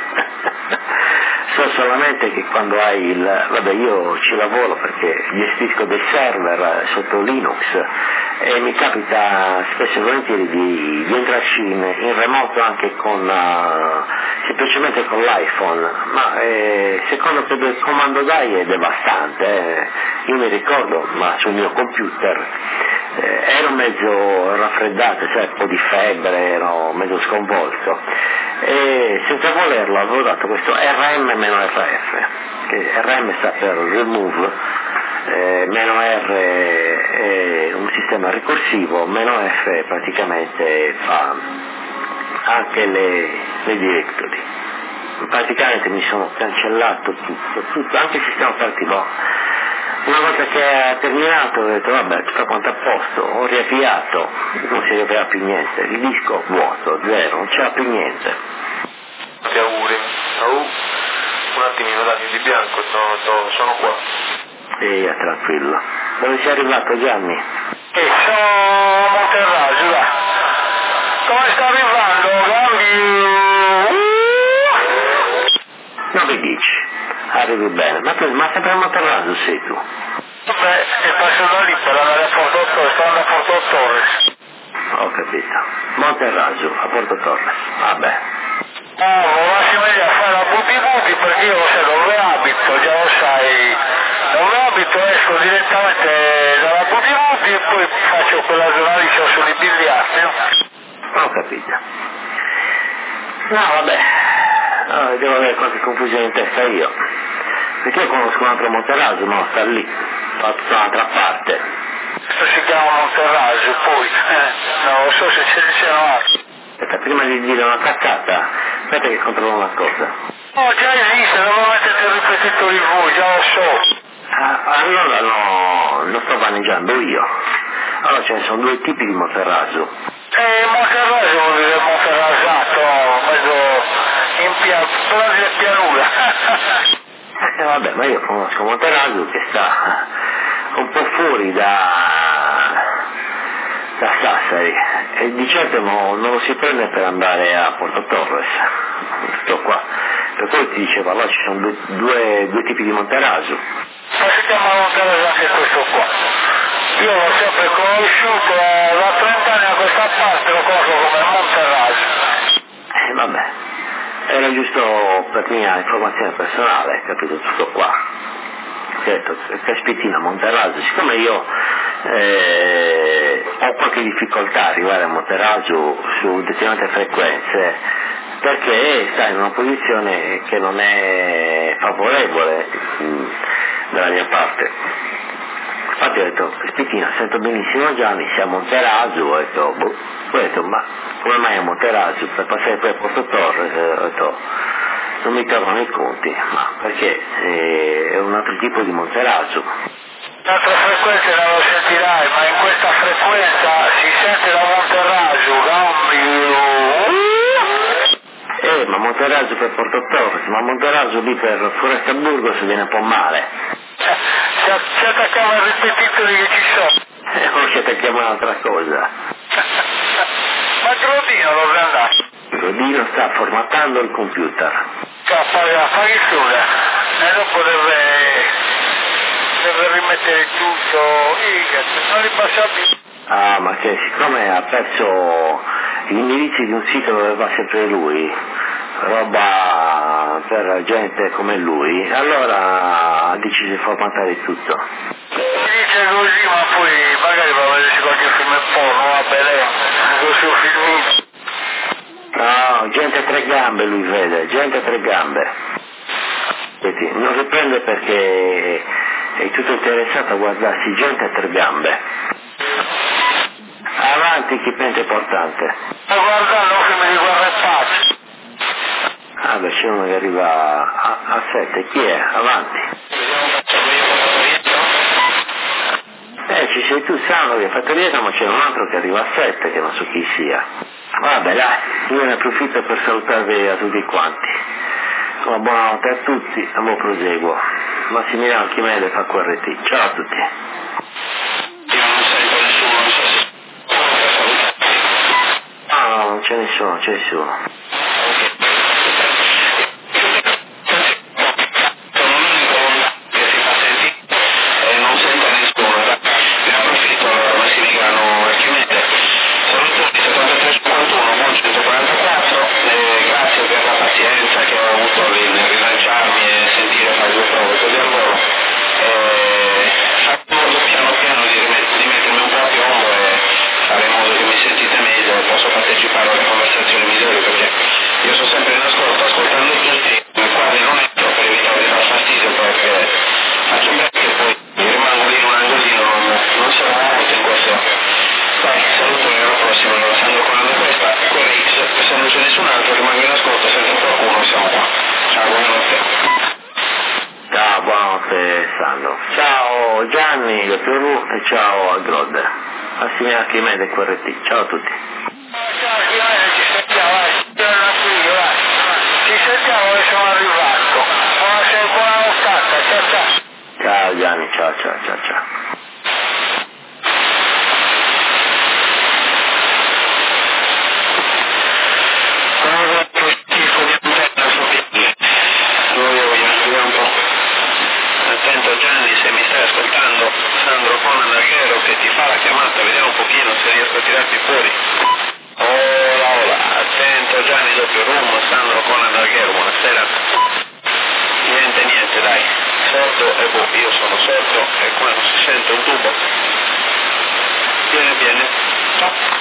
So solamente che quando hai vabbè, io ci lavoro perché gestisco dei server sotto Linux e mi capita spesso e volentieri di entrarci in remoto anche semplicemente con l'iPhone, ma secondo che il comando dai è devastante. Io mi ricordo, ma sul mio computer ero mezzo raffreddato, cioè un po' di febbre, ero mezzo sconvolto e senza volerlo avevo dato questo RM-RF, che RM sta per remove, meno R è un sistema ricorsivo, meno F praticamente fa anche le directory. Praticamente mi sono cancellato tutto, anche il sistema operativo. Una volta che ha terminato ho detto vabbè, tutto quanto a posto, ho riavviato, non si riavviava più niente, il disco vuoto, zero, non c'era più niente. Ti auguri. Un attimino, dai, di bianco, sono qua. Ehi, tranquillo. Dove sei arrivato, Gianni? Sono a Monterraggio, là. Come sta arrivando, Gambi? Non mi dici, arrivi bene, ma sempre a Monterraggio sei tu? Vabbè, e passo da lì per andare a Porto Torres, sto andando a Porto Torres. Ho capito. Monterraggio, a Porto Torres, vabbè. Massimo a fare la butti perché io lo sai dove abito, già lo sai, dove abito esco direttamente dalla butti e poi faccio quella zona lì, sono sui biliardi. Ho capito. No, vabbè, devo avere qualche confusione in testa io, perché io conosco un altro Monterraggio, no, sta lì, fa tutta un'altra parte. Questo si chiama Monterraggio, poi, non lo so se c'è altro. Aspetta, prima di dire una cazzata, aspetta che controllo una cosa. Oh, già hai visto, non mettete il ripetitore voi, già lo so. Allora no, lo sto vaneggiando io. Allora ce ne sono due tipi di Monterraggio. Monterraggio vuol dire monterraggiato, mezzo però dire pianura. Vabbè, ma io conosco Monterraggio che sta un po' fuori da Sassari e di certo non lo si prende per andare a Porto Torres, tutto qua. Per cui ti dicevo, allora ci sono due tipi di Monterraggio. Ma si chiama Monterraggio anche questo qua. Io l'ho sempre conosciuto, da 30 anni a questa parte lo conosco come Monterraggio. Vabbè, era giusto per mia informazione personale, capito, tutto qua. Certo, caspitina, Monterraggio, siccome io ho qualche difficoltà a arrivare a Monterraggio su determinate frequenze, perché sta in una posizione che non è favorevole dalla mia parte. Infatti ho detto, caspitina, sento benissimo Gianni, siamo a Monterraggio, ho detto, ma come mai a Monterraggio? Per passare poi a Porto Torres, ho detto, non mi tornano i conti, ma perché è un altro tipo di Monterraggio. L'altra frequenza non lo sentirai, ma in questa frequenza si sente da Monterraggio, Gambio. Ma Monterraggio per Porto Torres, ma Monterraggio lì per Foresta Burgos viene un po' male. Si attaccava al ripetitore che ci sono. E poi ci attacchiamo a un'altra cosa. Ma Grodino dove è andato? Grodino sta formattando il computer. Fai sole, e dopo deve rimettere tutto, non ripassa più. Ah, ma che siccome ha perso gli indirizzi di un sito dove va sempre lui, roba per gente come lui, allora ha deciso di formattare tutto. Dice così, ma poi magari va a vedere qualche film porno, va bene, così un film. No, gente a tre gambe lui vede, gente a tre gambe. Vedi, non riprende perché è tutto interessato a guardarsi gente a tre gambe. Avanti. altro equipment importante. Sto guardando che mi riguarda il pazzo. Ah beh, c'è uno che arriva a 7, chi è? Avanti. Ci sei tu Sandro che fattoria, ma c'è un altro che arriva a 7 che non so chi sia. Vabbè dai, io ne approfitto per salutarvi a tutti quanti. Una buonanotte a tutti, a buon proseguo. Massimiliano Chimede fa QRT. Ciao a tutti. Io non sento nessuno, non so se... No, non c'è nessuno, non c'è nessuno. Ciao Gianni, dottor Ru e ciao a Grod. Massimiliano Chimede QRT. Ciao a tutti. Ciao Chimede, ci sentiamo, ci sentiamo che sono arrivato. Buona nottata, ciao ciao. Ciao Gianni, ciao ciao ciao ciao. Attento Gianni, se mi stai ascoltando, Sandro Conan Alghero che ti fa la chiamata, vediamo un pochino se riesco a tirarti fuori. Hola, attento Gianni, doppio room, Sandro Conan Alghero, buonasera. Niente, dai, sordo e io sono sordo e qua non si sente un tubo. Viene, ciao.